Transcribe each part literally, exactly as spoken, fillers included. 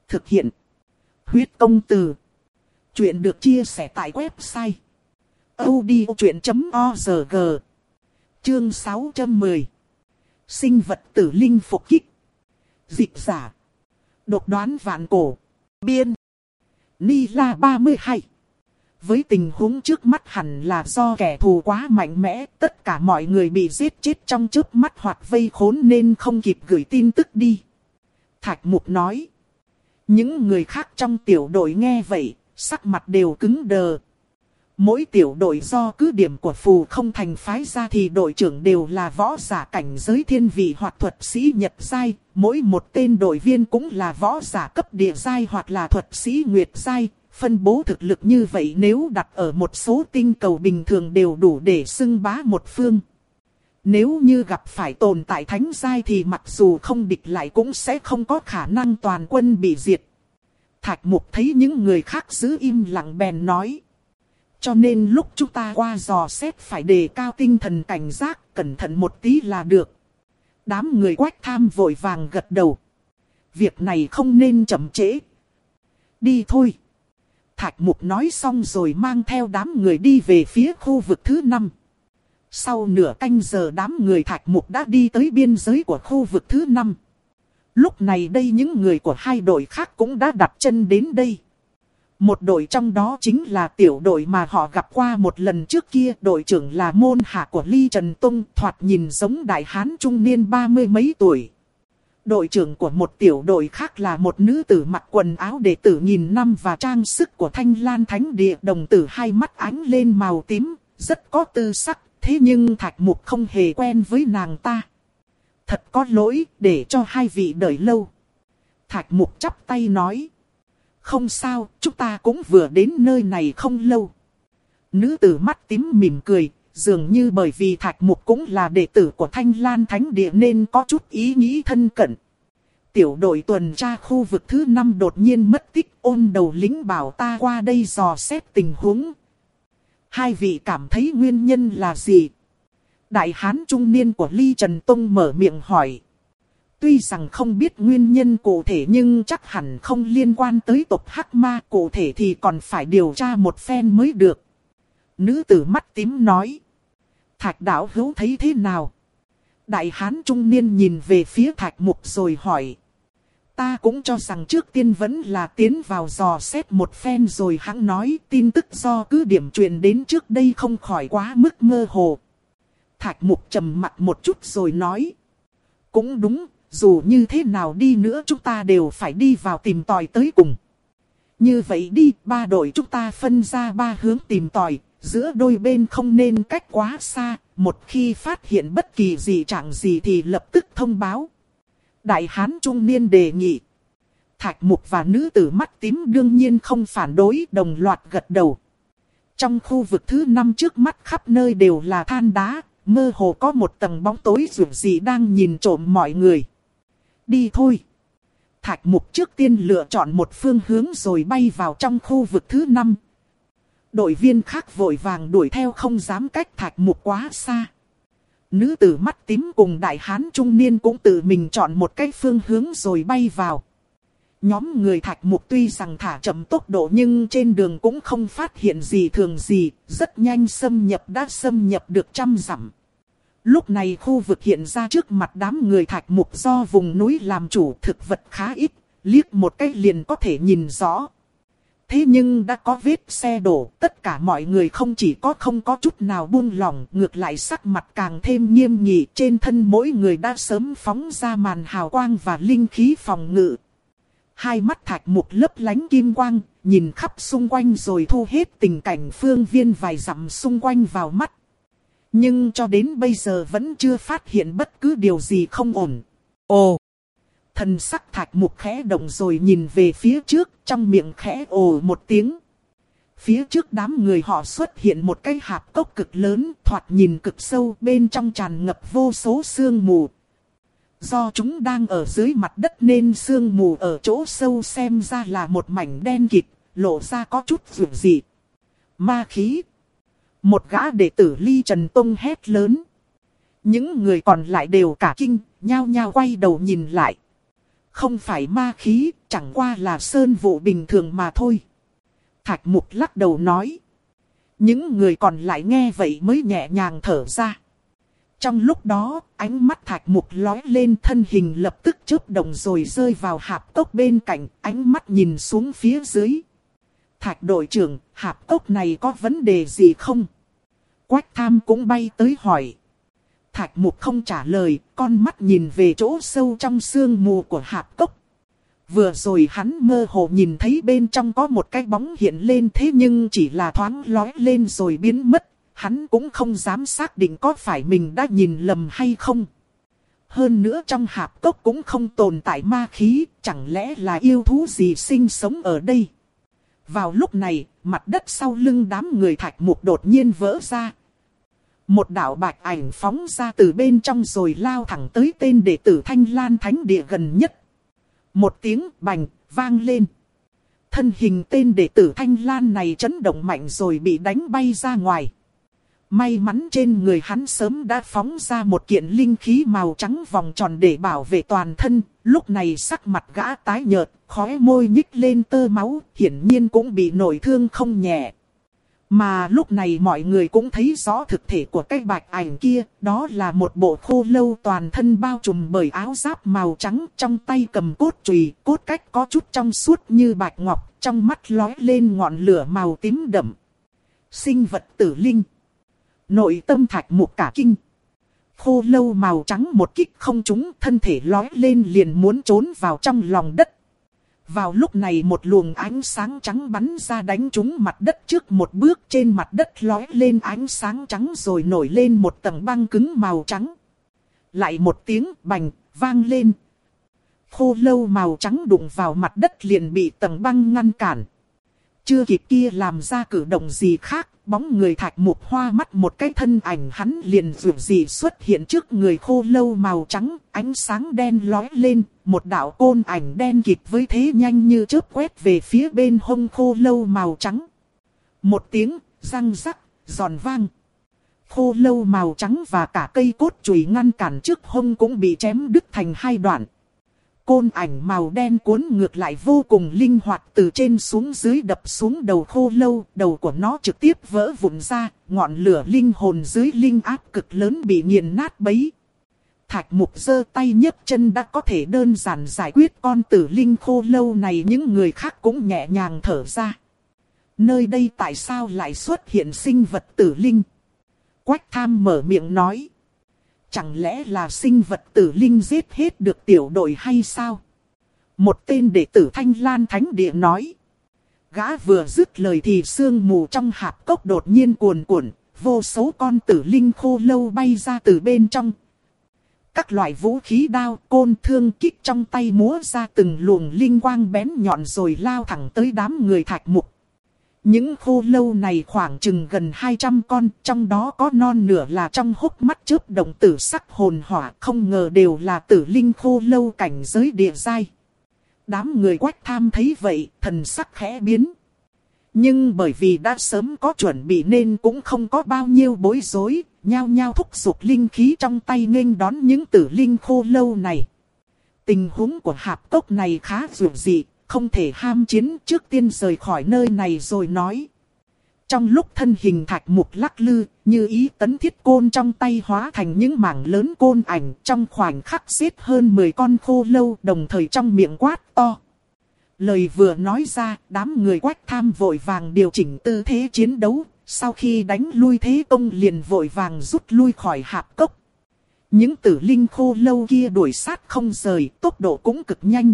Thực hiện. Huyết công từ. Chuyện được chia sẻ tại website audiochuyện chấm org. Chương sáu trăm mười. Sinh vật tử linh phục kích. Dịch giả. Độc đoán vạn cổ. Biên. Ni La ba mươi hai. Với tình huống trước mắt hẳn là do kẻ thù quá mạnh mẽ, tất cả mọi người bị giết chết trong chớp mắt hoặc vây khốn nên không kịp gửi tin tức đi. Thạch Mục nói. Những người khác trong tiểu đội nghe vậy, sắc mặt đều cứng đờ. Mỗi tiểu đội do cứ điểm của Phù Không Thành phái ra thì đội trưởng đều là võ giả cảnh giới thiên vị hoặc thuật sĩ nhật giai, mỗi một tên đội viên cũng là võ giả cấp địa giai hoặc là thuật sĩ nguyệt giai. Phân bố thực lực như vậy nếu đặt ở một số tinh cầu bình thường đều đủ để xưng bá một phương. Nếu như gặp phải tồn tại thánh giai thì mặc dù không địch lại cũng sẽ không có khả năng toàn quân bị diệt. Thạch Mục thấy những người khác giữ im lặng bèn nói. Cho nên lúc chúng ta qua dò xét phải đề cao tinh thần cảnh giác, cẩn thận một tí là được. Đám người Quách Tham vội vàng gật đầu. Việc này không nên chậm trễ. Đi thôi. Thạch Mục nói xong rồi mang theo đám người đi về phía khu vực thứ năm. Sau nửa canh giờ đám người Thạch Mục đã đi tới biên giới của khu vực thứ năm. Lúc này đây những người của hai đội khác cũng đã đặt chân đến đây. Một đội trong đó chính là tiểu đội mà họ gặp qua một lần trước kia. Đội trưởng là môn hạ của Ly Trần Tông, thoạt nhìn giống đại hán trung niên ba mươi mấy tuổi. Đội trưởng của một tiểu đội khác là một nữ tử mặc quần áo đệ tử nghìn năm và trang sức của Thanh Lan Thánh Địa, đồng tử hai mắt ánh lên màu tím, rất có tư sắc, thế nhưng Thạch Mục không hề quen với nàng ta. Thật có lỗi để cho hai vị đợi lâu. Thạch Mục chắp tay nói. Không sao, chúng ta cũng vừa đến nơi này không lâu. Nữ tử mắt tím mỉm cười. Dường như bởi vì Thạch Mục cũng là đệ tử của Thanh Lan Thánh Địa nên có chút ý nghĩ thân cận. Tiểu đội tuần tra khu vực thứ năm đột nhiên mất tích, ôn đầu lính bảo ta qua đây dò xét tình huống. Hai vị cảm thấy nguyên nhân là gì? Đại hán trung niên của Ly Trần Tông mở miệng hỏi. Tuy rằng không biết nguyên nhân cụ thể nhưng chắc hẳn không liên quan tới tộc Hắc Ma, cụ thể thì còn phải điều tra một phen mới được. Nữ tử mắt tím nói. Thạch đạo hữu thấy thế nào? Đại hán trung niên nhìn về phía Thạch Mục rồi hỏi. Ta cũng cho rằng trước tiên vẫn là tiến vào dò xét một phen rồi hắn nói tin tức do cứ điểm truyền đến trước đây không khỏi quá mức mơ hồ. Thạch Mục trầm mặt một chút rồi nói. Cũng đúng, dù như thế nào đi nữa chúng ta đều phải đi vào tìm tòi tới cùng. Như vậy đi, ba đội chúng ta phân ra ba hướng tìm tòi. Giữa đôi bên không nên cách quá xa, một khi phát hiện bất kỳ gì chẳng gì thì lập tức thông báo. Đại hán trung niên đề nghị. Thạch Mục và nữ tử mắt tím đương nhiên không phản đối, đồng loạt gật đầu. Trong khu vực thứ năm trước mắt khắp nơi đều là than đá, mơ hồ có một tầng bóng tối rủ gì đang nhìn trộm mọi người. Đi thôi. Thạch Mục trước tiên lựa chọn một phương hướng rồi bay vào trong khu vực thứ năm. Đội viên khác vội vàng đuổi theo không dám cách Thạch Mục quá xa. Nữ tử mắt tím cùng đại hán trung niên cũng tự mình chọn một cái phương hướng rồi bay vào. Nhóm người Thạch Mục tuy rằng thả chậm tốc độ nhưng trên đường cũng không phát hiện gì thường gì, rất nhanh xâm nhập đã xâm nhập được trăm dặm. Lúc này khu vực hiện ra trước mặt đám người Thạch Mục do vùng núi làm chủ, thực vật khá ít, liếc một cái liền có thể nhìn rõ. Thế nhưng đã có vết xe đổ, tất cả mọi người không chỉ có không có chút nào buông lỏng, ngược lại sắc mặt càng thêm nghiêm nghị, trên thân mỗi người đã sớm phóng ra màn hào quang và linh khí phòng ngự. Hai mắt Thạch Mục lấp lánh kim quang, nhìn khắp xung quanh rồi thu hết tình cảnh phương viên vài dặm xung quanh vào mắt. Nhưng cho đến bây giờ vẫn chưa phát hiện bất cứ điều gì không ổn. Ồ! Thần sắc Thạch Mục khẽ động rồi nhìn về phía trước, trong miệng khẽ ồ một tiếng. Phía trước đám người họ xuất hiện một cái hạp cốc cực lớn, thoạt nhìn cực sâu, bên trong tràn ngập vô số sương mù. Do chúng đang ở dưới mặt đất nên sương mù ở chỗ sâu xem ra là một mảnh đen kịt, lộ ra có chút dữ dị. Ma khí. Một gã đệ tử Ly Trần Tông hét lớn. Những người còn lại đều cả kinh, nhao nhao quay đầu nhìn lại. Không phải ma khí, chẳng qua là sơn vụ bình thường mà thôi. Thạch Mục lắc đầu nói. Những người còn lại nghe vậy mới nhẹ nhàng thở ra. Trong lúc đó, ánh mắt Thạch Mục lóe lên, thân hình lập tức chớp động rồi rơi vào hạp cốc bên cạnh, ánh mắt nhìn xuống phía dưới. Thạch đội trưởng, hạp cốc này có vấn đề gì không? Quách Tham cũng bay tới hỏi. Thạch Mục không trả lời, con mắt nhìn về chỗ sâu trong sương mù của hạp cốc. Vừa rồi hắn mơ hồ nhìn thấy bên trong có một cái bóng hiện lên, thế nhưng chỉ là thoáng lóe lên rồi biến mất. Hắn cũng không dám xác định có phải mình đã nhìn lầm hay không. Hơn nữa trong hạp cốc cũng không tồn tại ma khí, chẳng lẽ là yêu thú gì sinh sống ở đây. Vào lúc này, mặt đất sau lưng đám người Thạch Mục đột nhiên vỡ ra. Một đạo bạch ảnh phóng ra từ bên trong rồi lao thẳng tới tên đệ tử Thanh Lan Thánh Địa gần nhất. Một tiếng bành vang lên. Thân hình tên đệ tử Thanh Lan này chấn động mạnh rồi bị đánh bay ra ngoài. May mắn trên người hắn sớm đã phóng ra một kiện linh khí màu trắng vòng tròn để bảo vệ toàn thân. Lúc này sắc mặt gã tái nhợt, khóe môi nhích lên tơ máu, hiển nhiên cũng bị nội thương không nhẹ. Mà lúc này mọi người cũng thấy rõ thực thể của cái bạch ảnh kia, đó là một bộ khô lâu toàn thân bao trùm bởi áo giáp màu trắng, trong tay cầm cốt chùy, cốt cách có chút trong suốt như bạch ngọc, trong mắt lóe lên ngọn lửa màu tím đậm. Sinh vật tử linh. Nội tâm Thạch Mục cả kinh. Khô lâu màu trắng một kích không trúng, thân thể lóe lên liền muốn trốn vào trong lòng đất. Vào lúc này một luồng ánh sáng trắng bắn ra đánh trúng mặt đất trước một bước, trên mặt đất lóe lên ánh sáng trắng rồi nổi lên một tầng băng cứng màu trắng. Lại một tiếng bành vang lên. Khô lâu màu trắng đụng vào mặt đất liền bị tầng băng ngăn cản. Chưa kịp kia làm ra cử động gì khác, bóng người Thạch Mục hoa mắt một cái, thân ảnh hắn liền vụt dị xuất hiện trước người khô lâu màu trắng, ánh sáng đen lóe lên, một đạo côn ảnh đen kịt với thế nhanh như chớp quét về phía bên hông khô lâu màu trắng. Một tiếng răng rắc, giòn vang. Khô lâu màu trắng và cả cây cốt chùy ngăn cản trước hông cũng bị chém đứt thành hai đoạn. Côn ảnh màu đen cuốn ngược lại vô cùng linh hoạt, từ trên xuống dưới đập xuống đầu khô lâu, đầu của nó trực tiếp vỡ vụn ra, ngọn lửa linh hồn dưới linh áp cực lớn bị nghiền nát bấy. Thạch Mục giơ tay nhấc chân đã có thể đơn giản giải quyết con tử linh khô lâu này, những người khác cũng nhẹ nhàng thở ra. Nơi đây tại sao lại xuất hiện sinh vật tử linh? Quách Tham mở miệng nói. Chẳng lẽ là sinh vật tử linh giết hết được tiểu đội hay sao? Một tên đệ tử Thanh Lan Thánh Địa nói. Gã vừa dứt lời thì sương mù trong hạp cốc đột nhiên cuồn cuộn, vô số con tử linh khô lâu bay ra từ bên trong. Các loại vũ khí đao, côn, thương kích trong tay múa ra từng luồng linh quang bén nhọn rồi lao thẳng tới đám người Thạch Mục. Những khô lâu này khoảng chừng gần hai trăm con, trong đó có non nửa là trong hốc mắt chớp động tử sắc hồn hỏa, không ngờ đều là tử linh khô lâu cảnh giới địa giai. Đám người Quách Tham thấy vậy, thần sắc khẽ biến. Nhưng bởi vì đã sớm có chuẩn bị nên cũng không có bao nhiêu bối rối, nhao nhao thúc giục linh khí trong tay nghênh đón những tử linh khô lâu này. Tình huống của hạp cốc này khá dữ dị, không thể ham chiến, trước tiên rời khỏi nơi này rồi nói. Trong lúc thân hình Thạch Mục lắc lư, như ý tấn thiết côn trong tay hóa thành những mảng lớn côn ảnh, trong khoảnh khắc giết hơn mười con khô lâu, đồng thời trong miệng quát to. Lời vừa nói ra, đám người Quách Tham vội vàng điều chỉnh tư thế chiến đấu, sau khi đánh lui thế công liền vội vàng rút lui khỏi hạp cốc. Những tử linh khô lâu kia đuổi sát không rời, tốc độ cũng cực nhanh.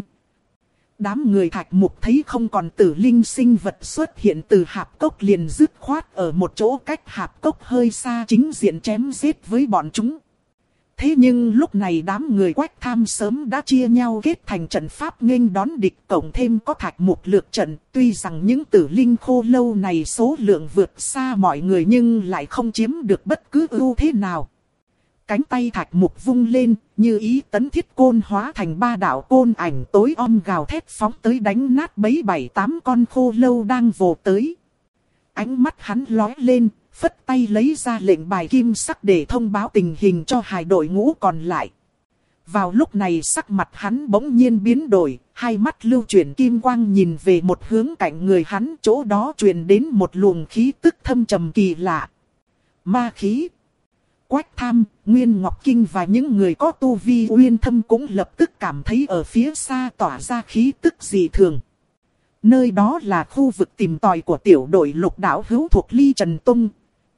Đám người Thạch Mục thấy không còn tử linh sinh vật xuất hiện từ hạp cốc liền dứt khoát ở một chỗ cách hạp cốc hơi xa chính diện chém giết với bọn chúng. Thế nhưng lúc này đám người Quách Tham sớm đã chia nhau kết thành trận pháp nghênh đón địch, cộng thêm có Thạch Mục lược trận. Tuy rằng những tử linh khô lâu này số lượng vượt xa mọi người nhưng lại không chiếm được bất cứ ưu thế nào. Cánh tay Thạch Mục vung lên, như ý tấn thiết côn hóa thành ba đạo côn ảnh tối om gào thét phóng tới đánh nát bấy bảy tám con khô lâu đang vồ tới. Ánh mắt hắn lóe lên, phất tay lấy ra lệnh bài kim sắc để thông báo tình hình cho hai đội ngũ còn lại. Vào lúc này sắc mặt hắn bỗng nhiên biến đổi, hai mắt lưu chuyển kim quang nhìn về một hướng cạnh người hắn, chỗ đó truyền đến một luồng khí tức thâm trầm kỳ lạ. Ma khí. Quách Tham, Nguyên Ngọc Kinh và những người có tu vi uyên thâm cũng lập tức cảm thấy ở phía xa tỏa ra khí tức dị thường. Nơi đó là khu vực tìm tòi của tiểu đội Lục Đạo Hữu thuộc Ly Trần Tông.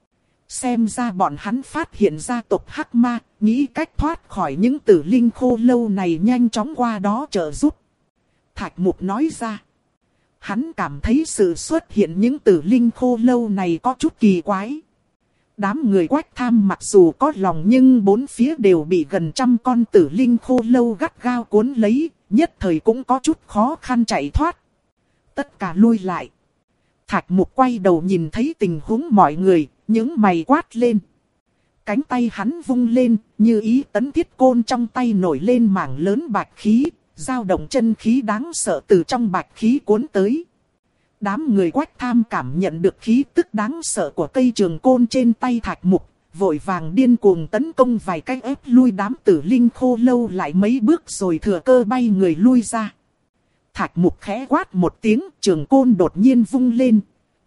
Xem ra bọn hắn phát hiện ra tộc Hắc Ma, nghĩ cách thoát khỏi những tử linh khô lâu này nhanh chóng qua đó trợ giúp. Thạch Mục nói ra. Hắn cảm thấy sự xuất hiện những tử linh khô lâu này có chút kỳ quái. Đám người Quách Tham mặc dù có lòng nhưng bốn phía đều bị gần trăm con tử linh khô lâu gắt gao cuốn lấy, nhất thời cũng có chút khó khăn chạy thoát. Tất cả lui lại. Thạch Mục quay đầu nhìn thấy tình huống mọi người, những mày quát lên. Cánh tay hắn vung lên, như ý tấn thiết côn trong tay nổi lên mảng lớn bạch khí, dao động chân khí đáng sợ từ trong bạch khí cuốn tới. Đám người Quách Tham cảm nhận được khí tức đáng sợ của cây trường côn trên tay Thạch Mục, vội vàng điên cuồng tấn công vài cách ép lui đám tử linh khô lâu lại mấy bước rồi thừa cơ bay người lui ra. Thạch Mục khẽ quát một tiếng, trường côn đột nhiên vung lên.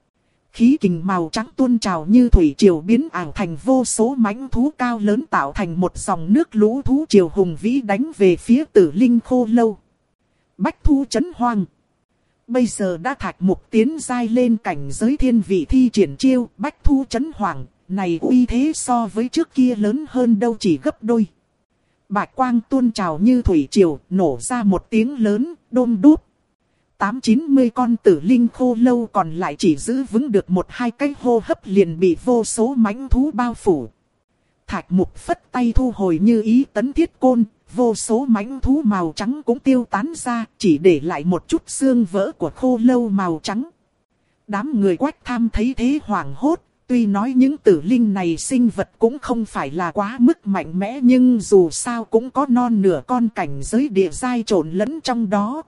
Khí kình màu trắng tuôn trào như thủy triều biến ảo thành vô số mãnh thú cao lớn tạo thành một dòng nước lũ thú triều hùng vĩ đánh về phía tử linh khô lâu. Bách thú chấn hoang. Bây giờ đã Thạch Mục tiến giai lên cảnh giới thiên vị thi triển chiêu bách thú chấn hoang, này uy thế so với trước kia lớn hơn đâu chỉ gấp đôi. Bạch quang tuôn trào như thủy triều, nổ ra một tiếng lớn, đôm đút. Tám chín mươi con tử linh khô lâu còn lại chỉ giữ vững được một hai cái hô hấp liền bị vô số mãnh thú bao phủ. Thạch Mục phất tay thu hồi như ý tấn thiết côn, vô số mãnh thú màu trắng cũng tiêu tán ra, chỉ để lại một chút xương vỡ của khô lâu màu trắng. Đám người Quách Tham thấy thế hoảng hốt, tuy nói những tử linh này sinh vật cũng không phải là quá mức mạnh mẽ nhưng dù sao cũng có non nửa con cảnh giới địa giai trộn lẫn trong đó.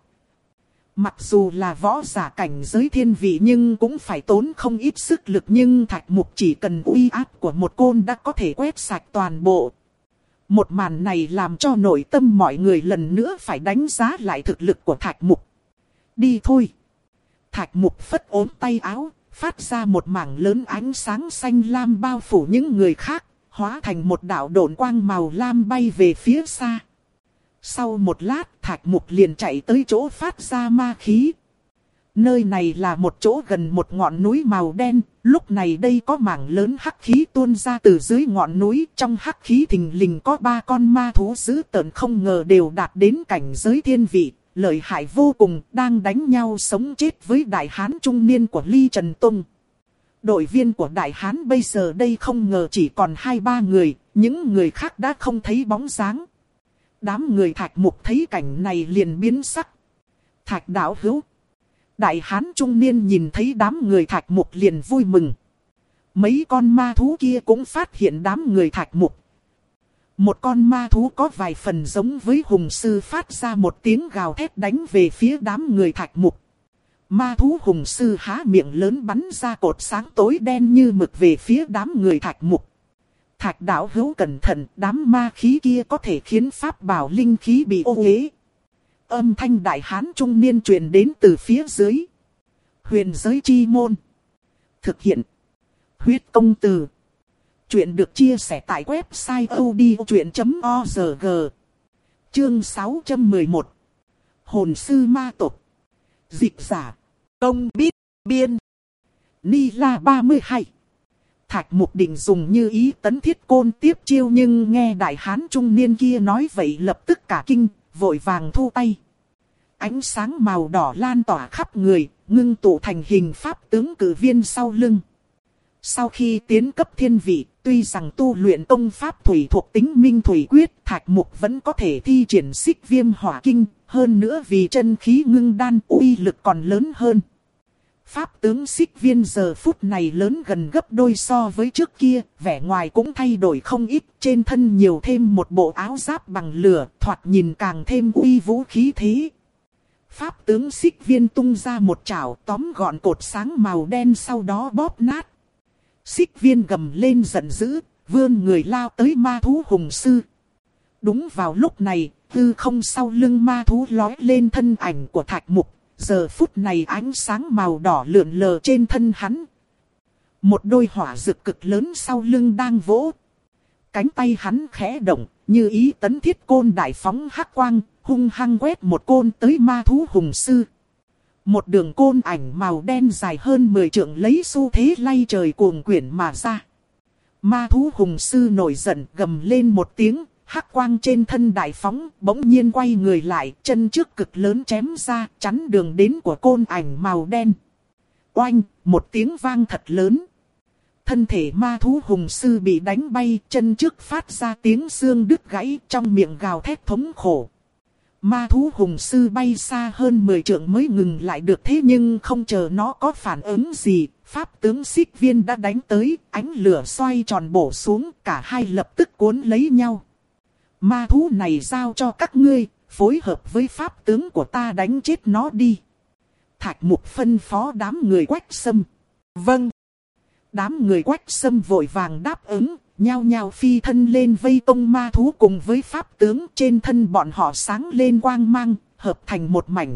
Mặc dù là võ giả cảnh giới thiên vị nhưng cũng phải tốn không ít sức lực, nhưng Thạch Mục chỉ cần uy áp của một côn đã có thể quét sạch toàn bộ. Một màn này làm cho nội tâm mọi người lần nữa phải đánh giá lại thực lực của Thạch Mục. Đi thôi. Thạch Mục phất ốm tay áo, phát ra một mảng lớn ánh sáng xanh lam bao phủ những người khác, hóa thành một đạo độn quang màu lam bay về phía xa. Sau một lát, Thạch Mục liền chạy tới chỗ phát ra ma khí. Nơi này là một chỗ gần một ngọn núi màu đen, lúc này đây có mảng lớn hắc khí tuôn ra từ dưới ngọn núi. Trong hắc khí thình lình có ba con ma thú dữ tợn không ngờ đều đạt đến cảnh giới thiên vị, lợi hại vô cùng, đang đánh nhau sống chết với đại hán trung niên của Ly Trần Tông. Đội viên của đại hán bây giờ đây không ngờ chỉ còn hai ba người, những người khác đã không thấy bóng dáng. Đám người Thạch Mục thấy cảnh này liền biến sắc. Thạch đạo hữu. Đại hán trung niên nhìn thấy đám người Thạch Mục liền vui mừng. Mấy con ma thú kia cũng phát hiện đám người Thạch Mục. Một con ma thú có vài phần giống với hùng sư phát ra một tiếng gào thét đánh về phía đám người Thạch Mục. Ma thú hùng sư há miệng lớn bắn ra cột sáng tối đen như mực về phía đám người Thạch Mục. Thạch đạo hữu cẩn thận, đám ma khí kia có thể khiến pháp bảo linh khí bị ô uế. Âm thanh đại hán trung niên truyền đến từ phía dưới. Huyền giới chi môn. Thực hiện. Huyết công từ. Chuyện được chia sẻ tại website odchuyện chấm org. Chương sáu trăm mười một. Hồn sư ma tộc. Dịch giả. Công biết. Biên. Ni La ba mươi hai. Thạch Mục định dùng như ý tấn thiết côn tiếp chiêu nhưng nghe đại hán trung niên kia nói vậy lập tức cả kinh, vội vàng thu tay. Ánh sáng màu đỏ lan tỏa khắp người, ngưng tụ thành hình pháp tướng cử viên sau lưng. Sau khi tiến cấp thiên vị, tuy rằng tu luyện công pháp thủy thuộc tính minh thủy quyết, Thạch Mục vẫn có thể thi triển xích viêm hỏa kinh, hơn nữa vì chân khí ngưng đan uy lực còn lớn hơn. Pháp tướng xích viên giờ phút này lớn gần gấp đôi so với trước kia, vẻ ngoài cũng thay đổi không ít, trên thân nhiều thêm một bộ áo giáp bằng lửa, thoạt nhìn càng thêm uy vũ khí thế. Pháp tướng xích viên tung ra một chảo tóm gọn cột sáng màu đen sau đó bóp nát. Xích viên gầm lên giận dữ, vươn người lao tới ma thú hùng sư. Đúng vào lúc này, hư không sau lưng ma thú lói lên thân ảnh của Thạch Mục. Giờ phút này ánh sáng màu đỏ lượn lờ trên thân hắn. Một đôi hỏa dực cực lớn sau lưng đang vỗ. Cánh tay hắn khẽ động, như ý tấn thiết côn đại phóng hắc quang, hung hăng quét một côn tới ma thú hùng sư. Một đường côn ảnh màu đen dài hơn mười trượng lấy xu thế lay trời cuồng quyển mà ra. Ma thú hùng sư nổi giận gầm lên một tiếng, hắc quang trên thân đại phóng bỗng nhiên quay người lại, chân trước cực lớn chém ra, chắn đường đến của côn ảnh màu đen. Oanh, một tiếng vang thật lớn. Thân thể ma thú hùng sư bị đánh bay, chân trước phát ra tiếng xương đứt gãy, trong miệng gào thét thống khổ. Ma thú hùng sư bay xa hơn mười trượng mới ngừng lại được, thế nhưng không chờ nó có phản ứng gì, pháp tướng xích viên đã đánh tới, ánh lửa xoay tròn bổ xuống, cả hai lập tức cuốn lấy nhau. Ma thú này giao cho các ngươi, phối hợp với pháp tướng của ta đánh chết nó đi. Thạch Mục phân phó đám người Quách Sâm. Vâng. Đám người Quách Sâm vội vàng đáp ứng, nhao nhao phi thân lên vây công ma thú cùng với pháp tướng, trên thân bọn họ sáng lên quang mang, hợp thành một mảnh.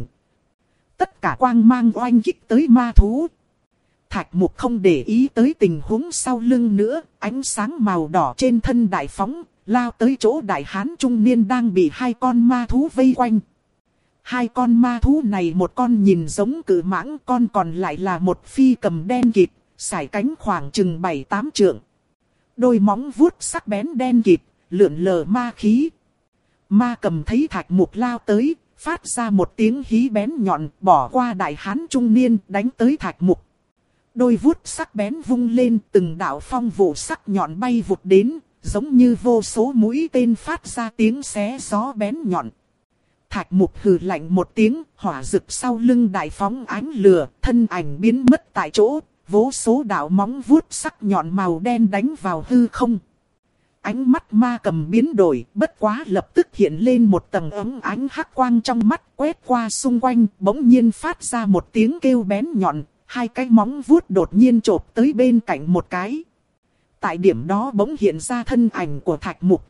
Tất cả quang mang oanh kích tới ma thú. Thạch Mục không để ý tới tình huống sau lưng nữa, ánh sáng màu đỏ trên thân đại phóng, lao tới chỗ đại hán trung niên đang bị hai con ma thú vây quanh. Hai con ma thú này một con nhìn giống cự mãng, con còn lại là một phi cầm đen kịt, sải cánh khoảng chừng bảy tám trượng. Đôi móng vuốt sắc bén đen kịt, lượn lờ ma khí. Ma cầm thấy Thạch Mục lao tới, phát ra một tiếng hí bén nhọn, bỏ qua đại hán trung niên, đánh tới Thạch Mục. Đôi vuốt sắc bén vung lên, từng đạo phong vụ sắc nhọn bay vụt đến, giống như vô số mũi tên phát ra tiếng xé gió bén nhọn. Thạch Mục hừ lạnh một tiếng, hỏa rực sau lưng đại phóng ánh lửa, thân ảnh biến mất tại chỗ, vô số đạo móng vuốt sắc nhọn màu đen đánh vào hư không. Ánh mắt ma cầm biến đổi, bất quá lập tức hiện lên một tầng ấm ánh hắc quang trong mắt, quét qua xung quanh, bỗng nhiên phát ra một tiếng kêu bén nhọn, hai cái móng vuốt đột nhiên chộp tới bên cạnh một cái. Tại điểm đó bỗng hiện ra thân ảnh của Thạch Mục.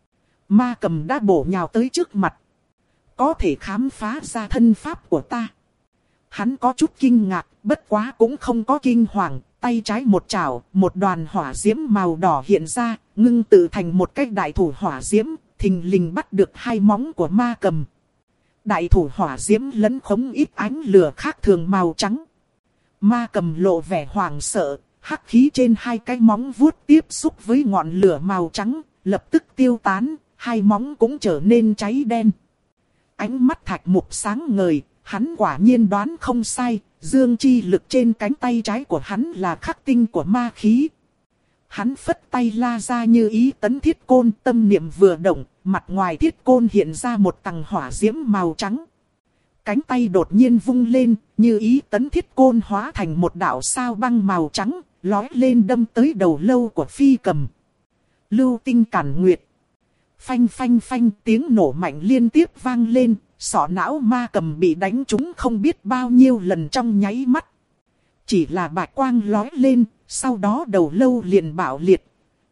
Ma cầm đã bổ nhào tới trước mặt. Có thể khám phá ra thân pháp của ta. Hắn có chút kinh ngạc, bất quá cũng không có kinh hoàng, tay trái một chảo, một đoàn hỏa diễm màu đỏ hiện ra, ngưng tự thành một cái đại thủ hỏa diễm, thình lình bắt được hai móng của ma cầm. Đại thủ hỏa diễm lẫn khống ít ánh lửa khác thường màu trắng. Ma cầm lộ vẻ hoảng sợ, hắc khí trên hai cái móng vuốt tiếp xúc với ngọn lửa màu trắng, lập tức tiêu tán, hai móng cũng trở nên cháy đen. Ánh mắt Thạch Mục sáng ngời, hắn quả nhiên đoán không sai, dương chi lực trên cánh tay trái của hắn là khắc tinh của ma khí. Hắn phất tay la ra như ý tấn thiết côn, tâm niệm vừa động, mặt ngoài thiết côn hiện ra một tầng hỏa diễm màu trắng. Cánh tay đột nhiên vung lên, như ý tấn thiết côn hóa thành một đạo sao băng màu trắng, lói lên đâm tới đầu lâu của phi cầm. Lưu tinh cản nguyệt. Phanh phanh phanh, tiếng nổ mạnh liên tiếp vang lên, sọ não ma cầm bị đánh trúng không biết bao nhiêu lần trong nháy mắt. Chỉ là bạch quang lói lên, sau đó đầu lâu liền bạo liệt.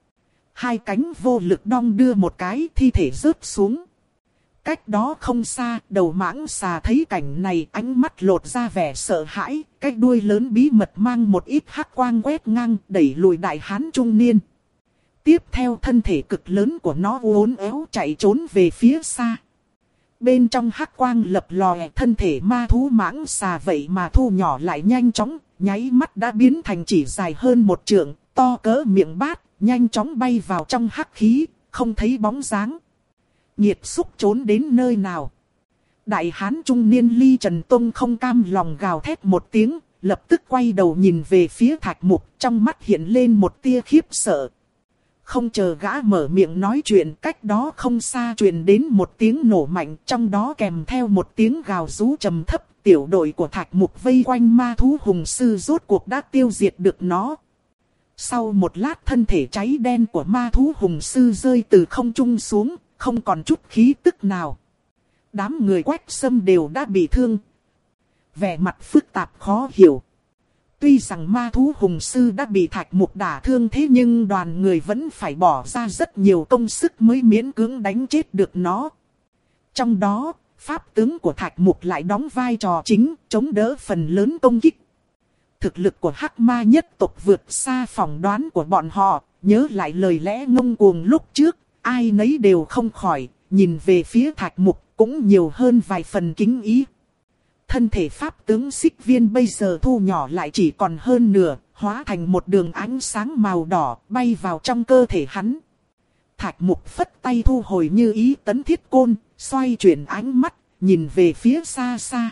Hai cánh vô lực đong đưa một cái, thi thể rớt xuống. Cách đó không xa, đầu mãng xà thấy cảnh này, ánh mắt lột ra vẻ sợ hãi, cái đuôi lớn bí mật mang một ít hắc quang quét ngang, đẩy lùi đại hán trung niên. Tiếp theo thân thể cực lớn của nó uốn éo chạy trốn về phía xa. Bên trong hắc quang lập lòe, thân thể ma thú mãng xà vậy mà thu nhỏ lại nhanh chóng, nháy mắt đã biến thành chỉ dài hơn một trượng, to cỡ miệng bát, nhanh chóng bay vào trong hắc khí, không thấy bóng dáng. Nhiệt xúc trốn đến nơi nào? Đại hán trung niên Ly Trần Tông không cam lòng gào thét một tiếng, lập tức quay đầu nhìn về phía Thạch Mục, trong mắt hiện lên một tia khiếp sợ. Không chờ gã mở miệng nói chuyện, cách đó không xa truyền đến một tiếng nổ mạnh, trong đó kèm theo một tiếng gào rú trầm thấp. Tiểu đội của Thạch Mục vây quanh ma thú hùng sư rốt cuộc đã tiêu diệt được nó. Sau một lát thân thể cháy đen của ma thú hùng sư rơi từ không trung xuống, không còn chút khí tức nào. Đám người Quách Sâm đều đã bị thương. Vẻ mặt phức tạp khó hiểu. Tuy rằng ma thú hùng sư đã bị Thạch Mục đả thương, thế nhưng đoàn người vẫn phải bỏ ra rất nhiều công sức mới miễn cưỡng đánh chết được nó. Trong đó, pháp tướng của Thạch Mục lại đóng vai trò chính, chống đỡ phần lớn công kích. Thực lực của Hắc Ma nhất tộc vượt xa phỏng đoán của bọn họ, nhớ lại lời lẽ ngông cuồng lúc trước, ai nấy đều không khỏi, nhìn về phía Thạch Mục cũng nhiều hơn vài phần kính ý. Thân thể pháp tướng Xích Viên bây giờ thu nhỏ lại chỉ còn hơn nửa, hóa thành một đường ánh sáng màu đỏ bay vào trong cơ thể hắn. Thạch Mục phất tay thu hồi Như Ý Tấn Thiết Côn, xoay chuyển ánh mắt, nhìn về phía xa xa.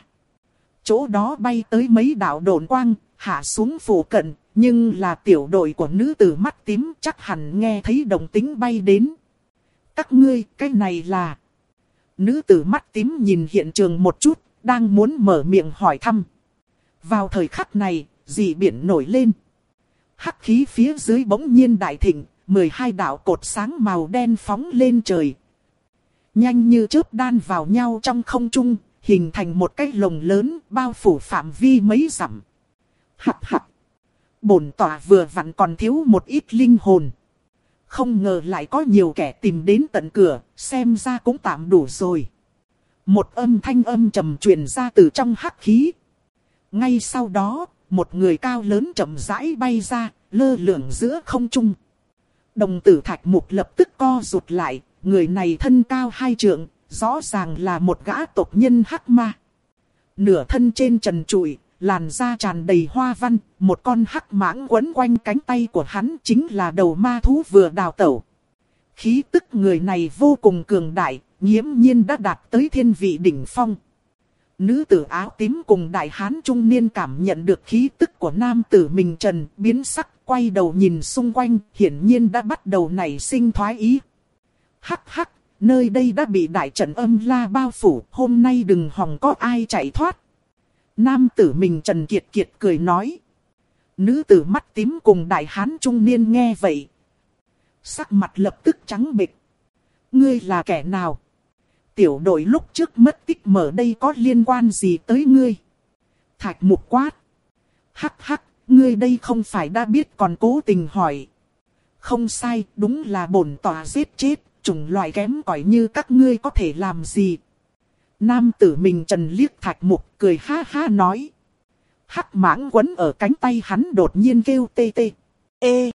Chỗ đó bay tới mấy đạo độn quang, hạ xuống phủ cận, nhưng là tiểu đội của nữ tử mắt tím, chắc hẳn nghe thấy động tĩnh bay đến. Các ngươi, cái này là... Nữ tử mắt tím nhìn hiện trường một chút, đang muốn mở miệng hỏi thăm. Vào thời khắc này, dị biển nổi lên. Hắc khí phía dưới bỗng nhiên đại thịnh, mười hai đạo cột sáng màu đen phóng lên trời. Nhanh như chớp đan vào nhau trong không trung, hình thành một cái lồng lớn bao phủ phạm vi mấy dặm. Hắc hắc. Bổn tỏa vừa vặn còn thiếu một ít linh hồn. Không ngờ lại có nhiều kẻ tìm đến tận cửa, xem ra cũng tạm đủ rồi. Một âm thanh âm trầm truyền ra từ trong hắc khí. Ngay sau đó, một người cao lớn chậm rãi bay ra, lơ lửng giữa không trung. Đồng tử Thạch Mục lập tức co rụt lại, người này thân cao hai trượng, rõ ràng là một gã tộc nhân Hắc Ma. Nửa thân trên trần trụi, làn da tràn đầy hoa văn, một con hắc mãng quấn quanh cánh tay của hắn chính là đầu ma thú vừa đào tẩu. Khí tức người này vô cùng cường đại, nghiễm nhiên đã đạt tới thiên vị đỉnh phong. Nữ tử áo tím cùng đại hán trung niên cảm nhận được khí tức của nam tử mình trần, biến sắc, quay đầu nhìn xung quanh, hiển nhiên đã bắt đầu nảy sinh thoái ý. Hắc hắc, nơi đây đã bị đại trận âm la bao phủ, hôm nay đừng hòng có ai chạy thoát. Nam tử mình Trần Kiệt Kiệt cười nói. Nữ tử mắt tím cùng đại hán trung niên nghe vậy, sắc mặt lập tức trắng bệch. Ngươi là kẻ nào? Tiểu đội lúc trước mất tích mở đây có liên quan gì tới ngươi? Thạch Mục quát. Hắc hắc, ngươi đây không phải đã biết còn cố tình hỏi. Không sai, đúng là bổn tòa giết chết, chủng loại kém cỏi như các ngươi có thể làm gì? Nam tử mình Trần liếc Thạch Mục cười ha ha nói. Hắc mãng quấn ở cánh tay hắn đột nhiên kêu tê tê. Ê!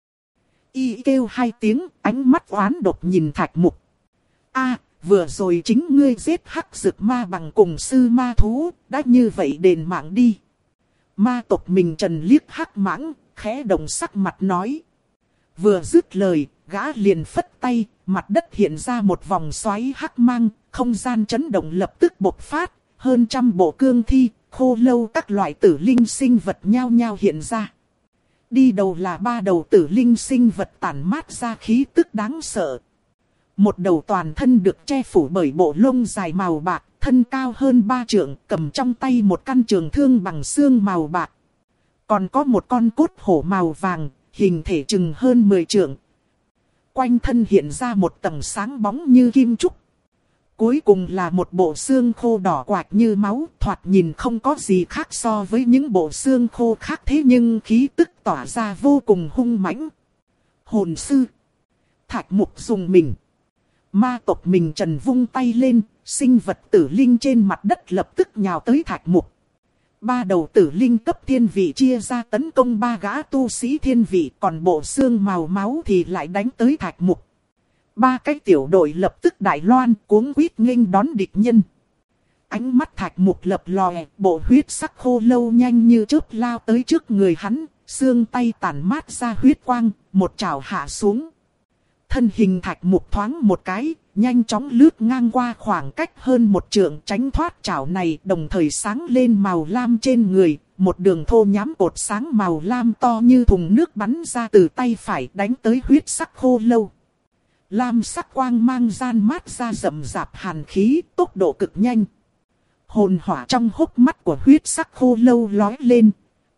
Y kêu hai tiếng, ánh mắt oán độc nhìn Thạch Mục. A, vừa rồi chính ngươi giết Hắc Dực Ma bằng cùng sư ma thú, đã như vậy đền mạng đi. Ma tộc mình Trần liếc Hắc mãng, khẽ động sắc mặt nói. Vừa dứt lời, gã liền phất tay, mặt đất hiện ra một vòng xoáy hắc mang, không gian chấn động lập tức bộc phát, hơn trăm bộ cương thi, khô lâu các loại tử linh sinh vật nhao nhao hiện ra. Đi đầu là ba đầu tử linh sinh vật tản mát ra khí tức đáng sợ. Một đầu toàn thân được che phủ bởi bộ lông dài màu bạc, thân cao hơn ba trượng, cầm trong tay một căn trường thương bằng xương màu bạc. Còn có một con cốt hổ màu vàng, hình thể chừng hơn mười trượng. Quanh thân hiện ra một tầng sáng bóng như kim trúc. Cuối cùng là một bộ xương khô đỏ quạch như máu, thoạt nhìn không có gì khác so với những bộ xương khô khác, thế nhưng khí tức tỏa ra vô cùng hung mãnh. Hồn sư. Thạch Mục dùng mình. Ma tộc mình Trần vung tay lên, sinh vật tử linh trên mặt đất lập tức nhào tới Thạch Mục. Ba đầu tử linh cấp thiên vị chia ra tấn công ba gã tu sĩ thiên vị, còn bộ xương màu máu thì lại đánh tới Thạch Mục. Ba cái tiểu đội lập tức đại loan cuống quýt nghênh đón địch nhân. Ánh mắt Thạch Mục lập lòe, bộ huyết sắc khô lâu nhanh như chớp lao tới trước người hắn, xương tay tản mát ra huyết quang, một chảo hạ xuống. Thân hình Thạch Mục thoáng một cái, nhanh chóng lướt ngang qua khoảng cách hơn một trượng, tránh thoát chảo này, đồng thời sáng lên màu lam trên người, một đường thô nhám cột sáng màu lam to như thùng nước bắn ra từ tay phải đánh tới huyết sắc khô lâu. Lam sắc quang mang gian mát ra rậm rạp hàn khí, tốc độ cực nhanh. Hồn hỏa trong hốc mắt của huyết sắc khô lâu lói lên.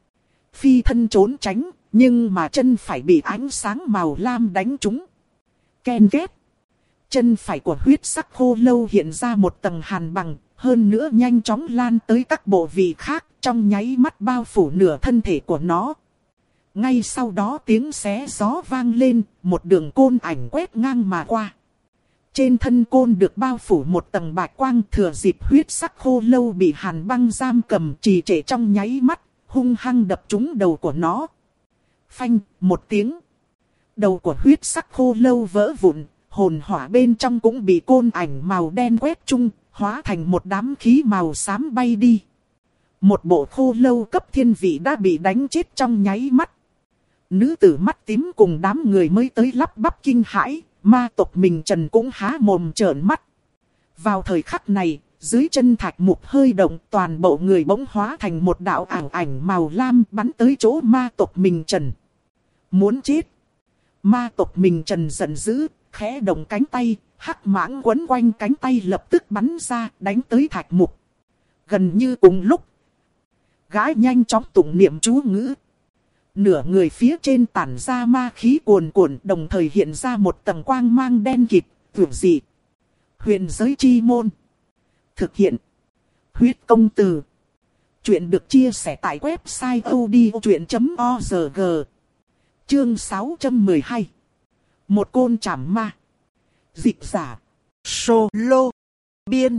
Phi thân trốn tránh, nhưng mà chân phải bị ánh sáng màu lam đánh trúng. Ken ghét. Chân phải của huyết sắc khô lâu hiện ra một tầng hàn bằng, hơn nữa nhanh chóng lan tới các bộ vị khác, trong nháy mắt bao phủ nửa thân thể của nó. Ngay sau đó tiếng xé gió vang lên, một đường côn ảnh quét ngang mà qua. Trên thân côn được bao phủ một tầng bạch quang, thừa dịp huyết sắc khô lâu bị hàn băng giam cầm trì trệ trong nháy mắt, hung hăng đập trúng đầu của nó. Phanh, một tiếng. Đầu của huyết sắc khô lâu vỡ vụn, hồn hỏa bên trong cũng bị côn ảnh màu đen quét chung, hóa thành một đám khí màu xám bay đi. Một bộ khô lâu cấp thiên vị đã bị đánh chết trong nháy mắt. Nữ tử mắt tím cùng đám người mới tới lắp bắp kinh hãi, ma tộc mình Trần cũng há mồm trợn mắt. Vào thời khắc này, dưới chân Thạch Mục hơi động, toàn bộ người bỗng hóa thành một đạo ảo ảnh màu lam bắn tới chỗ ma tộc mình Trần. Muốn chết. Ma tộc mình Trần giận dữ, khẽ động cánh tay, hắc mãng quấn quanh cánh tay lập tức bắn ra, đánh tới Thạch Mục. Gần như cùng lúc, gái nhanh chóng tụng niệm chú ngữ. Nửa người phía trên tản ra ma khí cuồn cuộn, đồng thời hiện ra một tầng quang mang đen kịt, vượt dị. Huyền giới chi môn. Thực hiện. Huyết công từ. Chuyện được chia sẻ tại website odchuyện chấm org. Chương sáu trăm mười hai. Một côn chảm ma. Dịch giả. Solo. Biên.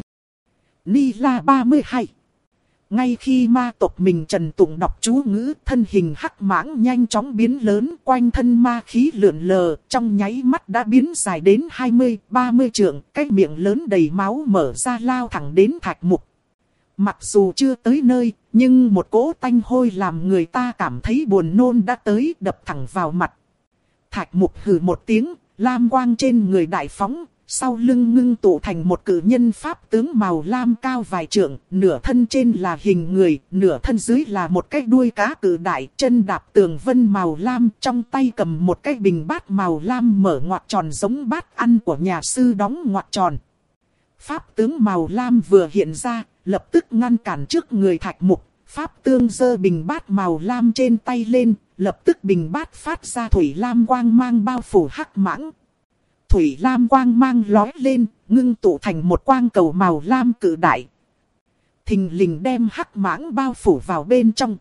Ni La ba mươi hai. Ngay khi ma tộc mình Trần tụng đọc chú ngữ, thân hình hắc mãng nhanh chóng biến lớn, quanh thân ma khí lượn lờ, trong nháy mắt đã biến dài đến hai mươi ba mươi trượng, cái miệng lớn đầy máu mở ra lao thẳng đến Thạch Mục. Mặc dù chưa tới nơi, nhưng một cỗ tanh hôi làm người ta cảm thấy buồn nôn đã tới, đập thẳng vào mặt. Thạch Mục hừ một tiếng, lam quang trên người đại phóng. Sau lưng ngưng tụ thành một cử nhân pháp tướng màu lam cao vài trượng, nửa thân trên là hình người, nửa thân dưới là một cái đuôi cá cử đại, chân đạp tường vân màu lam, trong tay cầm một cái bình bát màu lam mở ngoặc tròn giống bát ăn của nhà sư đóng ngoặc tròn. Pháp tướng màu lam vừa hiện ra, lập tức ngăn cản trước người Thạch Mục, pháp tướng giơ bình bát màu lam trên tay lên, lập tức bình bát phát ra thủy lam quang mang bao phủ hắc mãng. Thủy lam quang mang lói lên, ngưng tụ thành một quang cầu màu lam cự đại. Thình lình đem hắc mãng bao phủ vào bên trong.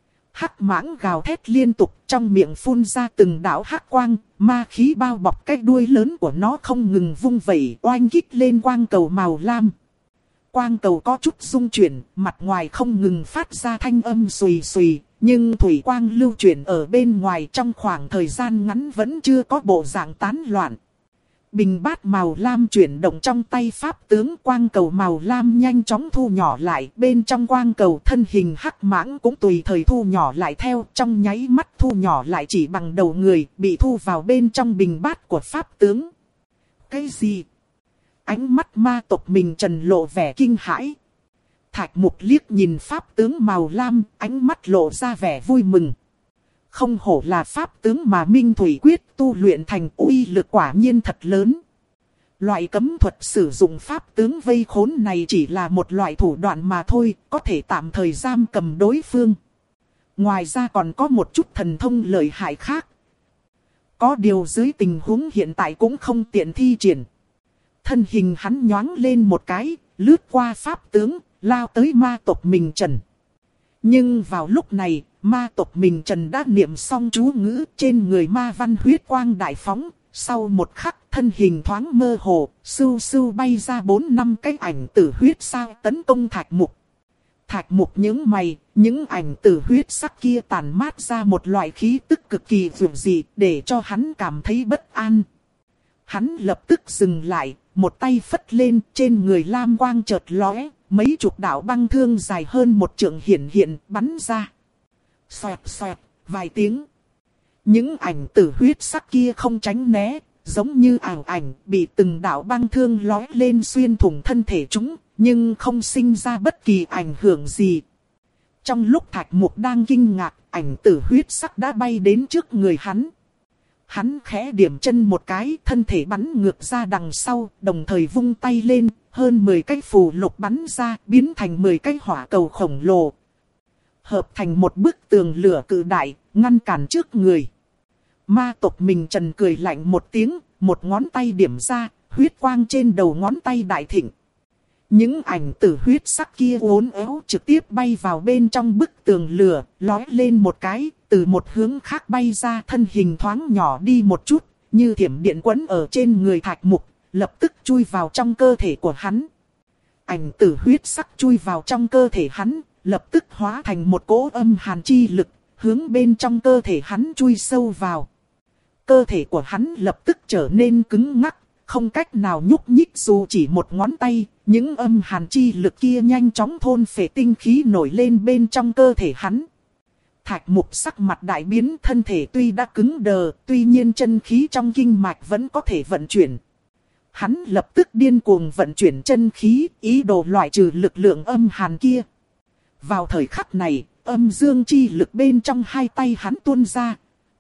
Hắc mãng gào thét liên tục, trong miệng phun ra từng đạo hắc quang, ma khí bao bọc cái đuôi lớn của nó không ngừng vung vẩy, oanh kích lên quang cầu màu lam. Quang cầu có chút rung chuyển, mặt ngoài không ngừng phát ra thanh âm xùy xùy, nhưng thủy quang lưu chuyển ở bên ngoài trong khoảng thời gian ngắn vẫn chưa có bộ dạng tán loạn. Bình bát màu lam chuyển động trong tay pháp tướng, quang cầu màu lam nhanh chóng thu nhỏ lại, bên trong quang cầu thân hình hắc mãng cũng tùy thời thu nhỏ lại theo, trong nháy mắt thu nhỏ lại chỉ bằng đầu người, bị thu vào bên trong bình bát của pháp tướng. Cái gì? Ánh mắt ma tộc mình Trần lộ vẻ kinh hãi. Thạch Mục liếc nhìn pháp tướng màu lam, ánh mắt lộ ra vẻ vui mừng. Không hổ là pháp tướng mà Minh Thủy Quyết tu luyện thành, uy lực quả nhiên thật lớn. Loại cấm thuật sử dụng pháp tướng vây khốn này chỉ là một loại thủ đoạn mà thôi, có thể tạm thời giam cầm đối phương. Ngoài ra còn có một chút thần thông lợi hại khác. Có điều dưới tình huống hiện tại cũng không tiện thi triển. Thân hình hắn nhoáng lên một cái, lướt qua pháp tướng, lao tới ma tộc mình Trần. Nhưng vào lúc này, ma tộc mình Trần đã niệm xong chú ngữ, trên người ma văn huyết quang đại phóng. Sau một khắc, thân hình thoáng mơ hồ, sưu sưu bay ra bốn năm cái ảnh tử huyết sao tấn công Thạch Mục. Thạch Mục những mày, những ảnh tử huyết sắc kia tàn mát ra một loại khí tức cực kỳ dữ dị, để cho hắn cảm thấy bất an. Hắn lập tức dừng lại, một tay phất lên, trên người lam quang chợt lóe, mấy chục đạo băng thương dài hơn một trượng hiện hiện, bắn ra. Xoẹt xoẹt, vài tiếng. Những ảnh tử huyết sắc kia không tránh né, giống như ảo ảnh, bị từng đạo băng thương lóe lên xuyên thủng thân thể chúng, nhưng không sinh ra bất kỳ ảnh hưởng gì. Trong lúc Thạch Mục đang kinh ngạc, ảnh tử huyết sắc đã bay đến trước người hắn. Hắn khẽ điểm chân một cái, thân thể bắn ngược ra đằng sau, đồng thời vung tay lên, hơn mười cái phù lục bắn ra, biến thành mười cái hỏa cầu khổng lồ. Hợp thành một bức tường lửa cự đại, ngăn cản trước người. Ma tộc mình Trần cười lạnh một tiếng, một ngón tay điểm ra, huyết quang trên đầu ngón tay đại thịnh. Những ảnh tử huyết sắc kia uốn éo trực tiếp bay vào bên trong bức tường lửa, lói lên một cái, từ một hướng khác bay ra, thân hình thoáng nhỏ đi một chút, như thiểm điện quấn ở trên người Thạch Mục, lập tức chui vào trong cơ thể của hắn. Ảnh tử huyết sắc chui vào trong cơ thể hắn, lập tức hóa thành một cỗ âm hàn chi lực, hướng bên trong cơ thể hắn chui sâu vào. Cơ thể của hắn lập tức trở nên cứng ngắc, không cách nào nhúc nhích dù chỉ một ngón tay. Những âm hàn chi lực kia nhanh chóng thôn phệ tinh khí nổi lên bên trong cơ thể hắn. Thạch Mục sắc mặt đại biến, thân thể tuy đã cứng đờ, tuy nhiên chân khí trong kinh mạch vẫn có thể vận chuyển. Hắn lập tức điên cuồng vận chuyển chân khí, ý đồ loại trừ lực lượng âm hàn kia. Vào thời khắc này, âm dương chi lực bên trong hai tay hắn tuôn ra,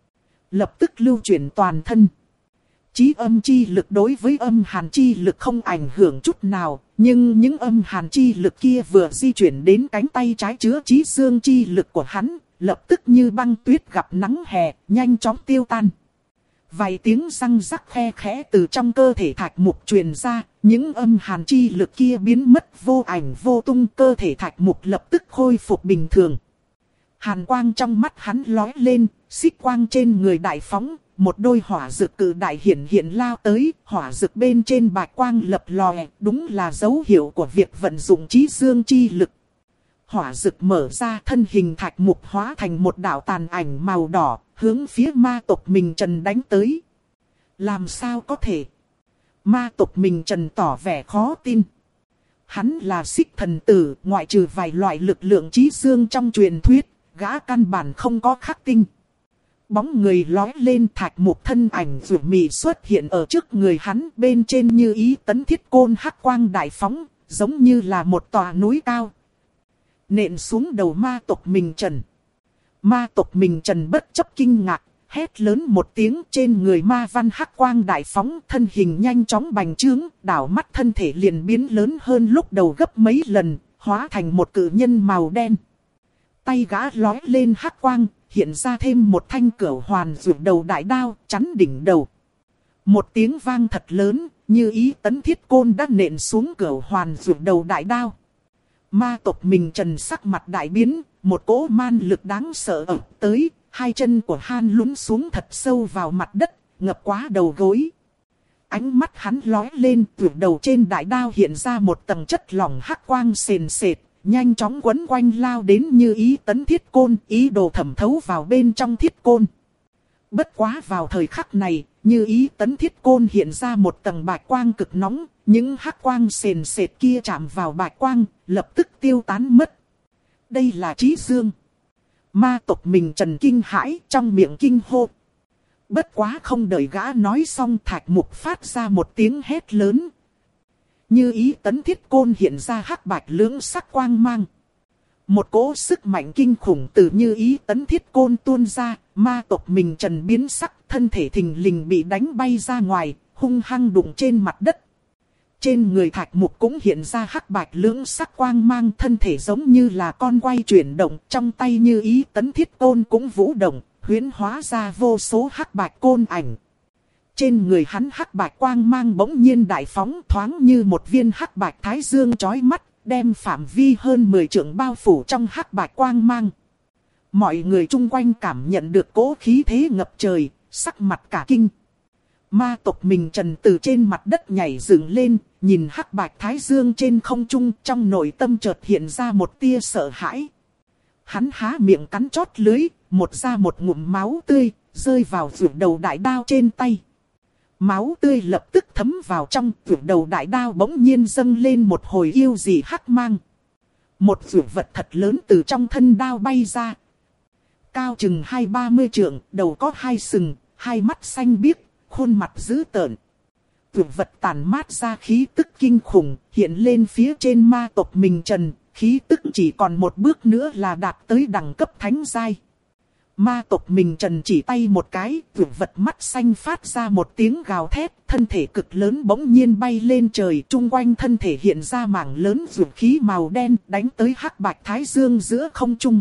lập tức lưu chuyển toàn thân. Chí âm chi lực đối với âm hàn chi lực không ảnh hưởng chút nào, nhưng những âm hàn chi lực kia vừa di chuyển đến cánh tay trái chứa chí dương chi lực của hắn, lập tức như băng tuyết gặp nắng hè, nhanh chóng tiêu tan. Vài tiếng răng rắc khe khẽ từ trong cơ thể Thạch Mục truyền ra, những âm hàn chi lực kia biến mất vô ảnh vô tung, cơ thể Thạch Mục lập tức khôi phục bình thường. Hàn quang trong mắt hắn lói lên, xích quang trên người đại phóng. Một đôi hỏa dược cự đại hiện hiện lao tới, hỏa dược bên trên bạch quang lập lòe, đúng là dấu hiệu của việc vận dụng chí dương chi lực. Hỏa dược mở ra, thân hình Thạch Mục hóa thành một đạo tàn ảnh màu đỏ, hướng phía ma tộc mình Trần đánh tới. Làm sao có thể? Ma tộc mình Trần tỏ vẻ khó tin. Hắn là xích thần tử, ngoại trừ vài loại lực lượng chí dương trong truyền thuyết, gã căn bản không có khắc tinh. Bóng người lói lên, Thạch Mục thân ảnh rủ mị xuất hiện ở trước người hắn, bên trên như ý tấn thiết côn hắc quang đại phóng, giống như là một tòa núi cao. Nện xuống đầu ma tộc mình Trần. Ma tộc mình Trần bất chấp kinh ngạc, hét lớn một tiếng, trên người ma văn hắc quang đại phóng, thân hình nhanh chóng bành trướng, đảo mắt thân thể liền biến lớn hơn lúc đầu gấp mấy lần, hóa thành một cự nhân màu đen. Tay gã lói lên hắc quang, hiện ra thêm một thanh cửu hoàn rủ đầu đại đao, chắn đỉnh đầu. Một tiếng vang thật lớn, như ý tấn thiết côn đã nện xuống cửu hoàn rủ đầu đại đao. Ma tộc mình Trần sắc mặt đại biến, một cỗ man lực đáng sợ ập tới, hai chân của han lún xuống thật sâu vào mặt đất, ngập quá đầu gối. Ánh mắt hắn lói lên, từ đầu trên đại đao hiện ra một tầng chất lỏng hắc quang sền sệt, nhanh chóng quấn quanh lao đến như ý tấn thiết côn, ý đồ thẩm thấu vào bên trong thiết côn. Bất quá vào thời khắc này, như ý tấn thiết côn hiện ra một tầng bạch quang cực nóng, những hắc quang sền sệt kia chạm vào bạch quang, lập tức tiêu tán mất. Đây là chí dương. Ma tộc mình Trần kinh hãi, trong miệng kinh hô. Bất quá không đợi gã nói xong, Thạch Mục phát ra một tiếng hét lớn. Như ý tấn thiết côn hiện ra hắc bạch lưỡng sắc quang mang. Một cỗ sức mạnh kinh khủng từ như ý tấn thiết côn tuôn ra, ma tộc mình Trần biến sắc, thân thể thình lình bị đánh bay ra ngoài, hung hăng đụng trên mặt đất. Trên người Thạch Mục cũng hiện ra hắc bạch lưỡng sắc quang mang, thân thể giống như là con quay chuyển động, trong tay như ý tấn thiết côn cũng vũ động, huyễn hóa ra vô số hắc bạch côn ảnh. Trên người hắn hắc bạch quang mang bỗng nhiên đại phóng, thoáng như một viên hắc bạch thái dương chói mắt, đem phạm vi hơn mười trượng bao phủ trong hắc bạch quang mang. Mọi người chung quanh cảm nhận được cỗ khí thế ngập trời, sắc mặt cả kinh. Ma tộc mình Trần từ trên mặt đất nhảy dựng lên, nhìn hắc bạch thái dương trên không trung, trong nội tâm chợt hiện ra một tia sợ hãi. Hắn há miệng cắn chót lưới, một ra một ngụm máu tươi, rơi vào rủ đầu đại đao trên tay. Máu tươi lập tức thấm vào trong, rủ đầu đại đao bỗng nhiên dâng lên một hồi yêu dị hắc mang. Một rủ vật thật lớn từ trong thân đao bay ra. Cao chừng hai ba mươi trượng, đầu có hai sừng, hai mắt xanh biếc, khuôn mặt dữ tợn. Rủ vật tản mát ra khí tức kinh khủng, hiện lên phía trên ma tộc mình Trần, khí tức chỉ còn một bước nữa là đạt tới đẳng cấp thánh giai. Ma tộc mình Trần chỉ tay một cái, rủ vật mắt xanh phát ra một tiếng gào thét, thân thể cực lớn bỗng nhiên bay lên trời, chung quanh thân thể hiện ra mảng lớn rủ khí màu đen, đánh tới hắc bạch thái dương giữa không trung.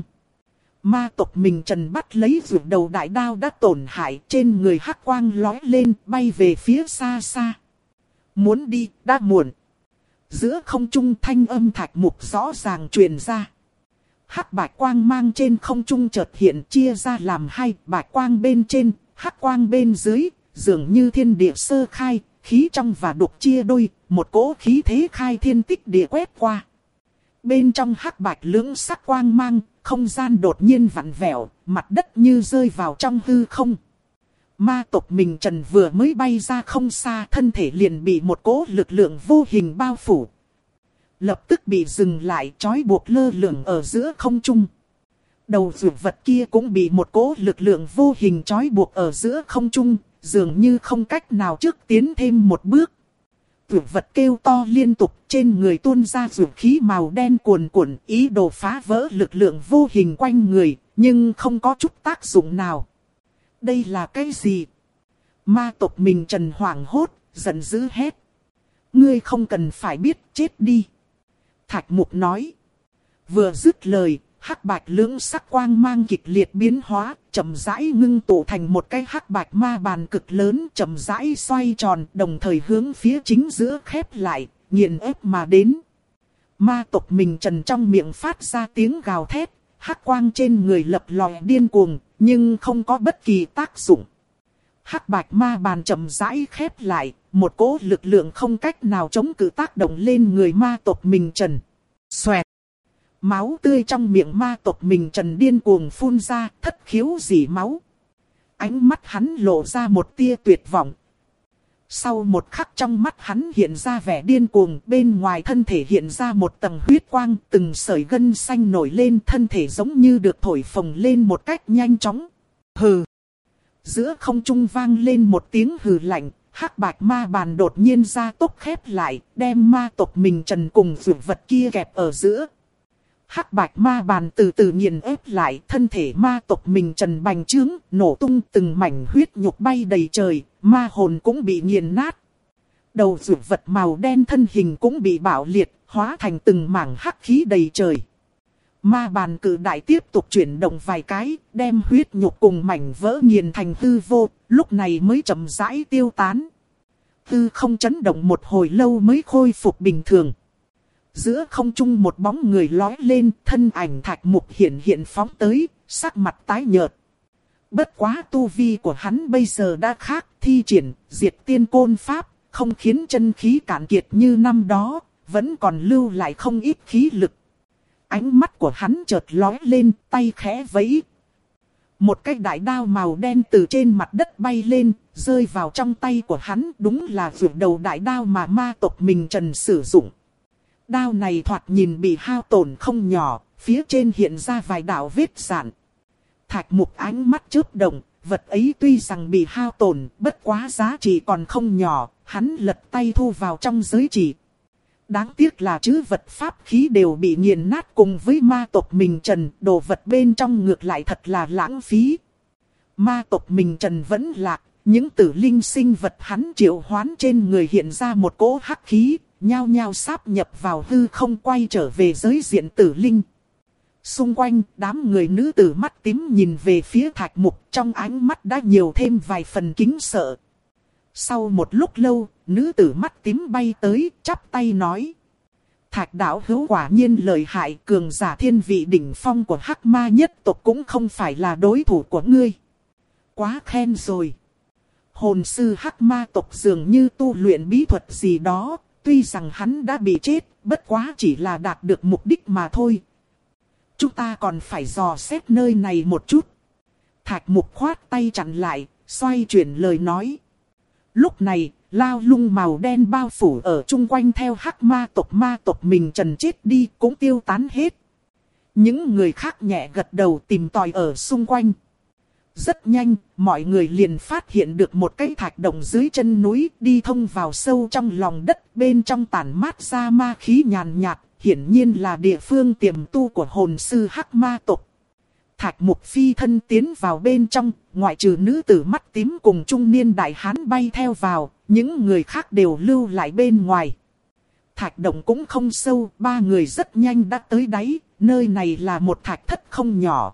Ma tộc mình Trần bắt lấy rủ đầu đại đao đã tổn hại, trên người hắc quang lói lên, bay về phía xa xa. Muốn đi, đã muộn. Giữa không trung thanh âm Thạch Mục rõ ràng truyền ra. Hắc bạch quang mang trên không trung chợt hiện chia ra làm hai, bạch quang bên trên, hắc quang bên dưới, dường như thiên địa sơ khai, khí trong và đục chia đôi, một cỗ khí thế khai thiên tích địa quét qua. Bên trong hắc bạch lưỡng sắc quang mang, không gian đột nhiên vặn vẹo, mặt đất như rơi vào trong hư không. Ma tộc mình Trần vừa mới bay ra không xa, thân thể liền bị một cỗ lực lượng vô hình bao phủ. Lập tức bị dừng lại, trói buộc lơ lửng ở giữa không trung. Đầu dược vật kia cũng bị một cỗ lực lượng vô hình trói buộc ở giữa không trung, dường như không cách nào trước tiến thêm một bước. Dược vật kêu to liên tục, trên người tuôn ra dược khí màu đen cuồn cuộn, ý đồ phá vỡ lực lượng vô hình quanh người, nhưng không có chút tác dụng nào. Đây là cái gì? Ma tộc mình Trần hoảng hốt, giận dữ hét. Ngươi không cần phải biết, chết đi. Thạch Mục nói. Vừa dứt lời, hắc bạch lưỡng sắc quang mang kịch liệt biến hóa, chậm rãi ngưng tụ thành một cái hắc bạch ma bàn cực lớn, chậm rãi xoay tròn, đồng thời hướng phía chính giữa khép lại, nghiền ép mà đến. Ma tộc mình Trần trong miệng phát ra tiếng gào thét, hắc quang trên người lập lòe điên cuồng, nhưng không có bất kỳ tác dụng. Hắc bạch ma bàn chậm rãi khép lại, một cỗ lực lượng không cách nào chống cự tác động lên người ma tộc mình Trần. Xoẹt! Máu tươi trong miệng ma tộc mình Trần điên cuồng phun ra, thất khiếu dỉ máu. Ánh mắt hắn lộ ra một tia tuyệt vọng. Sau một khắc trong mắt hắn hiện ra vẻ điên cuồng, bên ngoài thân thể hiện ra một tầng huyết quang, từng sợi gân xanh nổi lên, thân thể giống như được thổi phồng lên một cách nhanh chóng. Hừ! Giữa không trung vang lên một tiếng hừ lạnh, hắc bạch ma bàn đột nhiên ra tốc khép lại, đem ma tộc mình Trần cùng dược vật kia kẹp ở giữa. Hắc bạch ma bàn từ từ nghiền ép lại, thân thể ma tộc mình Trần bành trướng, nổ tung từng mảnh huyết nhục bay đầy trời, ma hồn cũng bị nghiền nát. Đầu dược vật màu đen thân hình cũng bị bạo liệt, hóa thành từng mảng hắc khí đầy trời. Ma bàn cự đại tiếp tục chuyển động vài cái, đem huyết nhục cùng mảnh vỡ nghiền thành hư vô, lúc này mới chậm rãi tiêu tán. Hư không chấn động một hồi lâu mới khôi phục bình thường. Giữa không trung một bóng người lói lên, thân ảnh Thạch Mục hiện hiện phóng tới, sắc mặt tái nhợt. Bất quá tu vi của hắn bây giờ đã khác, thi triển, diệt tiên côn pháp, không khiến chân khí cạn kiệt như năm đó, vẫn còn lưu lại không ít khí lực. Ánh mắt của hắn chợt lói lên, tay khẽ vẫy. Một cái đại đao màu đen từ trên mặt đất bay lên, rơi vào trong tay của hắn, đúng là vượt đầu đại đao mà ma tộc mình Trần sử dụng. Đao này thoạt nhìn bị hao tổn không nhỏ, phía trên hiện ra vài đạo vết rạn. Thạch Mục ánh mắt chớp động, vật ấy tuy rằng bị hao tổn, bất quá giá trị còn không nhỏ, hắn lật tay thu vào trong giới chỉ. Đáng tiếc là chữ vật pháp khí đều bị nghiền nát cùng với ma tộc mình Trần, đồ vật bên trong ngược lại thật là lãng phí. Ma tộc mình Trần vẫn lạc, những tử linh sinh vật hắn triệu hoán trên người hiện ra một cỗ hắc khí, nhao nhao sáp nhập vào hư không quay trở về giới diện tử linh. Xung quanh, đám người nữ tử mắt tím nhìn về phía Thạch Mục, trong ánh mắt đã nhiều thêm vài phần kính sợ. Sau một lúc lâu, nữ tử mắt tím bay tới, chắp tay nói. Thạch đạo hữu quả nhiên lợi hại, cường giả thiên vị đỉnh phong của Hắc Ma nhất tộc cũng không phải là đối thủ của ngươi. Quá khen rồi. Hồn sư Hắc Ma tộc dường như tu luyện bí thuật gì đó, tuy rằng hắn đã bị chết, bất quá chỉ là đạt được mục đích mà thôi. Chúng ta còn phải dò xét nơi này một chút. Thạch Mục khoát tay chặn lại, xoay chuyển lời nói. Lúc này, lao lung màu đen bao phủ ở chung quanh theo Hắc Ma tộc ma tộc mình Trần chết đi cũng tiêu tán hết. Những người khác nhẹ gật đầu tìm tòi ở xung quanh. Rất nhanh, mọi người liền phát hiện được một cái thạch động dưới chân núi đi thông vào sâu trong lòng đất, bên trong tản mát ra ma khí nhàn nhạt, hiển nhiên là địa phương tiềm tu của hồn sư Hắc Ma tộc. Thạch Mục phi thân tiến vào bên trong, ngoại trừ nữ tử mắt tím cùng trung niên đại hán bay theo vào, những người khác đều lưu lại bên ngoài. Thạch động cũng không sâu, ba người rất nhanh đã tới đáy, nơi này là một thạch thất không nhỏ.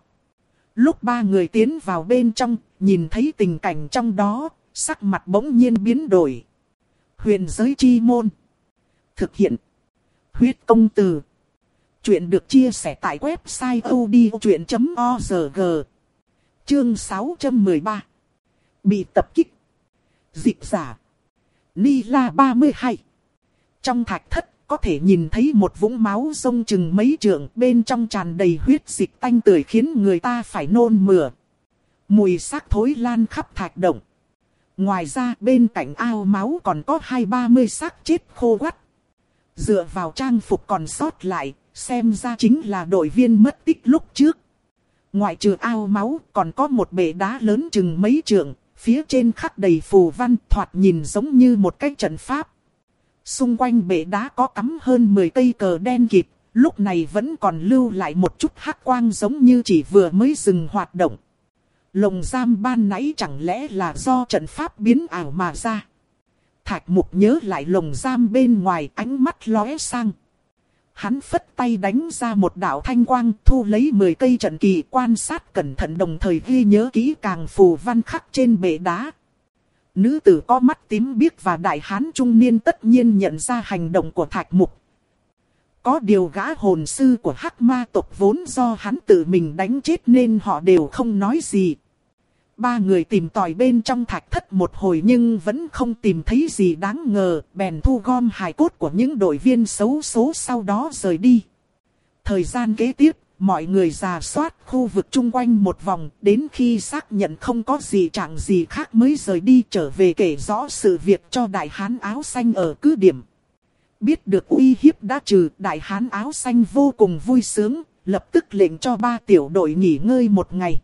Lúc ba người tiến vào bên trong, nhìn thấy tình cảnh trong đó, sắc mặt bỗng nhiên biến đổi. Huyền giới chi môn. Thực hiện. Huyết công từ. Chuyện được chia sẻ tại website odchuyện chấm org. Chương sáu trăm mười ba. Bị tập kích. Dịch giả. Ni La ba mươi hai. Trong thạch thất có thể nhìn thấy một vũng máu rông chừng mấy trượng, bên trong tràn đầy huyết dịch tanh tưởi khiến người ta phải nôn mửa. Mùi xác thối lan khắp thạch động. Ngoài ra bên cạnh ao máu còn có hai ba mươi xác chết khô quắt. Dựa vào trang phục còn sót lại, xem ra chính là đội viên mất tích lúc trước. Ngoại trừ ao máu còn có một bể đá lớn chừng mấy trượng, phía trên khắc đầy phù văn, thoạt nhìn giống như một cái trận pháp. Xung quanh bể đá có cắm hơn mười cây cờ đen kịt, lúc này vẫn còn lưu lại một chút hắc quang giống như chỉ vừa mới dừng hoạt động. Lồng giam ban nãy chẳng lẽ là do trận pháp biến ảo mà ra. Thạch Mục nhớ lại lồng giam bên ngoài, ánh mắt lóe sang. Hắn phất tay đánh ra một đạo thanh quang, thu lấy mười cây trận kỳ, quan sát cẩn thận đồng thời ghi nhớ kỹ càng phù văn khắc trên bệ đá. Nữ tử có mắt tím biếc và đại hán trung niên tất nhiên nhận ra hành động của Thạch Mục. Có điều gã hồn sư của Hắc Ma tộc vốn do hắn tự mình đánh chết nên họ đều không nói gì. Ba người tìm tòi bên trong thạch thất một hồi nhưng vẫn không tìm thấy gì đáng ngờ, bèn thu gom hài cốt của những đội viên xấu số sau đó rời đi. Thời gian kế tiếp, mọi người rà soát khu vực chung quanh một vòng, đến khi xác nhận không có gì chẳng gì khác mới rời đi, trở về kể rõ sự việc cho đại hán áo xanh ở cứ điểm. Biết được uy hiếp đã trừ, đại hán áo xanh vô cùng vui sướng, lập tức lệnh cho ba tiểu đội nghỉ ngơi một ngày.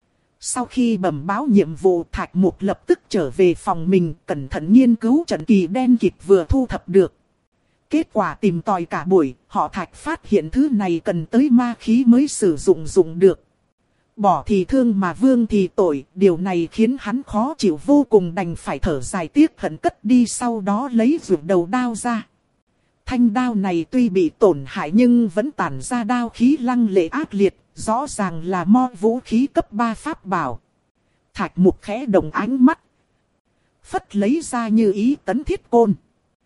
Sau khi bẩm báo nhiệm vụ, Thạch Mục lập tức trở về phòng mình, cẩn thận nghiên cứu trận kỳ đen kịt vừa thu thập được. Kết quả tìm tòi cả buổi, họ Thạch phát hiện thứ này cần tới ma khí mới sử dụng dụng được. Bỏ thì thương mà vương thì tội, điều này khiến hắn khó chịu vô cùng, đành phải thở dài tiếc hận cất đi, sau đó lấy vượt đầu đao ra. Thanh đao này tuy bị tổn hại nhưng vẫn tản ra đao khí lăng lệ ác liệt, rõ ràng là mo vũ khí cấp ba pháp bảo. Thạch Mục khẽ động ánh mắt, phất lấy ra Như Ý Tấn Thiết Côn.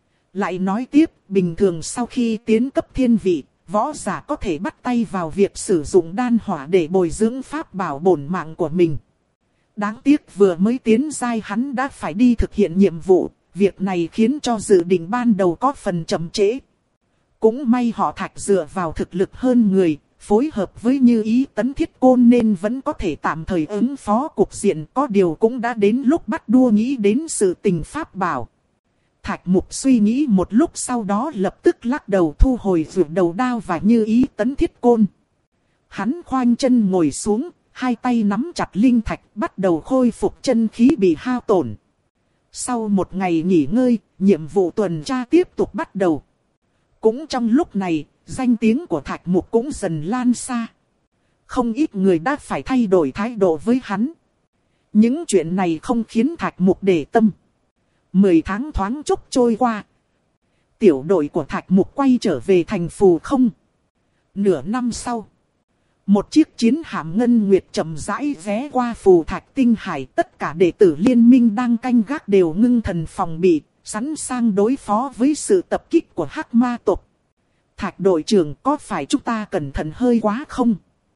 Lại nói tiếp, bình thường sau khi tiến cấp thiên vị, võ giả có thể bắt tay vào việc sử dụng đan hỏa để bồi dưỡng pháp bảo bổn mạng của mình. Đáng tiếc vừa mới tiến giai hắn đã phải đi thực hiện nhiệm vụ, việc này khiến cho dự định ban đầu có phần chậm trễ. Cũng may họ Thạch dựa vào thực lực hơn người, phối hợp với Như Ý Tấn Thiết Côn nên vẫn có thể tạm thời ứng phó cục diện, có điều cũng đã đến lúc bắt đua nghĩ đến sự tình pháp bảo. Thạch Mục suy nghĩ một lúc sau đó lập tức lắc đầu thu hồi vượt đầu đao và Như Ý Tấn Thiết Côn. Hắn khoanh chân ngồi xuống, hai tay nắm chặt linh thạch, bắt đầu khôi phục chân khí bị hao tổn. Sau một ngày nghỉ ngơi, nhiệm vụ tuần tra tiếp tục bắt đầu. Cũng trong lúc này, danh tiếng của Thạch Mục cũng dần lan xa. Không ít người đã phải thay đổi thái độ với hắn. Những chuyện này không khiến Thạch Mục để tâm. Mười tháng thoáng chốc trôi qua. Tiểu đội của Thạch Mục quay trở về thành Phù Không. Nửa năm sau, một chiếc chiến hạm ngân nguyệt chậm rãi ghé qua Phù Thạch Tinh Hải. Tất cả đệ tử liên minh đang canh gác đều ngưng thần phòng bị, sẵn sàng đối phó với sự tập kích của Hắc Ma tộc. Thạch đội trưởng, có phải chúng ta cẩn thận hơi quá không?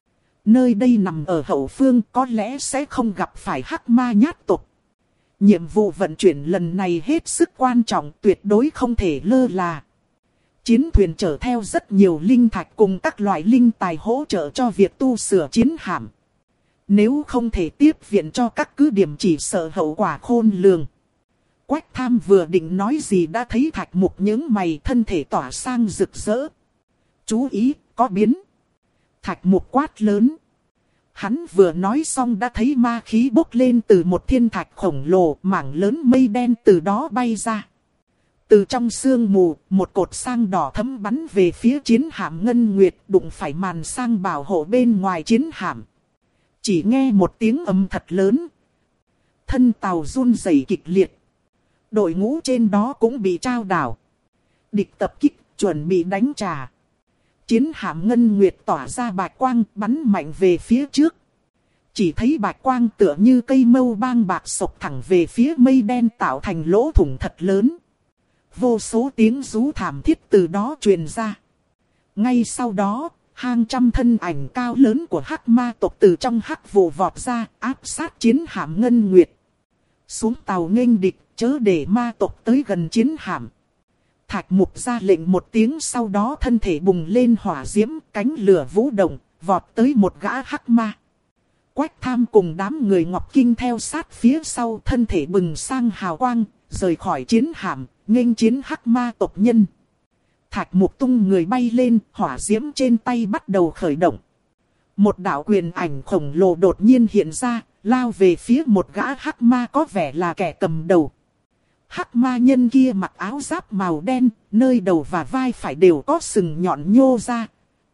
Nơi đây nằm ở hậu phương, có lẽ sẽ không gặp phải Hắc Ma nhát tộc. Nhiệm vụ vận chuyển lần này hết sức quan trọng, tuyệt đối không thể lơ là. Chiến thuyền chở theo rất nhiều linh thạch cùng các loại linh tài hỗ trợ cho việc tu sửa chiến hạm. Nếu không thể tiếp viện cho các cứ điểm chỉ sợ hậu quả khôn lường. Quách Tham vừa định nói gì đã thấy Thạch Mục nhướng mày, thân thể tỏa sang rực rỡ. Chú ý, có biến. Thạch Mục quát lớn. Hắn vừa nói xong đã thấy ma khí bốc lên từ một thiên thạch khổng lồ, mảng lớn mây đen từ đó bay ra. Từ trong sương mù, một cột sang đỏ thấm bắn về phía chiến hạm ngân nguyệt, đụng phải màn sang bảo hộ bên ngoài chiến hạm. Chỉ nghe một tiếng ầm thật lớn. Thân tàu run rẩy kịch liệt. Đội ngũ trên đó cũng bị trao đảo. Địch tập kích, chuẩn bị đánh trả. Chiến hạm ngân nguyệt tỏa ra bạch quang, bắn mạnh về phía trước. Chỉ thấy bạch quang tựa như cây mâu bang bạc sộc thẳng về phía mây đen, tạo thành lỗ thủng thật lớn. Vô số tiếng rú thảm thiết từ đó truyền ra. Ngay sau đó, hàng trăm thân ảnh cao lớn của hắc ma tộc từ trong hắc vụ vọt ra, áp sát chiến hạm Ngân Nguyệt. Xuống tàu nghênh địch, chớ để ma tộc tới gần chiến hạm. Thạch Mục ra lệnh một tiếng, sau đó thân thể bùng lên hỏa diễm, cánh lửa vũ động, vọt tới một gã hắc ma. Quách Tham cùng đám người Ngọc Kinh theo sát phía sau, thân thể bừng sang hào quang, rời khỏi chiến hạm, nghênh chiến hắc ma tộc nhân. Thạch Mục tung người bay lên, hỏa diễm trên tay bắt đầu khởi động. Một đạo quyền ảnh khổng lồ đột nhiên hiện ra, lao về phía một gã hắc ma có vẻ là kẻ cầm đầu. Hắc ma nhân kia mặc áo giáp màu đen, nơi đầu và vai phải đều có sừng nhọn nhô ra.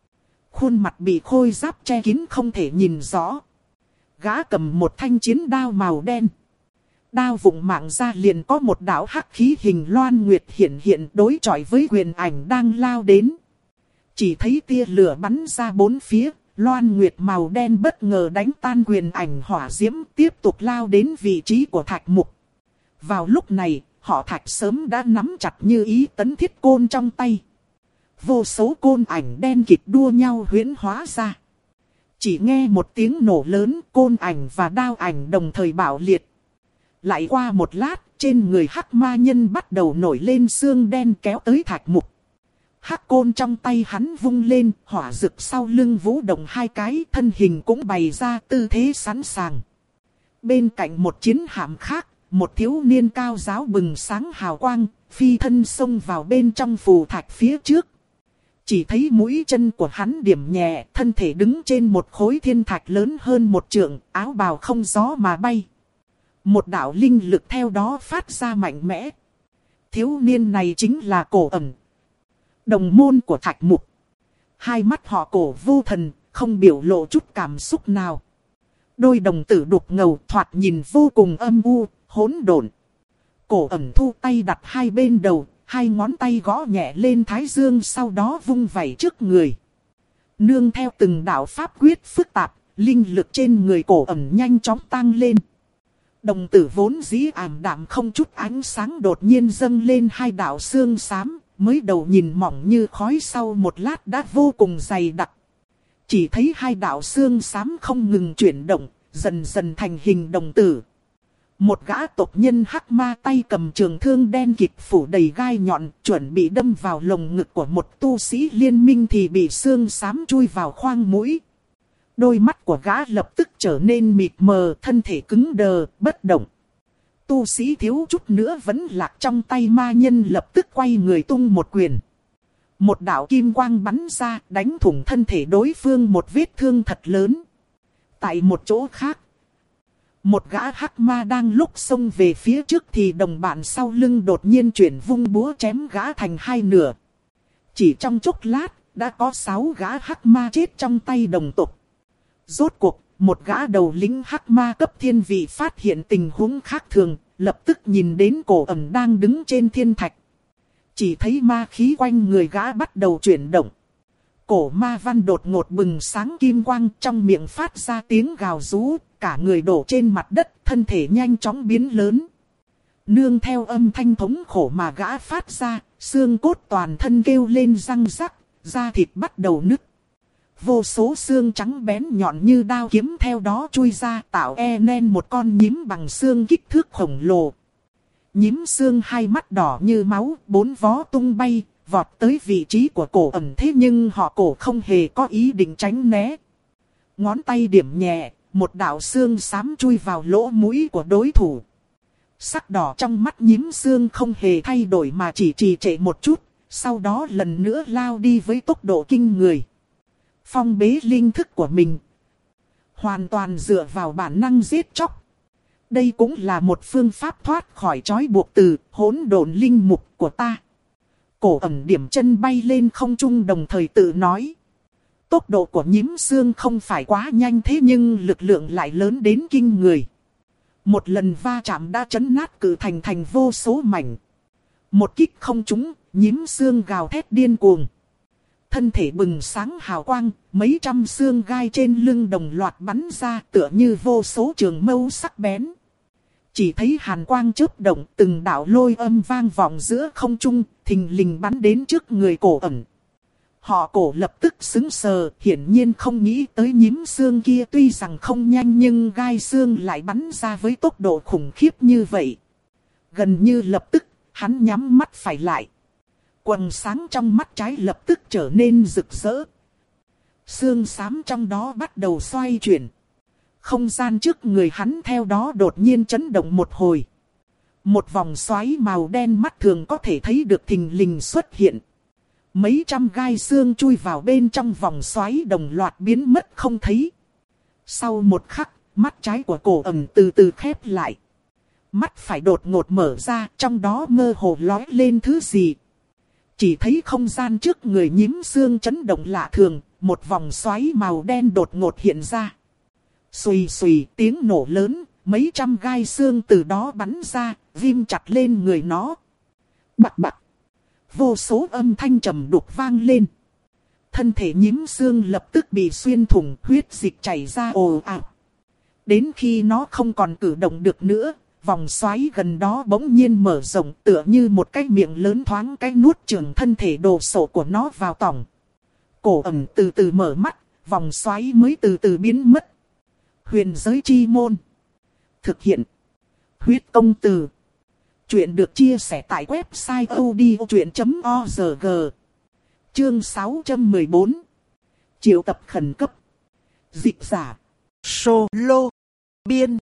Khuôn mặt bị khôi giáp che kín không thể nhìn rõ. Gã cầm một thanh chiến đao màu đen. Đao vụng mạng ra liền có một đạo hắc khí hình loan nguyệt hiện hiện đối chọi với quyền ảnh đang lao đến. Chỉ thấy tia lửa bắn ra bốn phía, loan nguyệt màu đen bất ngờ đánh tan quyền ảnh hỏa diễm, tiếp tục lao đến vị trí của Thạch Mục. Vào lúc này, họ Thạch sớm đã nắm chặt như ý tấn thiết côn trong tay. Vô số côn ảnh đen kịt đua nhau huyễn hóa ra. Chỉ nghe một tiếng nổ lớn, côn ảnh và đao ảnh đồng thời bạo liệt. Lại qua một lát, trên người hắc ma nhân bắt đầu nổi lên xương đen kéo tới Thạch Mục. Hắc côn trong tay hắn vung lên, hỏa rực sau lưng vũ động hai cái, thân hình cũng bày ra tư thế sẵn sàng. Bên cạnh một chiến hạm khác, một thiếu niên cao giáo bừng sáng hào quang, phi thân xông vào bên trong phù thạch phía trước. Chỉ thấy mũi chân của hắn điểm nhẹ, thân thể đứng trên một khối thiên thạch lớn hơn một trượng, áo bào không gió mà bay. Một đạo linh lực theo đó phát ra mạnh mẽ. Thiếu niên này chính là Cổ Ẩn, đồng môn của Thạch Mục. Hai mắt họ Cổ vô thần, không biểu lộ chút cảm xúc nào. Đôi đồng tử đục ngầu thoạt nhìn vô cùng âm u, hỗn độn. Cổ Ẩn thu tay đặt hai bên đầu, hai ngón tay gõ nhẹ lên thái dương, sau đó vung vẩy trước người. Nương theo từng đạo pháp quyết phức tạp, linh lực trên người Cổ Ẩn nhanh chóng tăng lên. Đồng tử vốn dĩ ảm đạm không chút ánh sáng đột nhiên dâng lên hai đạo xương xám, mới đầu nhìn mỏng như khói sau một lát đã vô cùng dày đặc. Chỉ thấy hai đạo xương xám không ngừng chuyển động, dần dần thành hình đồng tử. Một gã tộc nhân hắc ma tay cầm trường thương đen kịt phủ đầy gai nhọn, chuẩn bị đâm vào lồng ngực của một tu sĩ liên minh thì bị xương xám chui vào khoang mũi. Đôi mắt của gã lập tức trở nên mịt mờ, thân thể cứng đờ, bất động. Tu sĩ thiếu chút nữa vẫn lạc trong tay ma nhân, lập tức quay người tung một quyền. Một đạo kim quang bắn ra, đánh thủng thân thể đối phương một vết thương thật lớn. Tại một chỗ khác, một gã hắc ma đang lúc xông về phía trước thì đồng bạn sau lưng đột nhiên chuyển vung búa chém gã thành hai nửa. Chỉ trong chốc lát, đã có sáu gã hắc ma chết trong tay đồng tộc. Rốt cuộc, một gã đầu lính hắc ma cấp thiên vị phát hiện tình huống khác thường, lập tức nhìn đến Cổ Ẩn đang đứng trên thiên thạch. Chỉ thấy ma khí quanh người gã bắt đầu chuyển động. Cổ ma văn đột ngột bừng sáng kim quang, trong miệng phát ra tiếng gào rú, cả người đổ trên mặt đất, thân thể nhanh chóng biến lớn. Nương theo âm thanh thống khổ mà gã phát ra, xương cốt toàn thân kêu lên răng rắc, da thịt bắt đầu nứt. Vô số xương trắng bén nhọn như đao kiếm theo đó chui ra, tạo e nên một con nhím bằng xương kích thước khổng lồ. Nhím xương hai mắt đỏ như máu, bốn vó tung bay, vọt tới vị trí của Cổ Ẩn, thế nhưng họ Cổ không hề có ý định tránh né. Ngón tay điểm nhẹ, một đạo xương xám chui vào lỗ mũi của đối thủ. Sắc đỏ trong mắt nhím xương không hề thay đổi mà chỉ trì trệ một chút, sau đó lần nữa lao đi với tốc độ kinh người. Phong bế linh thức của mình, hoàn toàn dựa vào bản năng giết chóc. Đây cũng là một phương pháp thoát khỏi trói buộc từ hỗn độn linh mục của ta. Cổ Ẩn điểm chân bay lên không trung, đồng thời tự nói. Tốc độ của nhím xương không phải quá nhanh, thế nhưng lực lượng lại lớn đến kinh người. Một lần va chạm đã chấn nát cử thành thành vô số mảnh. Một kích không trúng, nhím xương gào thét điên cuồng. Thân thể bừng sáng hào quang, mấy trăm xương gai trên lưng đồng loạt bắn ra tựa như vô số trường mâu sắc bén. Chỉ thấy hàn quang chớp động, từng đạo lôi âm vang vọng giữa không trung, thình lình bắn đến trước người Cổ Ẩn. Họ Cổ lập tức sững sờ, hiển nhiên không nghĩ tới nhím xương kia tuy rằng không nhanh nhưng gai xương lại bắn ra với tốc độ khủng khiếp như vậy. Gần như lập tức, hắn nhắm mắt phải lại. Quầng sáng trong mắt trái lập tức trở nên rực rỡ. Xương xám trong đó bắt đầu xoay chuyển. Không gian trước người hắn theo đó đột nhiên chấn động một hồi. Một vòng xoáy màu đen mắt thường có thể thấy được thình lình xuất hiện. Mấy trăm gai xương chui vào bên trong vòng xoáy đồng loạt biến mất không thấy. Sau một khắc, mắt trái của Cổ Ẩn từ từ khép lại. Mắt phải đột ngột mở ra, trong đó mơ hồ lóe lên thứ gì. Chỉ thấy không gian trước người nhím xương chấn động lạ thường, một vòng xoáy màu đen đột ngột hiện ra. Xùy xùy tiếng nổ lớn, mấy trăm gai xương từ đó bắn ra, ghim chặt lên người nó. Bạc bạc. Vô số âm thanh trầm đục vang lên. Thân thể nhím xương lập tức bị xuyên thủng, huyết dịch chảy ra ồ ạt. Đến khi nó không còn cử động được nữa, vòng xoáy gần đó bỗng nhiên mở rộng tựa như một cái miệng lớn thoáng cái nuốt chửng thân thể đồ sộ của nó vào tỏng. Cổ Ẩn từ từ mở mắt, vòng xoáy mới từ từ biến mất. Huyền giới chi môn. Thực hiện. Huyết công từ. Chuyện được chia sẻ tại website odchuyện chấm org. Chương sáu trăm mười bốn. Triệu tập khẩn cấp. Dịch giả. Solo. Biên.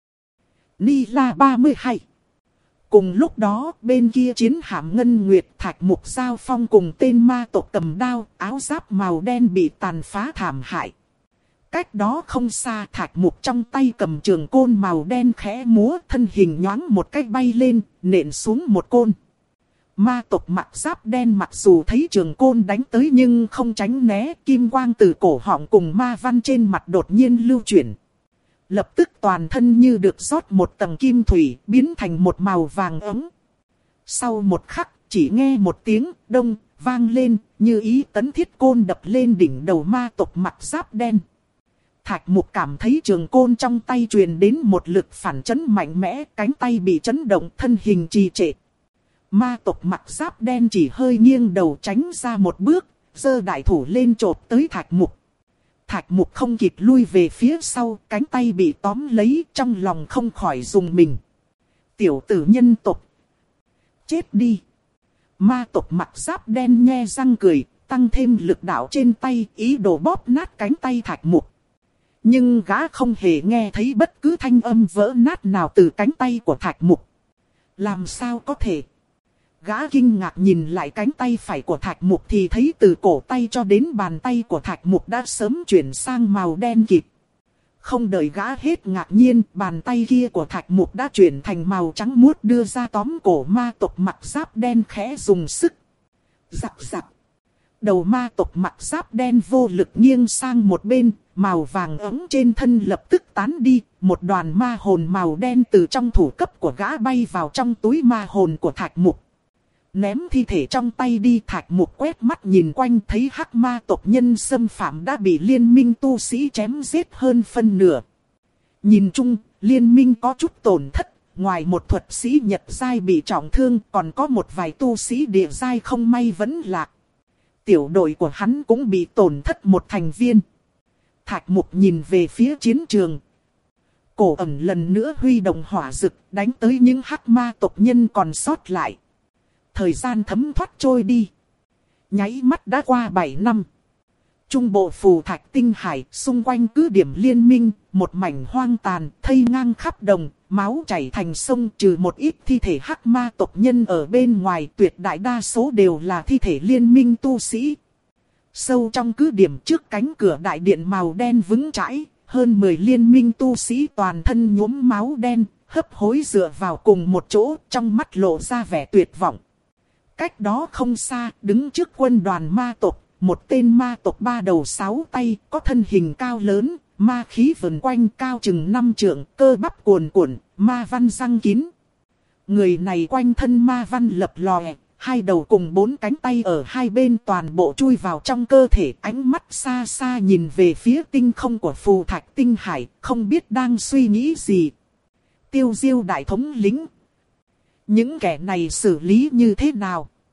Ni La ba mươi hai. Cùng lúc đó, bên kia chiến hạm Ngân Nguyệt Thạch Mục Giao Phong cùng tên ma tộc cầm đao, áo giáp màu đen bị tàn phá thảm hại. Cách đó không xa, Thạch Mục trong tay cầm trường côn màu đen khẽ múa, thân hình nhoáng một cách bay lên, nện xuống một côn. Ma tộc mặc giáp đen mặc dù thấy trường côn đánh tới nhưng không tránh né, kim quang từ cổ họng cùng ma văn trên mặt đột nhiên lưu chuyển. Lập tức toàn thân như được rót một tầng kim thủy, biến thành một màu vàng ấm. Sau một khắc, chỉ nghe một tiếng đông vang lên, như ý tấn thiết côn đập lên đỉnh đầu ma tộc mặc giáp đen. Thạch Mục cảm thấy trường côn trong tay truyền đến một lực phản chấn mạnh mẽ, cánh tay bị chấn động, thân hình trì trệ. Ma tộc mặc giáp đen chỉ hơi nghiêng đầu tránh ra một bước, giơ đại thủ lên chộp tới Thạch Mục. Thạch Mục không kịp lui về phía sau, cánh tay bị tóm lấy, trong lòng không khỏi rùng mình. Tiểu tử nhân tộc. Chết đi. Ma tộc mặc giáp đen nhe răng cười, tăng thêm lực đạo trên tay, ý đồ bóp nát cánh tay Thạch Mục. Nhưng gã không hề nghe thấy bất cứ thanh âm vỡ nát nào từ cánh tay của Thạch Mục. Làm sao có thể? Gã kinh ngạc nhìn lại cánh tay phải của Thạch Mục thì thấy từ cổ tay cho đến bàn tay của Thạch Mục đã sớm chuyển sang màu đen kịt. Không đợi gã hết ngạc nhiên, bàn tay kia của Thạch Mục đã chuyển thành màu trắng muốt đưa ra tóm cổ ma tộc mặc giáp đen khẽ dùng sức. Giặc giặc. Đầu ma tộc mặc giáp đen vô lực nghiêng sang một bên, màu vàng ấm trên thân lập tức tán đi, một đoàn ma hồn màu đen từ trong thủ cấp của gã bay vào trong túi ma hồn của Thạch Mục. Ném thi thể trong tay đi, Thạch Mục quét mắt nhìn quanh thấy hắc ma tộc nhân xâm phạm đã bị liên minh tu sĩ chém giết hơn phân nửa. Nhìn chung, liên minh có chút tổn thất, ngoài một thuật sĩ Nhật giai bị trọng thương còn có một vài tu sĩ địa giai không may vẫn lạc. Tiểu đội của hắn cũng bị tổn thất một thành viên. Thạch Mục nhìn về phía chiến trường. Cổ Ẩn lần nữa huy động hỏa dực đánh tới những hắc ma tộc nhân còn sót lại. Thời gian thấm thoát trôi đi. Nháy mắt đã qua bảy năm. Trung bộ phù thạch tinh hải, xung quanh cứ điểm liên minh, một mảnh hoang tàn, thây ngang khắp đồng, máu chảy thành sông, trừ một ít thi thể hắc ma tộc nhân ở bên ngoài, tuyệt đại đa số đều là thi thể liên minh tu sĩ. Sâu trong cứ điểm trước cánh cửa đại điện màu đen vững chãi, hơn mười liên minh tu sĩ toàn thân nhuốm máu đen, hấp hối dựa vào cùng một chỗ, trong mắt lộ ra vẻ tuyệt vọng. Cách đó không xa, đứng trước quân đoàn ma tộc, một tên ma tộc ba đầu sáu tay, có thân hình cao lớn, ma khí vần quanh cao chừng năm trượng, cơ bắp cuồn cuộn, ma văn răng kín. Người này quanh thân ma văn lập lòe, hai đầu cùng bốn cánh tay ở hai bên toàn bộ chui vào trong cơ thể, ánh mắt xa xa nhìn về phía tinh không của phù thạch tinh hải, không biết đang suy nghĩ gì. Tiêu Diêu đại thống lĩnh. Những kẻ này xử lý như thế nào?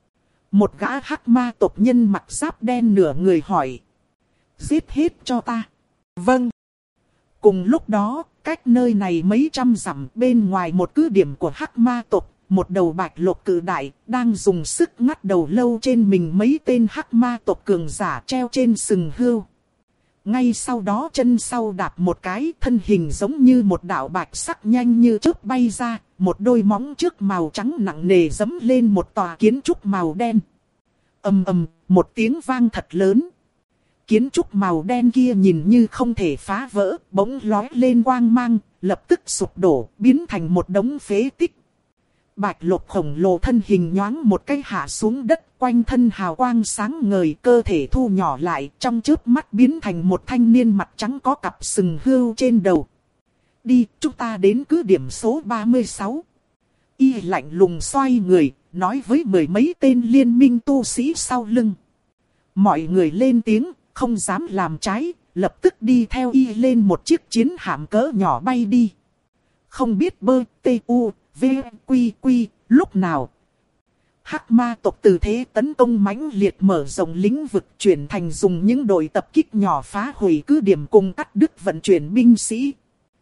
Một gã hắc ma tộc nhân mặc giáp đen nửa người hỏi. Giết hết cho ta. Vâng. Cùng lúc đó, cách nơi này mấy trăm dặm bên ngoài một cứ điểm của hắc ma tộc, một đầu bạch lộc cự đại đang dùng sức ngắt đầu lâu trên mình mấy tên hắc ma tộc cường giả treo trên sừng hươu. Ngay sau đó chân sau đạp một cái, thân hình giống như một đạo bạch sắc nhanh như chớp bay ra, một đôi móng trước màu trắng nặng nề giẫm lên một tòa kiến trúc màu đen. Ầm ầm, một tiếng vang thật lớn. Kiến trúc màu đen kia nhìn như không thể phá vỡ, bỗng lói lên quang mang, lập tức sụp đổ, biến thành một đống phế tích. Bạch lộc khổng lồ thân hình nhoáng một cái hạ xuống đất, quanh thân hào quang sáng ngời, cơ thể thu nhỏ lại, trong chớp mắt biến thành một thanh niên mặt trắng có cặp sừng hươu trên đầu. Đi, chúng ta đến cứ điểm số ba mươi sáu. Y lạnh lùng xoay người, nói với mười mấy tên liên minh tu sĩ sau lưng. Mọi người lên tiếng, không dám làm trái, lập tức đi theo Y lên một chiếc chiến hạm cỡ nhỏ bay đi. Không biết bơi, tê u, v, quy quy, lúc nào. Hắc ma tộc từ thế tấn công mãnh liệt mở rộng lĩnh vực, chuyển thành dùng những đội tập kích nhỏ phá hủy cứ điểm cùng cắt đứt vận chuyển binh sĩ.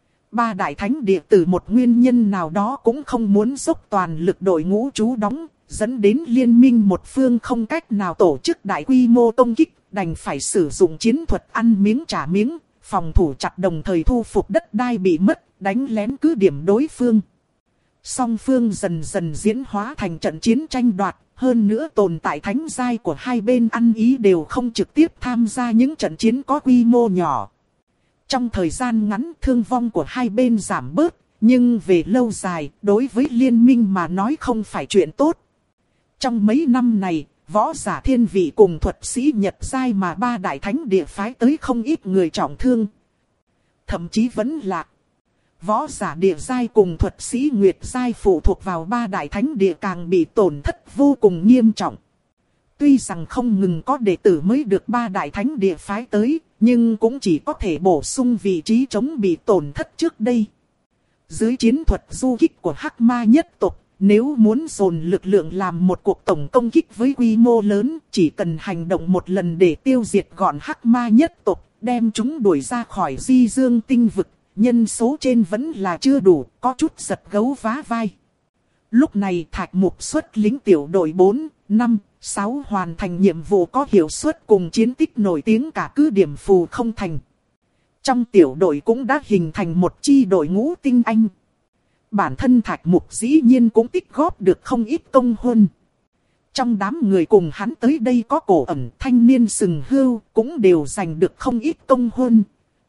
Ba đại thánh địa từ một nguyên nhân nào đó cũng không muốn dốc toàn lực đội ngũ trú đóng, dẫn đến liên minh một phương không cách nào tổ chức đại quy mô công kích, đành phải sử dụng chiến thuật ăn miếng trả miếng, phòng thủ chặt đồng thời thu phục đất đai bị mất, đánh lén cứ điểm đối phương. Song phương dần dần diễn hóa thành trận chiến tranh đoạt, hơn nữa tồn tại thánh giai của hai bên ăn ý đều không trực tiếp tham gia những trận chiến có quy mô nhỏ. Trong thời gian ngắn thương vong của hai bên giảm bớt, nhưng về lâu dài, đối với liên minh mà nói không phải chuyện tốt. Trong mấy năm này, võ giả thiên vị cùng thuật sĩ Nhật giai mà ba đại thánh địa phái tới không ít người trọng thương. Thậm chí vẫn lạc. Võ giả địa giai cùng thuật sĩ Nguyệt giai phụ thuộc vào ba đại thánh địa càng bị tổn thất vô cùng nghiêm trọng. Tuy rằng không ngừng có đệ tử mới được ba đại thánh địa phái tới, nhưng cũng chỉ có thể bổ sung vị trí chống bị tổn thất trước đây. Dưới chiến thuật du kích của Hắc Ma nhất tộc, nếu muốn dồn lực lượng làm một cuộc tổng công kích với quy mô lớn, chỉ cần hành động một lần để tiêu diệt gọn Hắc Ma nhất tộc, đem chúng đuổi ra khỏi Di Dương tinh vực. Nhân số trên vẫn là chưa đủ, có chút giật gấu vá vai. Lúc này Thạch Mục xuất lính tiểu đội bốn, năm, sáu hoàn thành nhiệm vụ có hiệu suất cùng chiến tích nổi tiếng cả cứ điểm Phù Không Thành. Trong tiểu đội cũng đã hình thành một chi đội ngũ tinh anh. Bản thân Thạch Mục dĩ nhiên cũng tích góp được không ít công huân. Trong đám người cùng hắn tới đây có cổ ẩn thanh niên sừng hươu cũng đều giành được không ít công huân.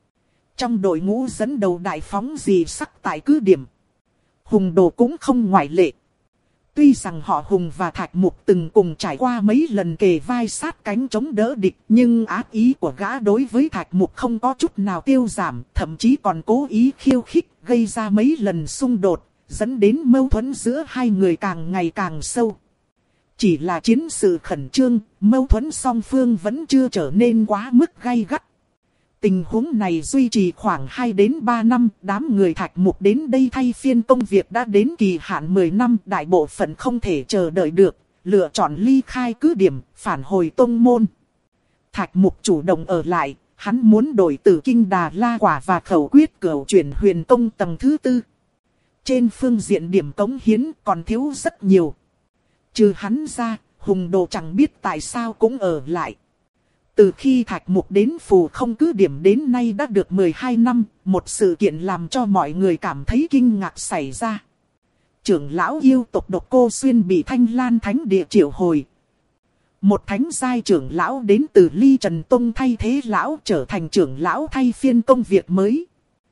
Trong đội ngũ dẫn đầu đại phóng dị sắc tại cứ điểm, Hùng Đồ cũng không ngoại lệ. Tuy rằng họ Hùng và Thạch Mục từng cùng trải qua mấy lần kề vai sát cánh chống đỡ địch, nhưng ác ý của gã đối với Thạch Mục không có chút nào tiêu giảm, thậm chí còn cố ý khiêu khích, gây ra mấy lần xung đột, dẫn đến mâu thuẫn giữa hai người càng ngày càng sâu. Chỉ là chiến sự khẩn trương, mâu thuẫn song phương vẫn chưa trở nên quá mức gay gắt. Tình huống này duy trì khoảng hai đến ba năm, đám người Thạch Mục đến đây thay phiên công việc đã đến kỳ hạn mười năm, đại bộ phận không thể chờ đợi được, lựa chọn ly khai cứ điểm, phản hồi tông môn. Thạch Mục chủ động ở lại, hắn muốn đổi Tử Kinh Đà La Quả và khẩu quyết cửu chuyển huyền tông tầng thứ tư. Trên phương diện điểm cống hiến còn thiếu rất nhiều. Trừ hắn ra, Hùng Đồ chẳng biết tại sao cũng ở lại. Từ khi Thạch Mục đến Phù Không cứ điểm đến nay đã được mười hai năm, một sự kiện làm cho mọi người cảm thấy kinh ngạc xảy ra. Trưởng lão yêu tộc Độc Cô Xuyên bị Thanh Lan Thánh Địa triệu hồi. Một thánh giai trưởng lão đến từ Ly Trần Tông thay thế lão trở thành trưởng lão thay phiên công việc mới.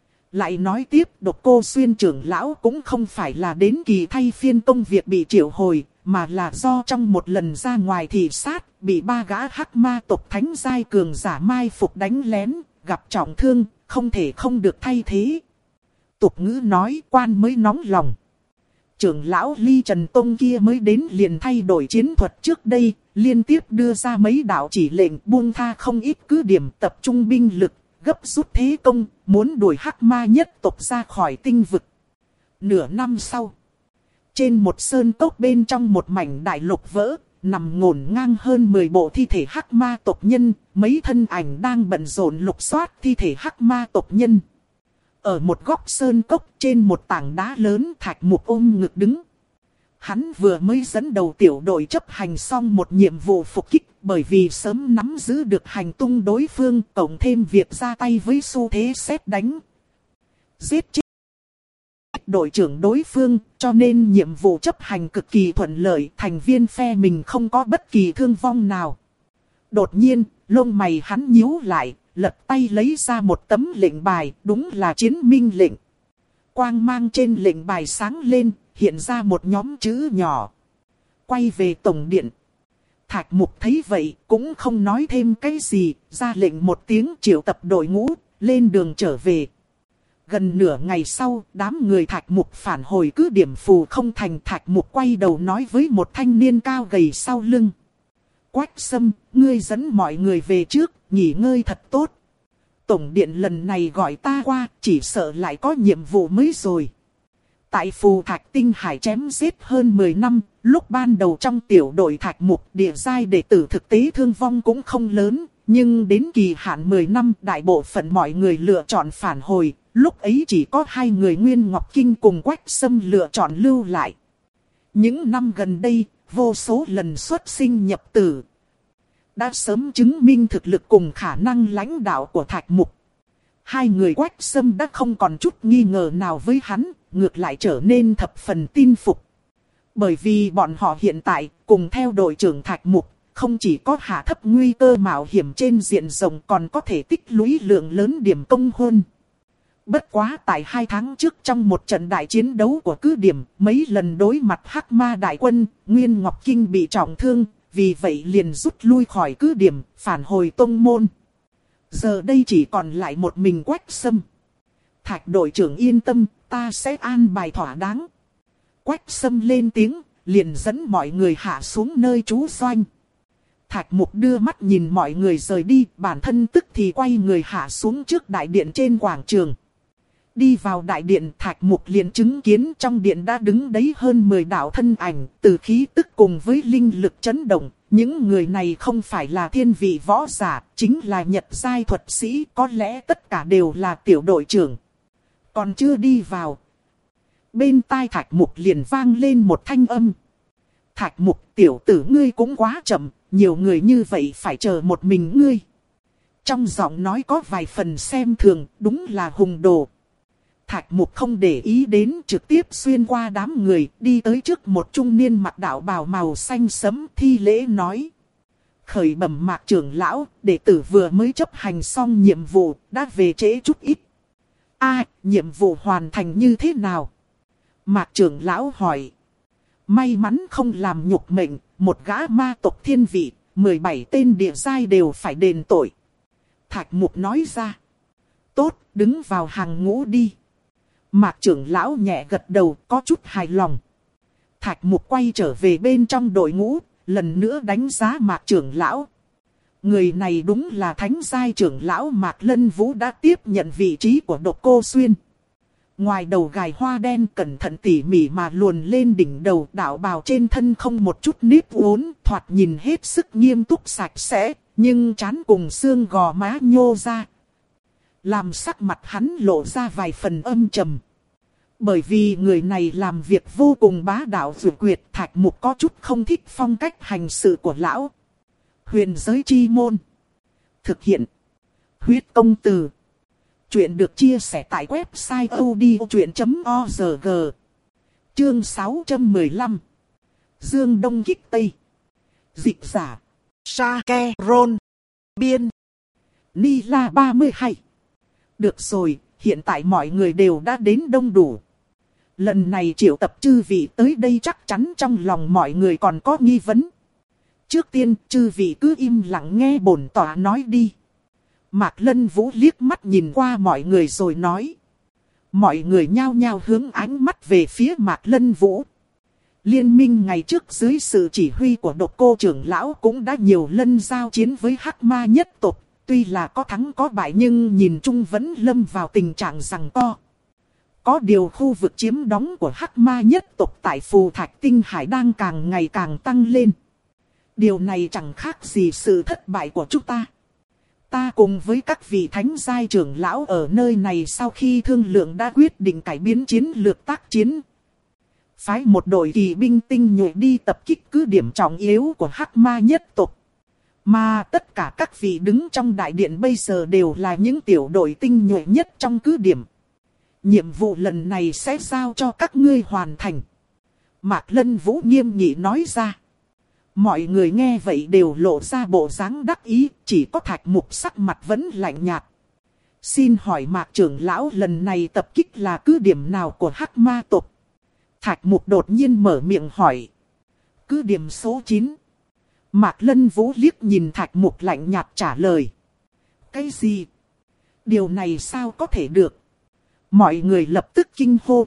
Lại nói tiếp, Độc Cô Xuyên trưởng lão cũng không phải là đến kỳ thay phiên công việc bị triệu hồi, mà là do trong một lần ra ngoài thị sát, bị ba gã hắc ma tộc thánh giai cường giả mai phục đánh lén, gặp trọng thương, không thể không được thay thế. Tục ngữ nói quan mới nóng lòng. Trưởng lão Ly Trần Tông kia mới đến liền thay đổi chiến thuật trước đây, liên tiếp đưa ra mấy đạo chỉ lệnh buông tha không ít cứ điểm tập trung binh lực, gấp rút thế công, muốn đuổi hắc ma nhất tộc ra khỏi tinh vực. Nửa năm sau, trên một sơn cốc bên trong một mảnh đại lục vỡ, nằm ngổn ngang hơn mười bộ thi thể hắc ma tộc nhân, mấy thân ảnh đang bận rộn lục soát thi thể hắc ma tộc nhân. Ở một góc sơn cốc trên một tảng đá lớn, Thạch Mục ôm ngực đứng. Hắn vừa mới dẫn đầu tiểu đội chấp hành xong một nhiệm vụ phục kích, bởi vì sớm nắm giữ được hành tung đối phương, cộng thêm việc ra tay với xu thế sét đánh. Giết chết đội trưởng đối phương, cho nên nhiệm vụ chấp hành cực kỳ thuận lợi, thành viên phe mình không có bất kỳ thương vong nào. Đột nhiên, lông mày hắn nhíu lại, lật tay lấy ra một tấm lệnh bài, đúng là chiến minh lệnh. Quang mang trên lệnh bài sáng lên, hiện ra một nhóm chữ nhỏ. Quay về tổng điện. Thạch Mục thấy vậy, cũng không nói thêm cái gì, ra lệnh một tiếng triệu tập đội ngũ, lên đường trở về. Gần nửa ngày sau, đám người Thạch Mục phản hồi cứ điểm Phù Không Thành. Thạch Mục quay đầu nói với một thanh niên cao gầy sau lưng. Quách Sâm, ngươi dẫn mọi người về trước, nghỉ ngơi thật tốt. Tổng điện lần này gọi ta qua, chỉ sợ lại có nhiệm vụ mới rồi. Tại Phù Thạch Tinh Hải chém giết hơn mười năm, lúc ban đầu trong tiểu đội Thạch Mục địa giai đệ tử thực tế thương vong cũng không lớn. Nhưng đến kỳ hạn mười năm, đại bộ phận mọi người lựa chọn phản hồi. Lúc ấy chỉ có hai người Nguyên Ngọc Kinh cùng Quách Sâm lựa chọn lưu lại. Những năm gần đây, vô số lần xuất sinh nhập tử đã sớm chứng minh thực lực cùng khả năng lãnh đạo của Thạch Mục. Hai người Quách Sâm đã không còn chút nghi ngờ nào với hắn, ngược lại trở nên thập phần tin phục. Bởi vì bọn họ hiện tại, cùng theo đội trưởng Thạch Mục, không chỉ có hạ thấp nguy cơ mạo hiểm trên diện rộng, còn có thể tích lũy lượng lớn điểm công hơn. Bất quá tại hai tháng trước trong một trận đại chiến đấu của cứ điểm, mấy lần đối mặt Hắc Ma đại quân, Nguyên Ngọc Kinh bị trọng thương, vì vậy liền rút lui khỏi cứ điểm, phản hồi tông môn. Giờ đây chỉ còn lại một mình Quách Sâm. Thạch đội trưởng yên tâm, ta sẽ an bài thỏa đáng. Quách Sâm lên tiếng, liền dẫn mọi người hạ xuống nơi trú doanh. Thạch Mục đưa mắt nhìn mọi người rời đi, bản thân tức thì quay người hạ xuống trước đại điện trên quảng trường. Đi vào đại điện, Thạch Mục liền chứng kiến trong điện đã đứng đấy hơn mười đạo thân ảnh, từ khí tức cùng với linh lực chấn động. Những người này không phải là thiên vị võ giả, chính là nhật giai thuật sĩ, có lẽ tất cả đều là tiểu đội trưởng. Còn chưa đi vào, bên tai Thạch Mục liền vang lên một thanh âm. Thạch Mục, tiểu tử ngươi cũng quá chậm, nhiều người như vậy phải chờ một mình ngươi. Trong giọng nói có vài phần xem thường, đúng là hùng đồ. Thạch Mục không để ý đến, trực tiếp xuyên qua đám người, đi tới trước một trung niên mặc đạo bào màu xanh sẫm, thi lễ nói. Khởi bẩm Mạc trưởng lão, đệ tử vừa mới chấp hành xong nhiệm vụ, đã về trễ chút ít. A, nhiệm vụ hoàn thành như thế nào? Mạc trưởng lão hỏi. May mắn không làm nhục mệnh, một gã ma tộc thiên vị, mười bảy tên địa giai đều phải đền tội. Thạch Mục nói ra. Tốt, đứng vào hàng ngũ đi. Mạc trưởng lão nhẹ gật đầu, có chút hài lòng. Thạch Mục quay trở về bên trong đội ngũ, lần nữa đánh giá Mạc trưởng lão. Người này đúng là thánh giai trưởng lão Mạc Lân Vũ đã tiếp nhận vị trí của Độc Cô Xuyên. Ngoài đầu gài hoa đen cẩn thận tỉ mỉ mà luồn lên đỉnh đầu, đạo bào trên thân không một chút nếp uốn, thoạt nhìn hết sức nghiêm túc sạch sẽ, nhưng trán cùng xương gò má nhô ra, làm sắc mặt hắn lộ ra vài phần âm trầm. Bởi vì người này làm việc vô cùng bá đạo vượt quyệt, Thạch Mục có chút không thích phong cách hành sự của lão. Huyền giới chi môn. Thực hiện. Huyết công từ. Chuyện được chia sẻ tại website odchuyện chấm org. Chương sáu trăm mười lăm. Dương Đông Kích Tây. Dịch giả. Sa Ke Rôn. Biên. Ni La ba mươi hai. Được rồi, hiện tại mọi người đều đã đến đông đủ. Lần này triệu tập chư vị tới đây chắc chắn trong lòng mọi người còn có nghi vấn. Trước tiên, chư vị cứ im lặng nghe bổn tọa nói đi. Mạc Lân Vũ liếc mắt nhìn qua mọi người rồi nói. Mọi người nhao nhao hướng ánh mắt về phía Mạc Lân Vũ. Liên minh ngày trước dưới sự chỉ huy của Độc Cô trưởng lão cũng đã nhiều lần giao chiến với Hắc Ma nhất tộc. Tuy là có thắng có bại nhưng nhìn chung vẫn lâm vào tình trạng giằng co. Có điều khu vực chiếm đóng của Hắc Ma nhất tộc tại Phù Thạch Tinh Hải đang càng ngày càng tăng lên. Điều này chẳng khác gì sự thất bại của chúng ta. Ta cùng với các vị thánh giai trưởng lão ở nơi này sau khi thương lượng đã quyết định cải biến chiến lược tác chiến. Phái một đội kỳ binh tinh nhuệ đi tập kích cứ điểm trọng yếu của Hắc Ma nhất tộc. Mà tất cả các vị đứng trong đại điện bây giờ đều là những tiểu đội tinh nhuệ nhất trong cứ điểm. Nhiệm vụ lần này sẽ giao cho các ngươi hoàn thành. Mạc Lân Vũ nghiêm nghị nói ra. Mọi người nghe vậy đều lộ ra bộ dáng đắc ý, chỉ có Thạch Mục sắc mặt vẫn lạnh nhạt. Xin hỏi Mạc trưởng lão lần này tập kích là cứ điểm nào của Hắc Ma tộc? Thạch Mục đột nhiên mở miệng hỏi. Cứ điểm số chín. Mạc Lân Vũ liếc nhìn Thạch Mục lạnh nhạt trả lời. Cái gì? Điều này sao có thể được? Mọi người lập tức kinh hô.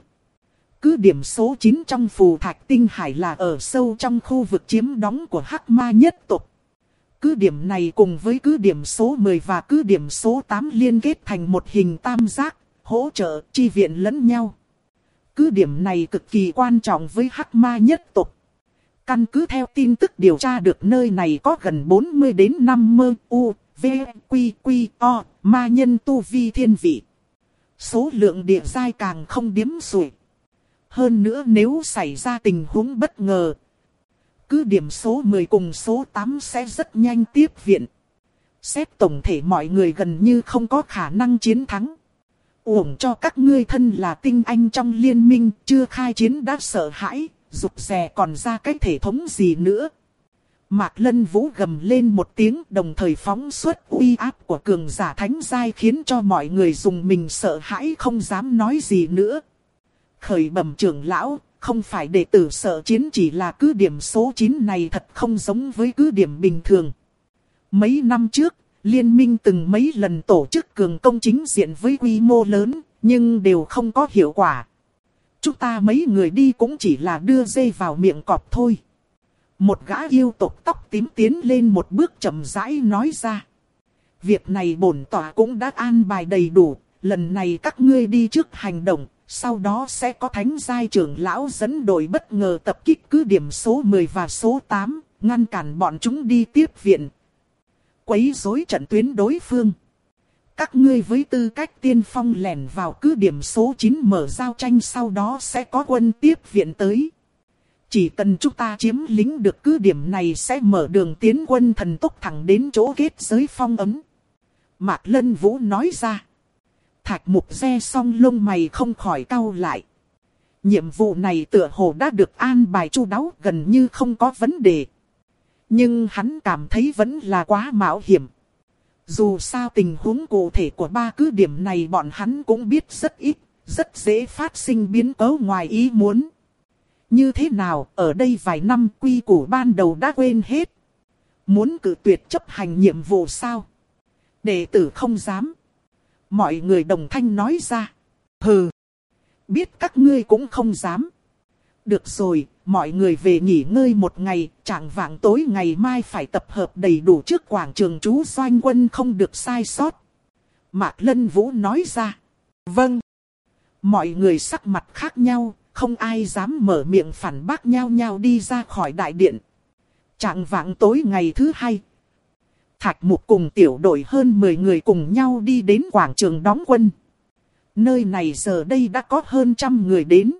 Cứ điểm số chín trong phù thạch tinh hải là ở sâu trong khu vực chiếm đóng của Hắc Ma nhất tộc. Cứ điểm này cùng với cứ điểm số mười và cứ điểm số tám liên kết thành một hình tam giác, hỗ trợ chi viện lẫn nhau. Cứ điểm này cực kỳ quan trọng với Hắc Ma nhất tộc. Căn cứ theo tin tức điều tra được nơi này có gần bốn mươi đến năm mươi u, v, quy, quy, o, ma nhân tu vi thiên vị. Số lượng địa giai càng không điếm xuể. Hơn nữa nếu xảy ra tình huống bất ngờ, cứ điểm số mười cùng số tám sẽ rất nhanh tiếp viện. Xét tổng thể mọi người gần như không có khả năng chiến thắng. Uổng cho các ngươi thân là tinh anh trong liên minh, chưa khai chiến đã sợ hãi, rụt rè còn ra cái thể thống gì nữa. Mạc Lân Vũ gầm lên một tiếng, đồng thời phóng xuất uy áp của cường giả thánh giai khiến cho mọi người dùng mình sợ hãi không dám nói gì nữa. Khởi bẩm trưởng lão, không phải đệ tử sợ chiến, chỉ là cứ điểm số chín này thật không giống với cứ điểm bình thường. Mấy năm trước, liên minh từng mấy lần tổ chức cường công chính diện với quy mô lớn, nhưng đều không có hiệu quả. Chúng ta mấy người đi cũng chỉ là đưa dây vào miệng cọp thôi. Một gã yêu tộc tóc tím tiến lên một bước chậm rãi nói ra. Việc này bổn tọa cũng đã an bài đầy đủ, lần này các ngươi đi trước hành động. Sau đó sẽ có thánh giai trưởng lão dẫn đội bất ngờ tập kích cứ điểm số mười và số tám, ngăn cản bọn chúng đi tiếp viện. Quấy rối trận tuyến đối phương. Các ngươi với tư cách tiên phong lẻn vào cứ điểm số chín mở giao tranh, sau đó sẽ có quân tiếp viện tới. Chỉ cần chúng ta chiếm lĩnh được cứ điểm này sẽ mở đường tiến quân thần tốc thẳng đến chỗ kết giới phong ấm. Mạc Lân Vũ nói ra. Thạch Mục re xong lông mày không khỏi cau lại. Nhiệm vụ này tựa hồ đã được an bài chu đáo, gần như không có vấn đề. Nhưng hắn cảm thấy vẫn là quá mạo hiểm. Dù sao tình huống cụ thể của ba cứ điểm này bọn hắn cũng biết rất ít, rất dễ phát sinh biến cố ngoài ý muốn. Như thế nào, ở đây vài năm quy củ ban đầu đã quên hết. Muốn cự tuyệt chấp hành nhiệm vụ sao? Đệ tử không dám. Mọi người đồng thanh nói ra. Hừ. Biết các ngươi cũng không dám. Được rồi, mọi người về nghỉ ngơi một ngày, chạng vạng tối ngày mai phải tập hợp đầy đủ trước quảng trường trú doanh quân, không được sai sót. Mạc Lân Vũ nói ra. Vâng. Mọi người sắc mặt khác nhau, không ai dám mở miệng phản bác, nhau nhau đi ra khỏi đại điện. Chạng vạng tối ngày thứ hai, Thạch Mục cùng tiểu đội hơn mười người cùng nhau đi đến quảng trường đóng quân. Nơi này giờ đây đã có hơn trăm người đến.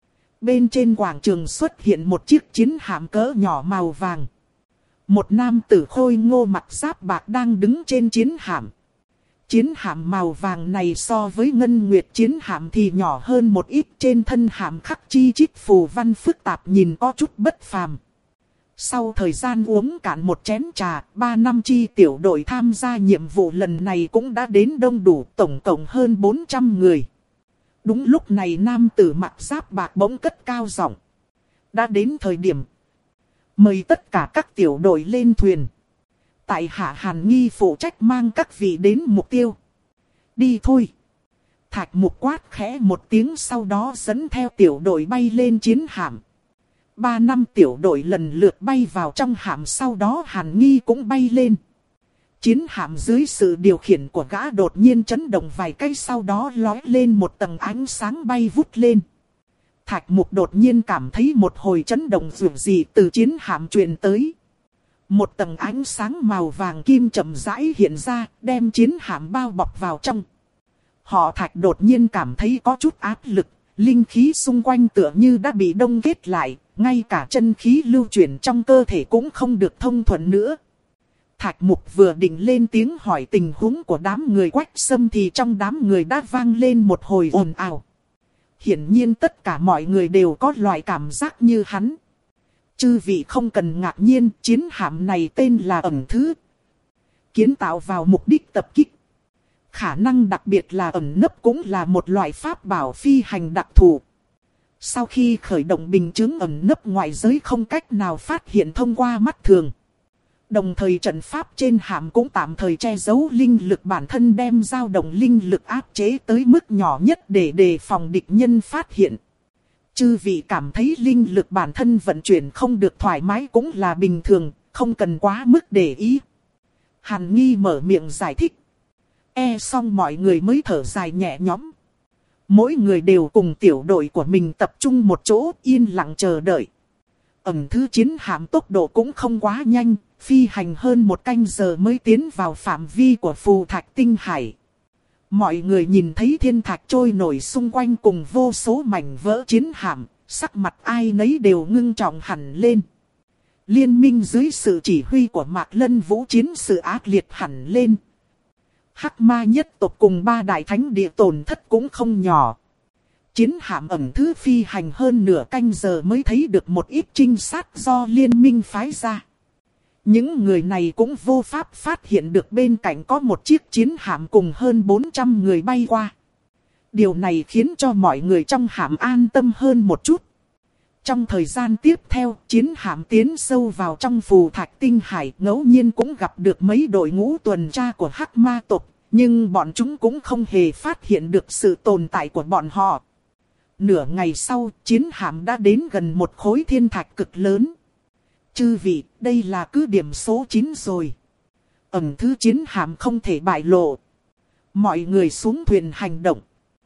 Bên trên quảng trường xuất hiện một chiếc chiến hạm cỡ nhỏ màu vàng. Một nam tử khôi ngô mặc giáp bạc đang đứng trên chiến hạm. Chiến hạm màu vàng này so với ngân nguyệt chiến hạm thì nhỏ hơn một ít, trên thân hạm khắc chi chít phù văn phức tạp nhìn có chút bất phàm. Sau thời gian uống cạn một chén trà, ba năm chi tiểu đội tham gia nhiệm vụ lần này cũng đã đến đông đủ, tổng cộng hơn bốn trăm người. Đúng lúc này nam tử mặc giáp bạc bỗng cất cao giọng. Đã đến thời điểm. Mời tất cả các tiểu đội lên thuyền. Tại hạ Hàn Nghi phụ trách mang các vị đến mục tiêu. Đi thôi. Thạch Mục quát khẽ một tiếng, sau đó dẫn theo tiểu đội bay lên chiến hạm. Ba năm tiểu đội lần lượt bay vào trong hạm, sau đó Hàn Nghi cũng bay lên. Chiến hạm dưới sự điều khiển của gã đột nhiên chấn động vài cái, sau đó lói lên một tầng ánh sáng bay vút lên. Thạch Mục đột nhiên cảm thấy một hồi chấn động dữ dị từ chiến hạm truyền tới. Một tầng ánh sáng màu vàng kim chậm rãi hiện ra, đem chiến hạm bao bọc vào trong. Họ Thạch đột nhiên cảm thấy có chút áp lực, linh khí xung quanh tựa như đã bị đông kết lại, ngay cả chân khí lưu chuyển trong cơ thể cũng không được thông thuận nữa. Thạch Mục vừa định lên tiếng hỏi tình huống của đám người Quách Sâm thì trong đám người đã vang lên một hồi ồn ào. Hiển nhiên tất cả mọi người đều có loại cảm giác như hắn. Chư vị không cần ngạc nhiên, chiến hạm này tên là Ẩn Thứ. Kiến tạo vào mục đích tập kích. Khả năng đặc biệt là ẩn nấp cũng là một loại pháp bảo phi hành đặc thù. Sau khi khởi động bình chứng ẩn nấp ngoại giới không cách nào phát hiện thông qua mắt thường. Đồng thời trận pháp trên hạm cũng tạm thời che giấu linh lực bản thân, đem dao động linh lực áp chế tới mức nhỏ nhất để đề phòng địch nhân phát hiện. Chư vị cảm thấy linh lực bản thân vận chuyển không được thoải mái cũng là bình thường, không cần quá mức để ý. Hàn Nghi mở miệng giải thích. E xong mọi người mới thở dài nhẹ nhõm. Mỗi người đều cùng tiểu đội của mình tập trung một chỗ yên lặng chờ đợi. Ẩn Thứ chiến hạm tốc độ cũng không quá nhanh, phi hành hơn một canh giờ mới tiến vào phạm vi của phù thạch tinh hải. Mọi người nhìn thấy thiên thạch trôi nổi xung quanh cùng vô số mảnh vỡ chiến hạm, sắc mặt ai nấy đều ngưng trọng hẳn lên. Liên minh dưới sự chỉ huy của Mạc Lân Vũ chiến sự ác liệt hẳn lên. Hắc Ma nhất tộc cùng ba đại thánh địa tổn thất cũng không nhỏ. Chiến hạm Ẩn Thứ phi hành hơn nửa canh giờ mới thấy được một ít trinh sát do liên minh phái ra. Những người này cũng vô pháp phát hiện được bên cạnh có một chiếc chiến hạm cùng hơn bốn trăm người bay qua. Điều này khiến cho mọi người trong hạm an tâm hơn một chút. Trong thời gian tiếp theo, chiến hạm tiến sâu vào trong phù thạch tinh hải, ngẫu nhiên cũng gặp được mấy đội ngũ tuần tra của Hắc Ma tộc, nhưng bọn chúng cũng không hề phát hiện được sự tồn tại của bọn họ. Nửa ngày sau, chiến hạm đã đến gần một khối thiên thạch cực lớn. Chư vị, đây là cứ điểm số chín rồi. Ẩn Thứ chiến hạm không thể bại lộ. Mọi người xuống thuyền hành động.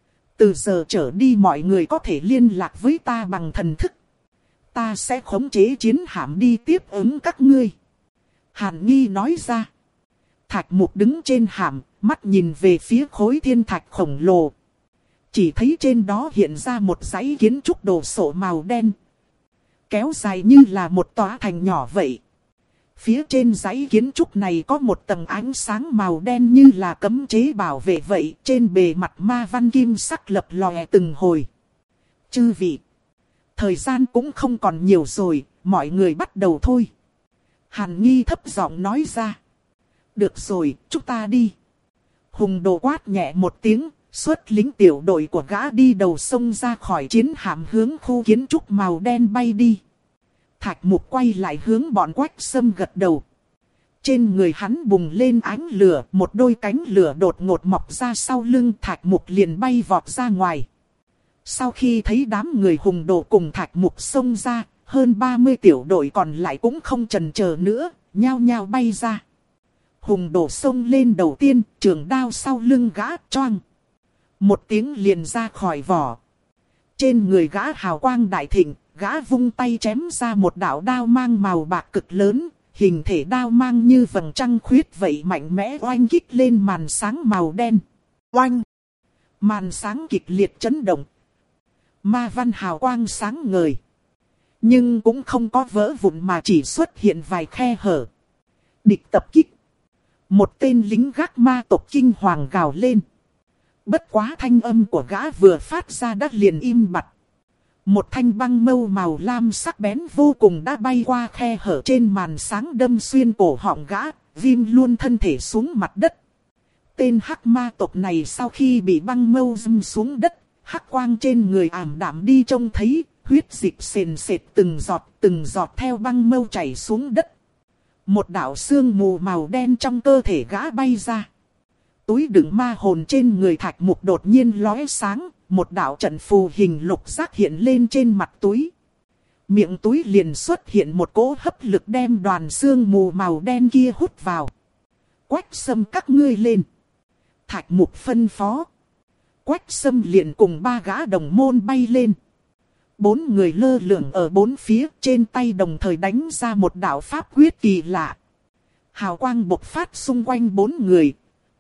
Từ giờ trở đi mọi người có thể liên lạc với ta bằng thần thức. Ta sẽ khống chế chiến hạm đi tiếp ứng các ngươi. Hàn Nghi nói ra. Thạch Mục đứng trên hạm, mắt nhìn về phía khối thiên thạch khổng lồ. Chỉ thấy trên đó hiện ra một dãy kiến trúc đồ sộ màu đen. Kéo dài như là một tòa thành nhỏ vậy. Phía trên dãy kiến trúc này có một tầng ánh sáng màu đen như là cấm chế bảo vệ vậy. Trên bề mặt ma văn kim sắc lập lòe từng hồi. Chư vị, thời gian cũng không còn nhiều rồi, mọi người bắt đầu thôi. Hàn Nghi thấp giọng nói ra. Được rồi, chúng ta đi. Hùng Đồ quát nhẹ một tiếng, xuất lính tiểu đội của gã đi đầu sông ra khỏi chiến hạm hướng khu kiến trúc màu đen bay đi. Thạch Mục quay lại hướng bọn Quách Sâm gật đầu. Trên người hắn bùng lên ánh lửa, một đôi cánh lửa đột ngột mọc ra sau lưng, Thạch Mục liền bay vọt ra ngoài. Sau khi thấy đám người Hùng Đồ cùng Thạch Mục xông ra, hơn ba mươi tiểu đội còn lại cũng không chần chờ nữa, nhao nhao bay ra. Hùng Đồ xông lên đầu tiên, trường đao sau lưng gã choang. Một tiếng liền ra khỏi vỏ. Trên người gã hào quang đại thịnh, gã vung tay chém ra một đạo đao mang màu bạc cực lớn, hình thể đao mang như vầng trăng khuyết vậy mạnh mẽ oanh kích lên màn sáng màu đen. Oanh! Màn sáng kịch liệt chấn động. Ma văn hào quang sáng ngời. Nhưng cũng không có vỡ vụn mà chỉ xuất hiện vài khe hở. Địch tập kích. Một tên lính gác ma tộc kinh hoàng gào lên. Bất quá thanh âm của gã vừa phát ra đã liền im bặt. Một thanh băng mâu màu lam sắc bén vô cùng đã bay qua khe hở trên màn sáng đâm xuyên cổ họng gã, viêm luôn thân thể xuống mặt đất. Tên hắc ma tộc này sau khi bị băng mâu dâm xuống đất, hắc quang trên người ảm đạm đi trông thấy, huyết dịch sền sệt từng giọt từng giọt theo băng mâu chảy xuống đất. Một đạo xương mù màu đen trong cơ thể gã bay ra. Túi đựng ma hồn trên người Thạch Mục đột nhiên lóe sáng, một đạo trận phù hình lục giác hiện lên trên mặt túi. Miệng túi liền xuất hiện một cỗ hấp lực đem đoàn xương mù màu đen kia hút vào. Quách Sâm các ngươi lên. Thạch Mục phân phó. Quách Sâm liền cùng ba gã đồng môn bay lên. Bốn người lơ lửng ở bốn phía, trên tay đồng thời đánh ra một đạo pháp quyết kỳ lạ. Hào quang bộc phát xung quanh bốn người.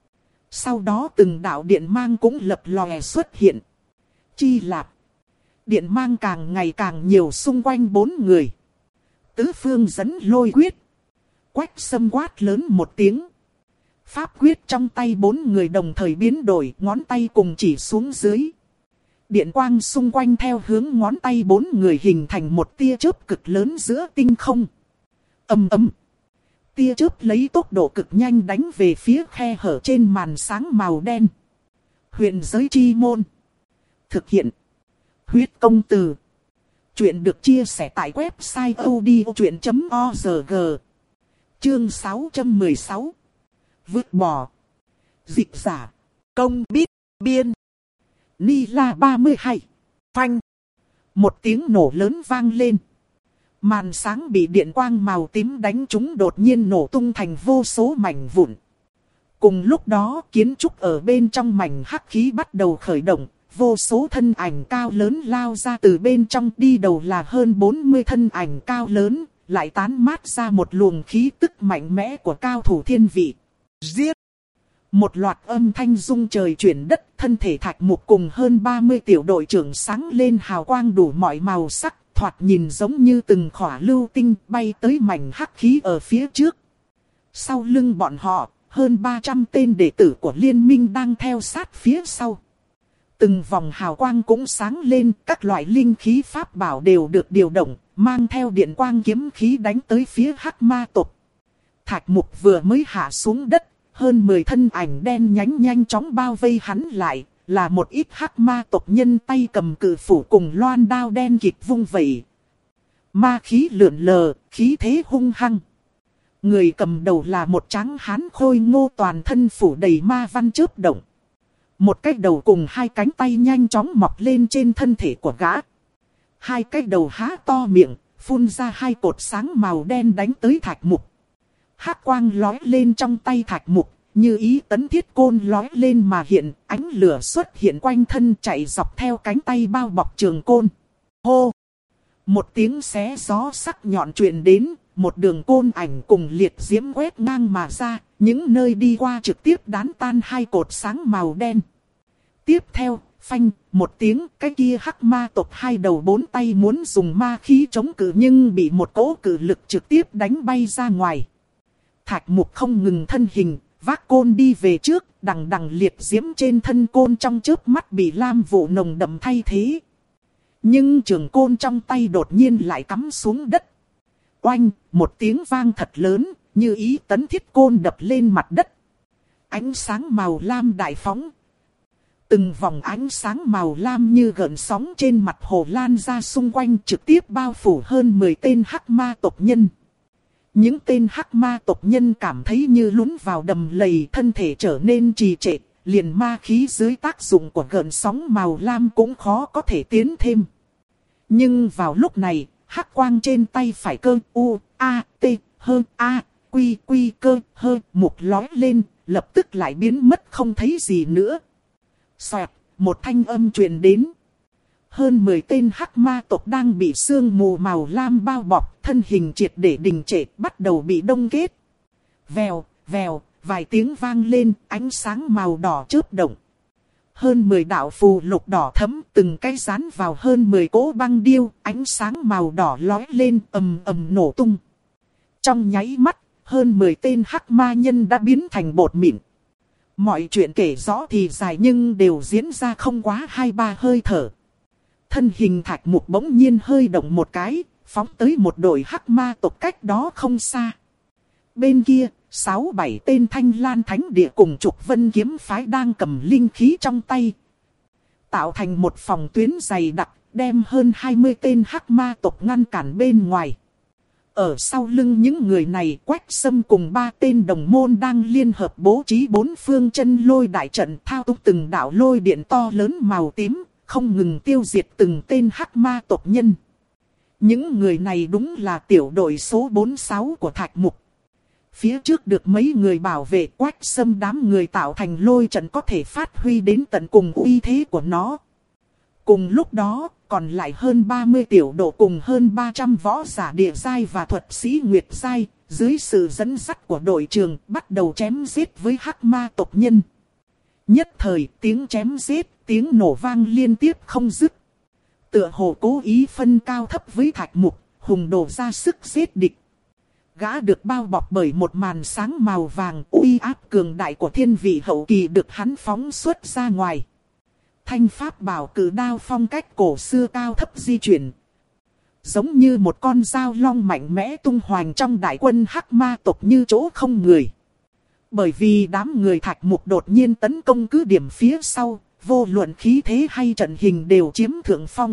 Sau đó từng đạo điện mang cũng lập lòe xuất hiện. Chi lạp. Điện mang càng ngày càng nhiều xung quanh bốn người. Tứ phương dẫn lôi quyết. Quách Sâm quát lớn một tiếng. Pháp quyết trong tay bốn người đồng thời biến đổi, ngón tay cùng chỉ xuống dưới. Điện quang xung quanh theo hướng ngón tay bốn người hình thành một tia chớp cực lớn giữa tinh không. Ầm ầm. Tia chớp lấy tốc độ cực nhanh đánh về phía khe hở trên màn sáng màu đen. Huyền giới chi môn. Thực hiện. Huyết công từ. Chuyện được chia sẻ tại website odchuyện chấm org. Chương sáu trăm mười sáu. Vứt bỏ. Dịch giả. Công biết. Biên. Ni la ba mươi hai. Phanh. Một tiếng nổ lớn vang lên. Màn sáng bị điện quang màu tím đánh trúng đột nhiên nổ tung thành vô số mảnh vụn. Cùng lúc đó kiến trúc ở bên trong mảnh hắc khí bắt đầu khởi động. Vô số thân ảnh cao lớn lao ra từ bên trong, đi đầu là hơn bốn mươi thân ảnh cao lớn, lại tán mát ra một luồng khí tức mạnh mẽ của cao thủ thiên vị. Giết! Một loạt âm thanh rung trời chuyển đất, thân thể Thạch Mục cùng hơn ba mươi tiểu đội trưởng sáng lên hào quang đủ mọi màu sắc, thoạt nhìn giống như từng khỏa lưu tinh bay tới mảnh hắc khí ở phía trước. Sau lưng bọn họ, hơn ba trăm tên đệ tử của liên minh đang theo sát phía sau. Từng vòng hào quang cũng sáng lên, các loại linh khí pháp bảo đều được điều động, mang theo điện quang kiếm khí đánh tới phía hắc ma tộc. Thạch Mục vừa mới hạ xuống đất, hơn mười thân ảnh đen nhánh nhanh chóng bao vây hắn lại, là một ít hắc ma tộc nhân tay cầm cự phủ cùng loan đao đen kịt vung vẩy. Ma khí lượn lờ, khí thế hung hăng. Người cầm đầu là một tráng hán khôi ngô, toàn thân phủ đầy ma văn chớp động. Một cái đầu cùng hai cánh tay nhanh chóng mọc lên trên thân thể của gã. Hai cái đầu há to miệng, phun ra hai cột sáng màu đen đánh tới Thạch Mục. Hắc quang lói lên trong tay Thạch Mục, như ý tấn thiết côn lói lên mà hiện, ánh lửa xuất hiện quanh thân chạy dọc theo cánh tay bao bọc trường côn. Hô! Một tiếng xé gió sắc nhọn truyền đến, một đường côn ảnh cùng liệt diễm quét ngang mà ra, những nơi đi qua trực tiếp đán tan hai cột sáng màu đen. Tiếp theo, phanh, một tiếng, cái kia hắc ma tộc hai đầu bốn tay muốn dùng ma khí chống cự nhưng bị một cỗ cự lực trực tiếp đánh bay ra ngoài. Thạch Mục không ngừng thân hình, vác côn đi về trước, đằng đằng liệt diễm trên thân côn trong chớp mắt bị lam vụ nồng đậm thay thế. Nhưng trường côn trong tay đột nhiên lại cắm xuống đất. Oanh, một tiếng vang thật lớn, như ý tấn thiết côn đập lên mặt đất. Ánh sáng màu lam đại phóng. Từng vòng ánh sáng màu lam như gợn sóng trên mặt hồ lan ra xung quanh, trực tiếp bao phủ hơn mười tên hắc ma tộc nhân. Những tên hắc ma tộc nhân cảm thấy như lún vào đầm lầy, thân thể trở nên trì trệ, liền ma khí dưới tác dụng của gợn sóng màu lam cũng khó có thể tiến thêm. Nhưng vào lúc này, hắc quang trên tay phải cơ u, a, t, hơ, a, quy, quy cơ, hơ, mục lói lên, lập tức lại biến mất không thấy gì nữa. Xoẹt, một thanh âm truyền đến. Hơn mười tên hắc ma tộc đang bị sương mù màu lam bao bọc, thân hình triệt để đình trệ, bắt đầu bị đông kết. Vèo, vèo, vài tiếng vang lên, ánh sáng màu đỏ chớp động. Hơn mười đạo phù lục đỏ thẫm, từng cái dán vào hơn mười cỗ băng điêu, ánh sáng màu đỏ lói lên, ầm ầm nổ tung. Trong nháy mắt, hơn mười tên hắc ma nhân đã biến thành bột mịn. Mọi chuyện kể rõ thì dài nhưng đều diễn ra không quá hai ba hơi thở. Thân hình Thạch Mục bỗng nhiên hơi động một cái, phóng tới một đội hắc ma tộc cách đó không xa. Bên kia, sáu bảy tên Thanh Lan Thánh Địa cùng Trục Vân kiếm phái đang cầm linh khí trong tay, tạo thành một phòng tuyến dày đặc, đem hơn hai mươi tên hắc ma tộc ngăn cản bên ngoài. Ở sau lưng những người này, Quách Sâm cùng ba tên đồng môn đang liên hợp bố trí bốn phương chân lôi đại trận, thao túng từng đạo lôi điện to lớn màu tím, không ngừng tiêu diệt từng tên hắc ma tộc nhân. Những người này đúng là tiểu đội số bốn mươi sáu của Thạch Mục. Phía trước được mấy người bảo vệ, Quách Sâm đám người tạo thành lôi trận có thể phát huy đến tận cùng uy thế của nó. Cùng lúc đó, còn lại hơn ba mươi tiểu độ cùng hơn ba trăm võ giả địa giai và thuật sĩ nguyệt giai, dưới sự dẫn dắt của đội trưởng bắt đầu chém giết với hắc ma tộc nhân. Nhất thời tiếng chém giết, tiếng nổ vang liên tiếp không dứt. Tựa hồ cố ý phân cao thấp với Thạch Mục, hùng đổ ra sức giết địch. Gã được bao bọc bởi một màn sáng màu vàng, uy áp cường đại của thiên vị hậu kỳ được hắn phóng xuất ra ngoài. Thanh pháp bảo cử đao phong cách cổ xưa cao thấp di chuyển. Giống như một con dao long mạnh mẽ tung hoành trong đại quân hắc ma tộc như chỗ không người. Bởi vì đám người Thạch Mục đột nhiên tấn công cứ điểm phía sau, vô luận khí thế hay trận hình đều chiếm thượng phong.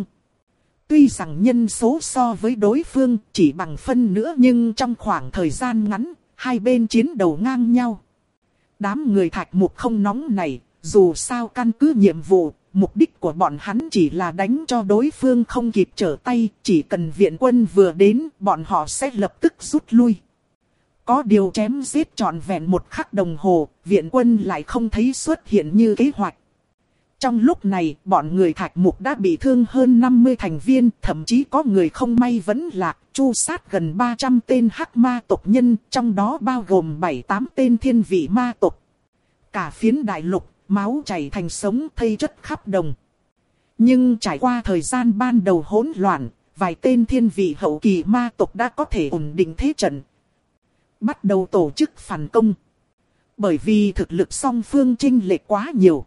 Tuy rằng nhân số so với đối phương chỉ bằng phân nữa, nhưng trong khoảng thời gian ngắn, hai bên chiến đầu ngang nhau. Đám người Thạch Mục không nóng này, dù sao căn cứ nhiệm vụ, mục đích của bọn hắn chỉ là đánh cho đối phương không kịp trở tay, chỉ cần viện quân vừa đến, bọn họ sẽ lập tức rút lui. Có điều chém giết trọn vẹn một khắc đồng hồ, viện quân lại không thấy xuất hiện như kế hoạch. Trong lúc này, bọn người Thạch Mục đã bị thương hơn năm mươi thành viên, thậm chí có người không may vẫn lạc, tru sát gần ba trăm tên hắc ma tộc nhân, trong đó bao gồm bảy tám tên thiên vị ma tộc. Cả phiến đại lục, máu chảy thành sống, thây chất khắp đồng. Nhưng trải qua thời gian ban đầu hỗn loạn, vài tên thiên vị hậu kỳ ma tộc đã có thể ổn định thế trận, bắt đầu tổ chức phản công. Bởi vì thực lực song phương chênh lệch quá nhiều.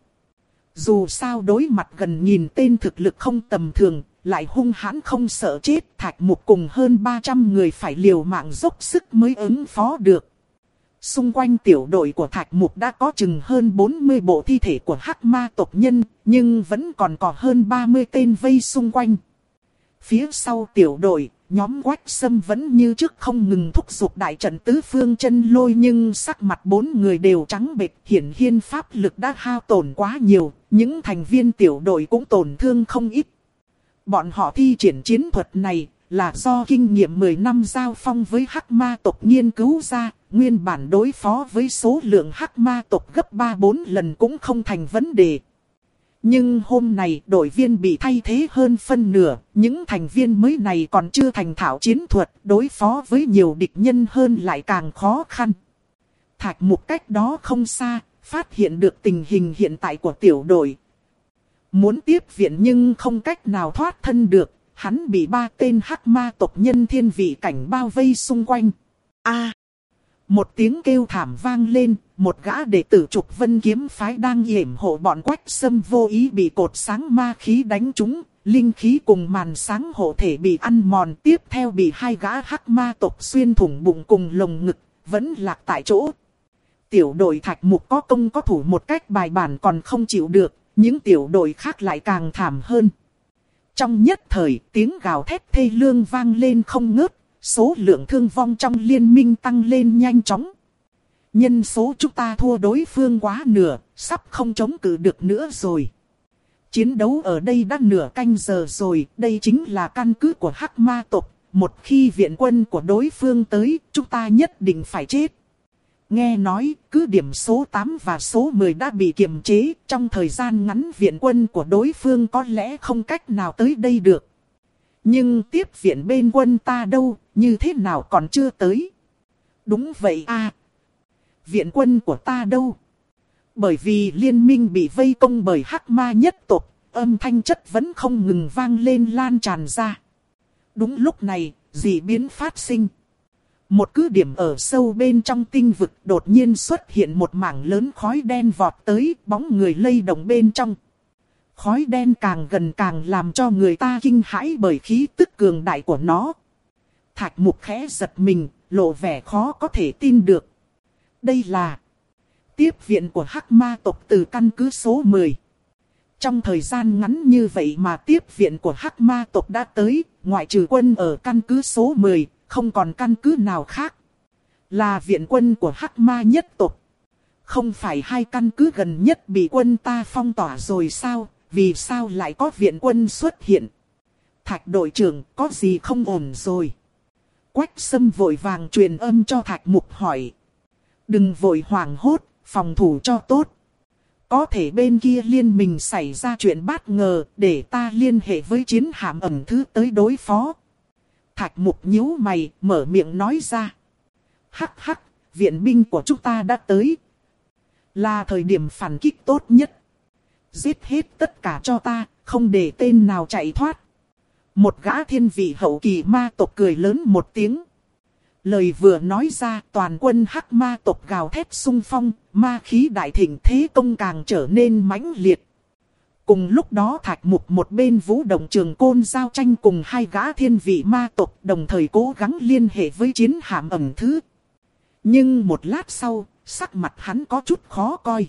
Dù sao đối mặt gần nghìn tên thực lực không tầm thường, lại hung hãn không sợ chết, Thạch Mục cùng hơn ba trăm người phải liều mạng dốc sức mới ứng phó được. Xung quanh tiểu đội của Thạch Mục đã có chừng hơn bốn mươi bộ thi thể của hắc ma tộc nhân, nhưng vẫn còn có hơn ba mươi tên vây xung quanh. Phía sau tiểu đội, nhóm Quách Sâm vẫn như trước không ngừng thúc giục đại trận tứ phương chân lôi, nhưng sắc mặt bốn người đều trắng bệch, hiển nhiên pháp lực đã hao tổn quá nhiều, những thành viên tiểu đội cũng tổn thương không ít. Bọn họ thi triển chiến thuật này là do kinh nghiệm mười năm giao phong với hắc ma tộc nghiên cứu ra, nguyên bản đối phó với số lượng hắc ma tộc gấp ba bốn lần cũng không thành vấn đề. Nhưng hôm nay đội viên bị thay thế hơn phân nửa, những thành viên mới này còn chưa thành thạo chiến thuật, đối phó với nhiều địch nhân hơn lại càng khó khăn. Thạch Mục cách đó không xa, phát hiện được tình hình hiện tại của tiểu đội. Muốn tiếp viện nhưng không cách nào thoát thân được, hắn bị ba tên hắc ma tộc nhân thiên vị cảnh bao vây xung quanh. A! Một tiếng kêu thảm vang lên, một gã đệ tử Trục Vân kiếm phái đang yểm hộ bọn Quách Sâm vô ý bị cột sáng ma khí đánh trúng, linh khí cùng màn sáng hộ thể bị ăn mòn, tiếp theo bị hai gã hắc ma tộc xuyên thủng bụng cùng lồng ngực, vẫn lạc tại chỗ. Tiểu đội Thạch Mục có công có thủ một cách bài bản còn không chịu được, những tiểu đội khác lại càng thảm hơn. Trong nhất thời, tiếng gào thét thê lương vang lên không ngớt. Số lượng thương vong trong liên minh tăng lên nhanh chóng. Nhân số chúng ta thua đối phương quá nửa, sắp không chống cự được nữa rồi. Chiến đấu ở đây đã nửa canh giờ rồi, đây chính là căn cứ của hắc ma tộc. Một khi viện quân của đối phương tới, chúng ta nhất định phải chết. Nghe nói, cứ điểm số tám và số mười đã bị kiềm chế, trong thời gian ngắn viện quân của đối phương có lẽ không cách nào tới đây được. Nhưng tiếp viện bên quân ta đâu, như thế nào còn chưa tới? Đúng vậy à. Viện quân của ta đâu? Bởi vì liên minh bị vây công bởi hắc ma nhất tộc, âm thanh chất vẫn không ngừng vang lên lan tràn ra. Đúng lúc này, dị biến phát sinh. Một cứ điểm ở sâu bên trong tinh vực đột nhiên xuất hiện một mảng lớn khói đen vọt tới, bóng người lay động bên trong. Khói đen càng gần càng làm cho người ta kinh hãi bởi khí tức cường đại của nó. Thạch Mục khẽ giật mình, lộ vẻ khó có thể tin được. Đây là tiếp viện của hắc ma tộc từ căn cứ số mười. Trong thời gian ngắn như vậy mà tiếp viện của hắc ma tộc đã tới, ngoại trừ quân ở căn cứ số mười, không còn căn cứ nào khác. Là viện quân của hắc ma nhất tộc. Không phải hai căn cứ gần nhất bị quân ta phong tỏa rồi sao? Vì sao lại có viện quân xuất hiện? Thạch đội trưởng, có gì không ổn rồi? Quách Sâm vội vàng truyền âm cho Thạch Mục hỏi. Đừng vội hoảng hốt, phòng thủ cho tốt. Có thể bên kia liên mình xảy ra chuyện bất ngờ, để ta liên hệ với chiến hạm ẩn thứ tới đối phó. Thạch Mục nhíu mày, mở miệng nói ra. Hắc hắc, viện binh của chúng ta đã tới. Là thời điểm phản kích tốt nhất. Giết hết tất cả cho ta, không để tên nào chạy thoát. Một gã thiên vị hậu kỳ ma tộc cười lớn một tiếng. Lời vừa nói ra, toàn quân hắc ma tộc gào thét xung phong, ma khí đại thịnh, thế công càng trở nên mãnh liệt. Cùng lúc đó Thạch Mục một bên vũ động trường côn giao tranh cùng hai gã thiên vị ma tộc, đồng thời cố gắng liên hệ với chiến hạm ẩn thứ. Nhưng một lát sau, sắc mặt hắn có chút khó coi.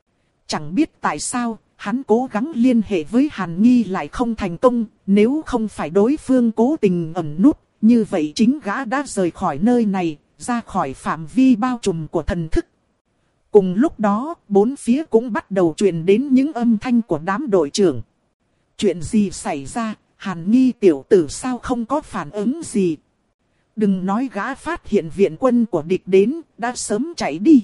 Chẳng biết tại sao, hắn cố gắng liên hệ với Hàn Nghi lại không thành công, nếu không phải đối phương cố tình ẩn nút, như vậy chính gã đã rời khỏi nơi này, ra khỏi phạm vi bao trùm của thần thức. Cùng lúc đó, bốn phía cũng bắt đầu truyền đến những âm thanh của đám đội trưởng. Chuyện gì xảy ra, Hàn Nghi tiểu tử sao không có phản ứng gì? Đừng nói gã phát hiện viện quân của địch đến, đã sớm chạy đi.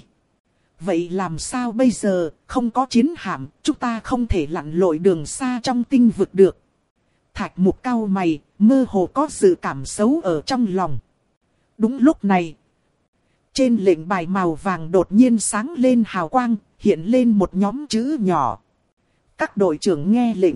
Vậy làm sao bây giờ, không có chiến hạm, chúng ta không thể lặn lội đường xa trong tinh vực được. Thạch Mục cau mày, mơ hồ có sự cảm xấu ở trong lòng. Đúng lúc này, trên lệnh bài màu vàng đột nhiên sáng lên hào quang, hiện lên một nhóm chữ nhỏ. Các đội trưởng nghe lệnh.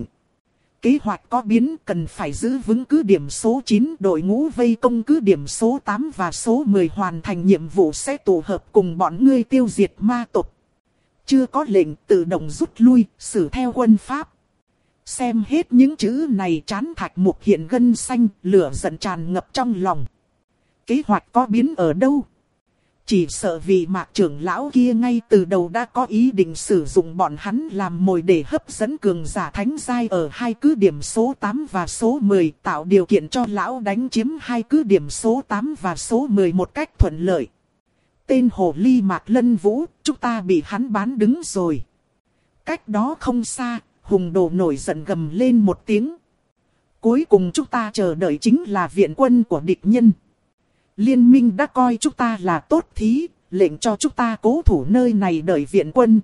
Kế hoạch có biến, cần phải giữ vững cứ điểm số chín, đội ngũ vây công cứ điểm số tám và số mười hoàn thành nhiệm vụ sẽ tụ hợp cùng bọn ngươi tiêu diệt ma tộc. Chưa có lệnh tự động rút lui, xử theo quân pháp. Xem hết những chữ này, trán Thạch Mục hiện gân xanh, lửa giận tràn ngập trong lòng. Kế hoạch có biến ở đâu? Chỉ sợ vì Mạc trưởng lão kia ngay từ đầu đã có ý định sử dụng bọn hắn làm mồi để hấp dẫn cường giả thánh giai ở hai cứ điểm số tám và số mười, tạo điều kiện cho lão đánh chiếm hai cứ điểm số tám và số mười một cách thuận lợi. Tên hồ ly Mạc Lân Vũ, chúng ta bị hắn bán đứng rồi. Cách đó không xa, Hùng Đồ nổi giận gầm lên một tiếng. Cuối cùng chúng ta chờ đợi chính là viện quân của địch nhân. Liên minh đã coi chúng ta là tốt thí, lệnh cho chúng ta cố thủ nơi này đợi viện quân.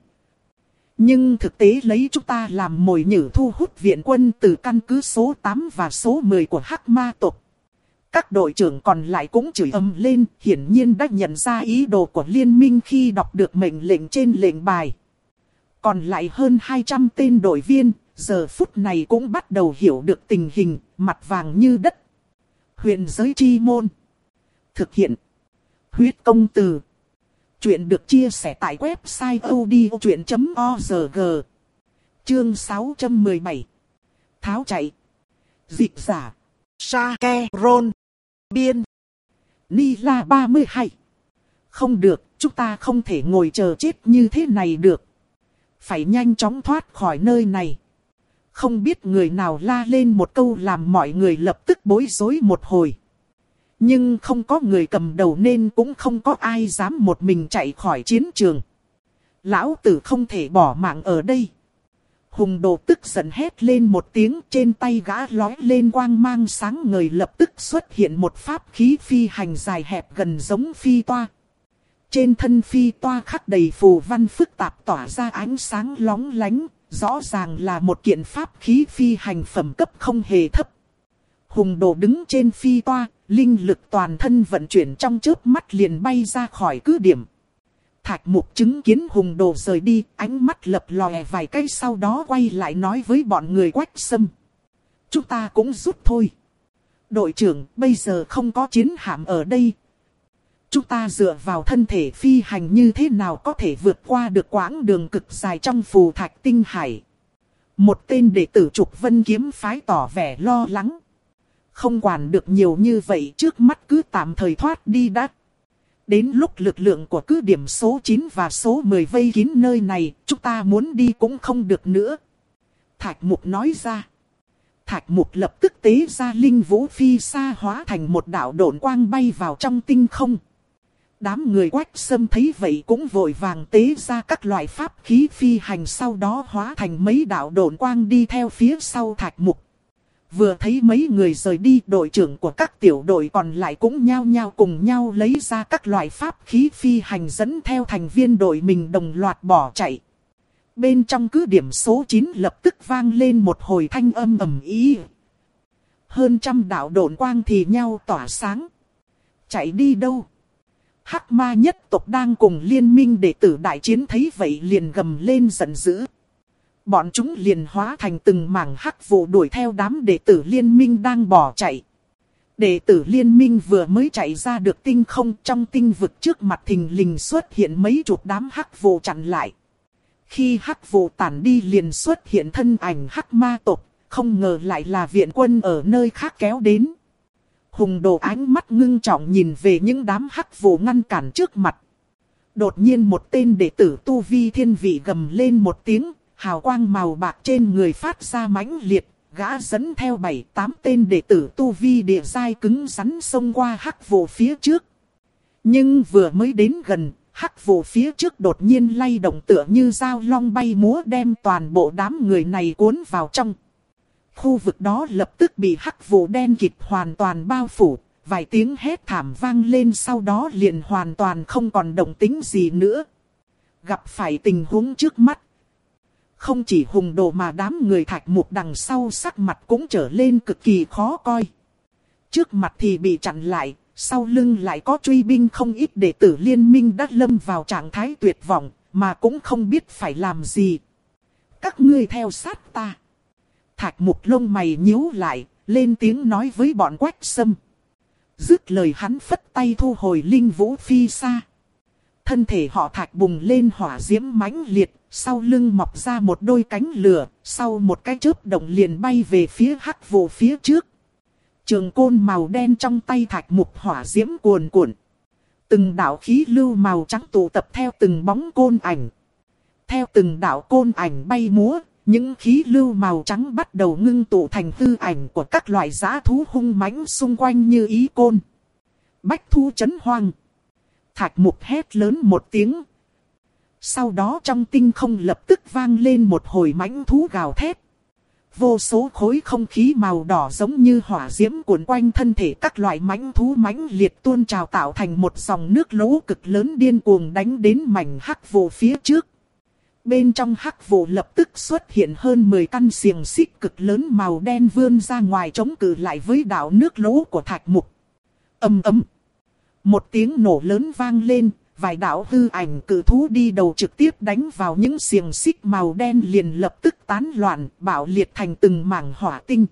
Nhưng thực tế lấy chúng ta làm mồi nhử thu hút viện quân từ căn cứ số tám và số mười của Hắc Ma tộc. Các đội trưởng còn lại cũng chửi ầm lên, hiển nhiên đã nhận ra ý đồ của liên minh khi đọc được mệnh lệnh trên lệnh bài. Còn lại hơn hai trăm tên đội viên, giờ phút này cũng bắt đầu hiểu được tình hình, mặt vàng như đất. Huyền giới chi môn. Thực hiện. Huyết công từ. Chuyện được chia sẻ tại website odchuyện chấm org. Chương sáu trăm mười bảy. Tháo chạy. Dịch giả. Sa-ke Ron. Biên. Ni-la ba mươi hai. Không được, chúng ta không thể ngồi chờ chết như thế này được. Phải nhanh chóng thoát khỏi nơi này. Không biết người nào la lên một câu làm mọi người lập tức bối rối một hồi. Nhưng không có người cầm đầu nên cũng không có ai dám một mình chạy khỏi chiến trường. Lão tử không thể bỏ mạng ở đây. Hùng Đồ tức giận hét lên một tiếng, trên tay gã lói lên quang mang sáng ngời, lập tức xuất hiện một pháp khí phi hành dài hẹp gần giống phi toa. Trên thân phi toa khắc đầy phù văn phức tạp tỏa ra ánh sáng lóng lánh, rõ ràng là một kiện pháp khí phi hành phẩm cấp không hề thấp. Hùng Đồ đứng trên phi toa, linh lực toàn thân vận chuyển trong chớp mắt liền bay ra khỏi cứ điểm. Thạch Mục chứng kiến Hùng Đồ rời đi, ánh mắt lập lòe vài cái, sau đó quay lại nói với bọn người Quách Sâm. Chúng ta cũng rút thôi. Đội trưởng, bây giờ không có chiến hạm ở đây. Chúng ta dựa vào thân thể phi hành như thế nào có thể vượt qua được quãng đường cực dài trong phù thạch tinh hải. Một tên đệ tử Trục Vân Kiếm phái tỏ vẻ lo lắng. Không quản được nhiều như vậy, trước mắt cứ tạm thời thoát đi đã. Đến lúc lực lượng của cứ điểm số chín và số mười vây kín nơi này, chúng ta muốn đi cũng không được nữa. Thạch Mục nói ra. Thạch Mục lập tức tế ra linh vũ phi xa hóa thành một đạo độn quang bay vào trong tinh không. Đám người Quách Sâm thấy vậy cũng vội vàng tế ra các loại pháp khí phi hành, sau đó hóa thành mấy đạo độn quang đi theo phía sau Thạch Mục. Vừa thấy mấy người rời đi, đội trưởng của các tiểu đội còn lại cũng nhao nhao cùng nhau lấy ra các loại pháp khí phi hành dẫn theo thành viên đội mình đồng loạt bỏ chạy. Bên trong cứ điểm số chín lập tức vang lên một hồi thanh âm ầm ĩ. Hơn trăm đạo độn quang thì nhau tỏa sáng. Chạy đi đâu? Hắc ma nhất tộc đang cùng liên minh đệ tử đại chiến thấy vậy liền gầm lên giận dữ. Bọn chúng liền hóa thành từng mảng hắc vụ đuổi theo đám đệ tử liên minh đang bỏ chạy. Đệ tử liên minh vừa mới chạy ra được tinh không, trong tinh vực trước mặt thình lình xuất hiện mấy chục đám hắc vụ chặn lại. Khi hắc vụ tản đi liền xuất hiện thân ảnh hắc ma tộc, không ngờ lại là viện quân ở nơi khác kéo đến. Hùng Đồ ánh mắt ngưng trọng nhìn về những đám hắc vụ ngăn cản trước mặt. Đột nhiên một tên đệ tử tu vi thiên vị gầm lên một tiếng, hào quang màu bạc trên người phát ra mãnh liệt, gã dẫn theo bảy tám tên đệ tử tu vi địa giai cứng rắn xông qua hắc vụ phía trước. Nhưng vừa mới đến gần, hắc vụ phía trước đột nhiên lay động tựa như dao long bay múa đem toàn bộ đám người này cuốn vào trong. Khu vực đó lập tức bị hắc vụ đen kịt hoàn toàn bao phủ, vài tiếng hét thảm vang lên sau đó liền hoàn toàn không còn động tĩnh gì nữa. Gặp phải tình huống trước mắt. Không chỉ Hùng Đồ mà đám người Thạch Mục đằng sau sắc mặt cũng trở lên cực kỳ khó coi. Trước mặt thì bị chặn lại, sau lưng lại có truy binh không ít đệ tử liên minh đã lâm vào trạng thái tuyệt vọng, mà cũng không biết phải làm gì. Các ngươi theo sát ta. Thạch Mục lông mày nhíu lại, lên tiếng nói với bọn Quách Sâm. Dứt lời hắn phất tay thu hồi linh vũ phi xa. Thân thể họ Thạch bùng lên hỏa diễm mãnh liệt, sau lưng mọc ra một đôi cánh lửa, sau một cái chớp động liền bay về phía hắc vụ phía trước. Trường côn màu đen trong tay Thạch Mục hỏa diễm cuồn cuộn. Từng đạo khí lưu màu trắng tụ tập theo từng bóng côn ảnh. Theo từng đạo côn ảnh bay múa, những khí lưu màu trắng bắt đầu ngưng tụ thành hư ảnh của các loại dã thú hung mãnh xung quanh như ý côn. Bách thú chấn hoang. Thạch Mục hét lớn một tiếng. Sau đó trong tinh không lập tức vang lên một hồi mãnh thú gào thét. Vô số khối không khí màu đỏ giống như hỏa diễm cuộn quanh thân thể các loại mãnh thú mãnh liệt tuôn trào tạo thành một dòng nước lũ cực lớn điên cuồng đánh đến mảnh hắc vụ phía trước. Bên trong hắc vụ lập tức xuất hiện hơn mười căn xiềng xích cực lớn màu đen vươn ra ngoài chống cự lại với đạo nước lũ của Thạch Mục. Ầm ầm. Một tiếng nổ lớn vang lên, vài đạo hư ảnh cự thú đi đầu trực tiếp đánh vào những xiềng xích màu đen liền lập tức tán loạn, bạo liệt thành từng mảng hỏa tinh.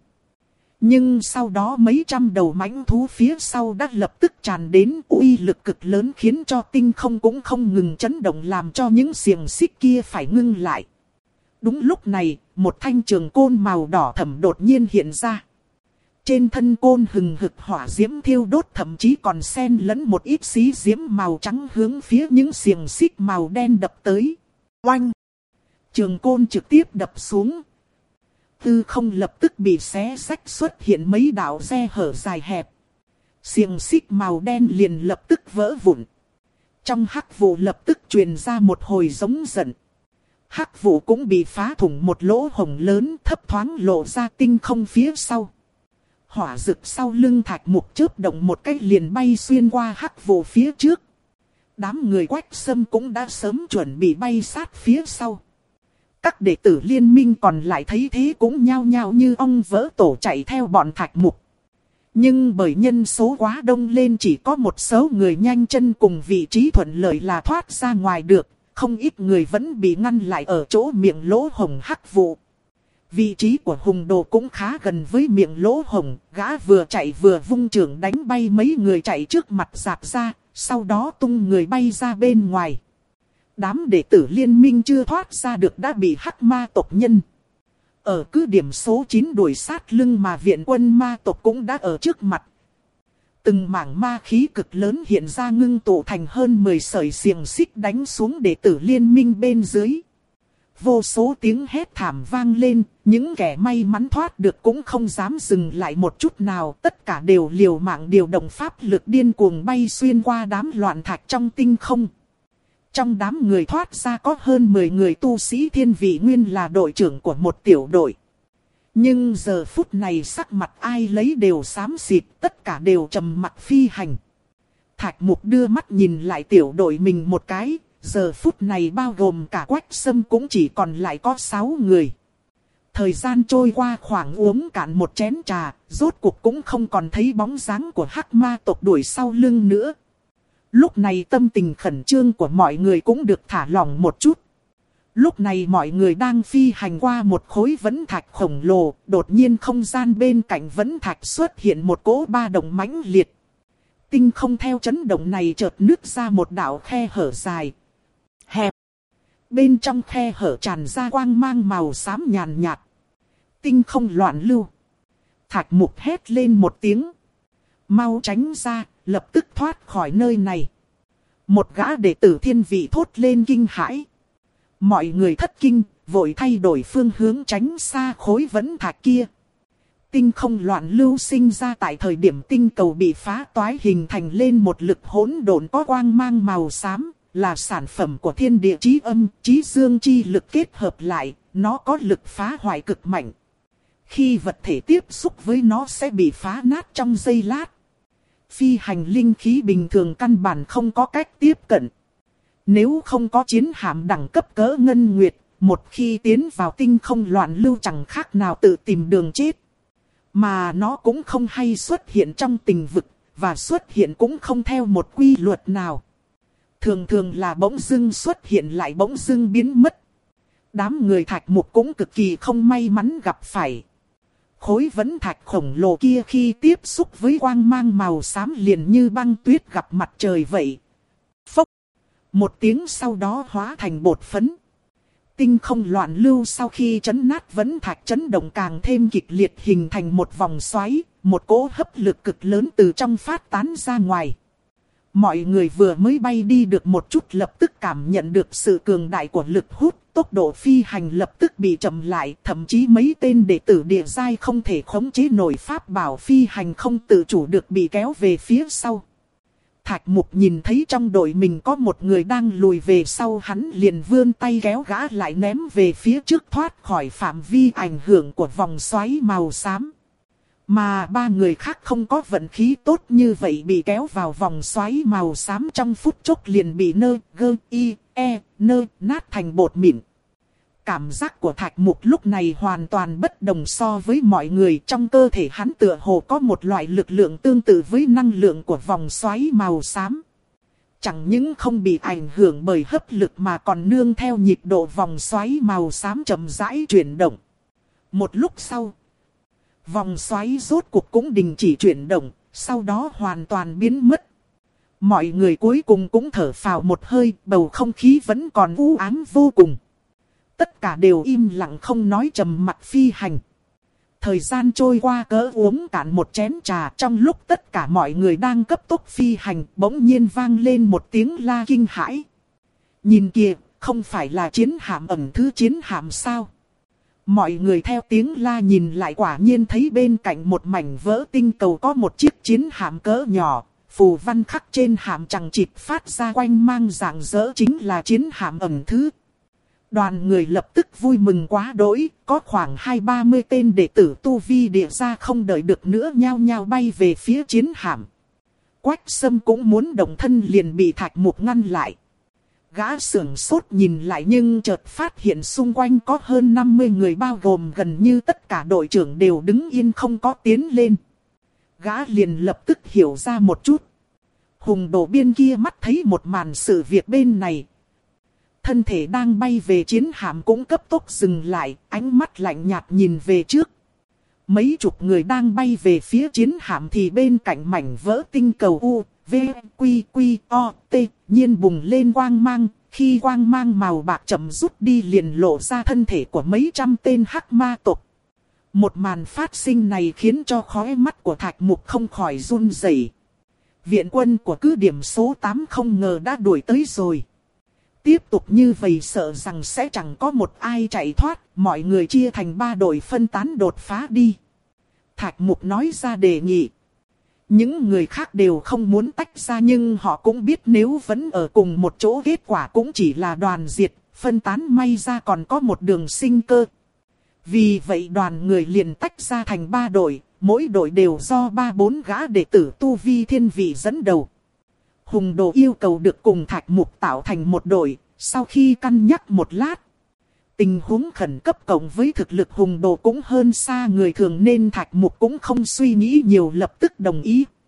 Nhưng sau đó mấy trăm đầu mãnh thú phía sau đã lập tức tràn đến, uy lực cực lớn khiến cho tinh không cũng không ngừng chấn động làm cho những xiềng xích kia phải ngưng lại. Đúng lúc này, một thanh trường côn màu đỏ thẫm đột nhiên hiện ra. Trên thân côn hừng hực hỏa diễm thiêu đốt, thậm chí còn xen lẫn một ít xí diễm màu trắng hướng phía những xiềng xích màu đen đập tới. Oanh! Trường côn trực tiếp đập xuống. Tư không lập tức bị xé rách, xuất hiện mấy đạo khe hở dài hẹp. Xiềng xích màu đen liền lập tức vỡ vụn. Trong hắc vụ lập tức truyền ra một hồi giống giận. Hắc vụ cũng bị phá thủng một lỗ hổng lớn, thấp thoáng lộ ra tinh không phía sau. Hỏa rực sau lưng Thạch Mục chớp động một cách liền bay xuyên qua hắc vụ phía trước. Đám người Quách Sâm cũng đã sớm chuẩn bị bay sát phía sau. Các đệ tử liên minh còn lại thấy thế cũng nhao nhao như ong vỡ tổ chạy theo bọn Thạch Mục. Nhưng bởi nhân số quá đông lên chỉ có một số người nhanh chân cùng vị trí thuận lợi là thoát ra ngoài được, không ít người vẫn bị ngăn lại ở chỗ miệng lỗ hổng hắc vụ. Vị trí của Hùng Đồ cũng khá gần với miệng lỗ hổng, gã vừa chạy vừa vung chưởng đánh bay mấy người chạy trước mặt giạt ra, sau đó tung người bay ra bên ngoài. Đám đệ tử liên minh chưa thoát ra được đã bị hắc ma tộc nhân ở cứ điểm số chín đuổi sát lưng, mà viện quân ma tộc cũng đã ở trước mặt. Từng mảng ma khí cực lớn hiện ra ngưng tụ thành hơn mười sợi xiềng xích đánh xuống đệ tử liên minh bên dưới. Vô số tiếng hét thảm vang lên, những kẻ may mắn thoát được cũng không dám dừng lại một chút nào, tất cả đều liều mạng điều động pháp lực điên cuồng bay xuyên qua đám loạn thạch trong tinh không. Trong đám người thoát ra có hơn mười người tu sĩ thiên vị nguyên là đội trưởng của một tiểu đội. Nhưng giờ phút này sắc mặt ai lấy đều xám xịt, tất cả đều trầm mặc phi hành. Thạch Mục đưa mắt nhìn lại tiểu đội mình một cái, giờ phút này bao gồm cả Quách Sâm cũng chỉ còn lại có sáu người. Thời gian trôi qua khoảng uống cạn một chén trà, rốt cuộc cũng không còn thấy bóng dáng của hắc ma tộc đuổi sau lưng nữa. Lúc này tâm tình khẩn trương của mọi người cũng được thả lỏng một chút. Lúc này mọi người đang phi hành qua một khối vẫn thạch khổng lồ, đột nhiên không gian bên cạnh vẫn thạch xuất hiện một cỗ ba động mãnh liệt. Tinh không theo chấn động này chợt nứt ra một đạo khe hở dài, hẹp. Bên trong khe hở tràn ra quang mang màu xám nhàn nhạt. Tinh không loạn lưu. Thạch Mục hét lên một tiếng. Mau tránh ra, lập tức thoát khỏi nơi này. Một gã đệ tử thiên vị thốt lên kinh hãi. Mọi người thất kinh, vội thay đổi phương hướng tránh xa khối vẫn thạch kia. Tinh không loạn lưu sinh ra tại thời điểm tinh cầu bị phá toái hình thành lên một lực hỗn độn có quang mang màu xám, là sản phẩm của thiên địa chí âm, chí dương chi lực kết hợp lại, nó có lực phá hoại cực mạnh. Khi vật thể tiếp xúc với nó sẽ bị phá nát trong giây lát. Phi hành linh khí bình thường căn bản không có cách tiếp cận. Nếu không có chiến hạm đẳng cấp cỡ ngân nguyệt, một khi tiến vào tinh không loạn lưu chẳng khác nào tự tìm đường chết. Mà nó cũng không hay xuất hiện trong tình vực, và xuất hiện cũng không theo một quy luật nào. Thường thường là bỗng dưng xuất hiện lại bỗng dưng biến mất. Đám người Thạch Mục cũng cực kỳ không may mắn gặp phải. Khối vẫn thạch khổng lồ kia khi tiếp xúc với quang mang màu xám liền như băng tuyết gặp mặt trời vậy. Phốc! Một tiếng sau đó hóa thành bột phấn. Tinh không loạn lưu sau khi chấn nát vẫn thạch chấn động càng thêm kịch liệt hình thành một vòng xoáy, một cỗ hấp lực cực lớn từ trong phát tán ra ngoài. Mọi người vừa mới bay đi được một chút lập tức cảm nhận được sự cường đại của lực hút, tốc độ phi hành lập tức bị chậm lại, thậm chí mấy tên đệ tử địa giai không thể khống chế nổi pháp bảo phi hành không tự chủ được bị kéo về phía sau. Thạch Mục nhìn thấy trong đội mình có một người đang lùi về sau, hắn liền vươn tay kéo gã lại ném về phía trước thoát khỏi phạm vi ảnh hưởng của vòng xoáy màu xám. Mà ba người khác không có vận khí tốt như vậy bị kéo vào vòng xoáy màu xám trong phút chốc liền bị nơ, gơ, y, e, nơ, nát thành bột mịn. Cảm giác của Thạch Mục lúc này hoàn toàn bất đồng so với mọi người, trong cơ thể hắn tựa hồ có một loại lực lượng tương tự với năng lượng của vòng xoáy màu xám. Chẳng những không bị ảnh hưởng bởi hấp lực mà còn nương theo nhịp độ vòng xoáy màu xám chậm rãi chuyển động. Một lúc sau, vòng xoáy rốt cuộc cũng đình chỉ chuyển động, sau đó hoàn toàn biến mất. Mọi người cuối cùng cũng thở phào một hơi, bầu không khí vẫn còn u ám vô cùng. Tất cả đều im lặng không nói, trầm mặc phi hành. Thời gian trôi qua cỡ uống cạn một chén trà, trong lúc tất cả mọi người đang cấp tốc phi hành, bỗng nhiên vang lên một tiếng la kinh hãi. Nhìn kìa, không phải là chiến hạm ẩn thứ chiến hạm sao? Mọi người theo tiếng la nhìn lại, quả nhiên thấy bên cạnh một mảnh vỡ tinh cầu có một chiếc chiến hạm cỡ nhỏ, phù văn khắc trên hạm chằng chịt phát ra quanh mang rạng rỡ, chính là chiến hạm ẩn thứ. Đoàn người lập tức vui mừng quá đỗi, có khoảng hai ba mươi tên đệ tử tu vi địa gia không đợi được nữa nhao nhao bay về phía chiến hạm. Quách Sâm cũng muốn động thân liền bị Thạch Mục ngăn lại. Gã sưởng sốt nhìn lại nhưng chợt phát hiện xung quanh có hơn năm mươi người, bao gồm gần như tất cả đội trưởng đều đứng yên không có tiến lên. Gã liền lập tức hiểu ra một chút. Hùng đồ biên kia mắt thấy một màn sự việc bên này. Thân thể đang bay về chiến hạm cũng cấp tốc dừng lại, ánh mắt lạnh nhạt nhìn về trước. Mấy chục người đang bay về phía chiến hạm thì bên cạnh mảnh vỡ tinh cầu U, V, Quy, Quy, O, T, nhiên bùng lên quang mang. Khi quang mang màu bạc chậm rút đi liền lộ ra thân thể của mấy trăm tên hắc ma tộc. Một màn phát sinh này khiến cho khóe mắt của Thạch Mục không khỏi run rẩy. Viện quân của cứ điểm số tám không ngờ đã đuổi tới rồi. Tiếp tục như vậy sợ rằng sẽ chẳng có một ai chạy thoát, mọi người chia thành ba đội phân tán đột phá đi. Thạch Mục nói ra đề nghị. Những người khác đều không muốn tách ra nhưng họ cũng biết nếu vẫn ở cùng một chỗ kết quả cũng chỉ là đoàn diệt, phân tán may ra còn có một đường sinh cơ. Vì vậy đoàn người liền tách ra thành ba đội, mỗi đội đều do ba bốn gã đệ tử tu vi thiên vị dẫn đầu. Hùng Đồ yêu cầu được cùng Thạch Mục tạo thành một đội, sau khi cân nhắc một lát. Tình huống khẩn cấp cộng với thực lực Hùng Đồ cũng hơn xa người thường nên Thạch Mục cũng không suy nghĩ nhiều lập tức đồng ý.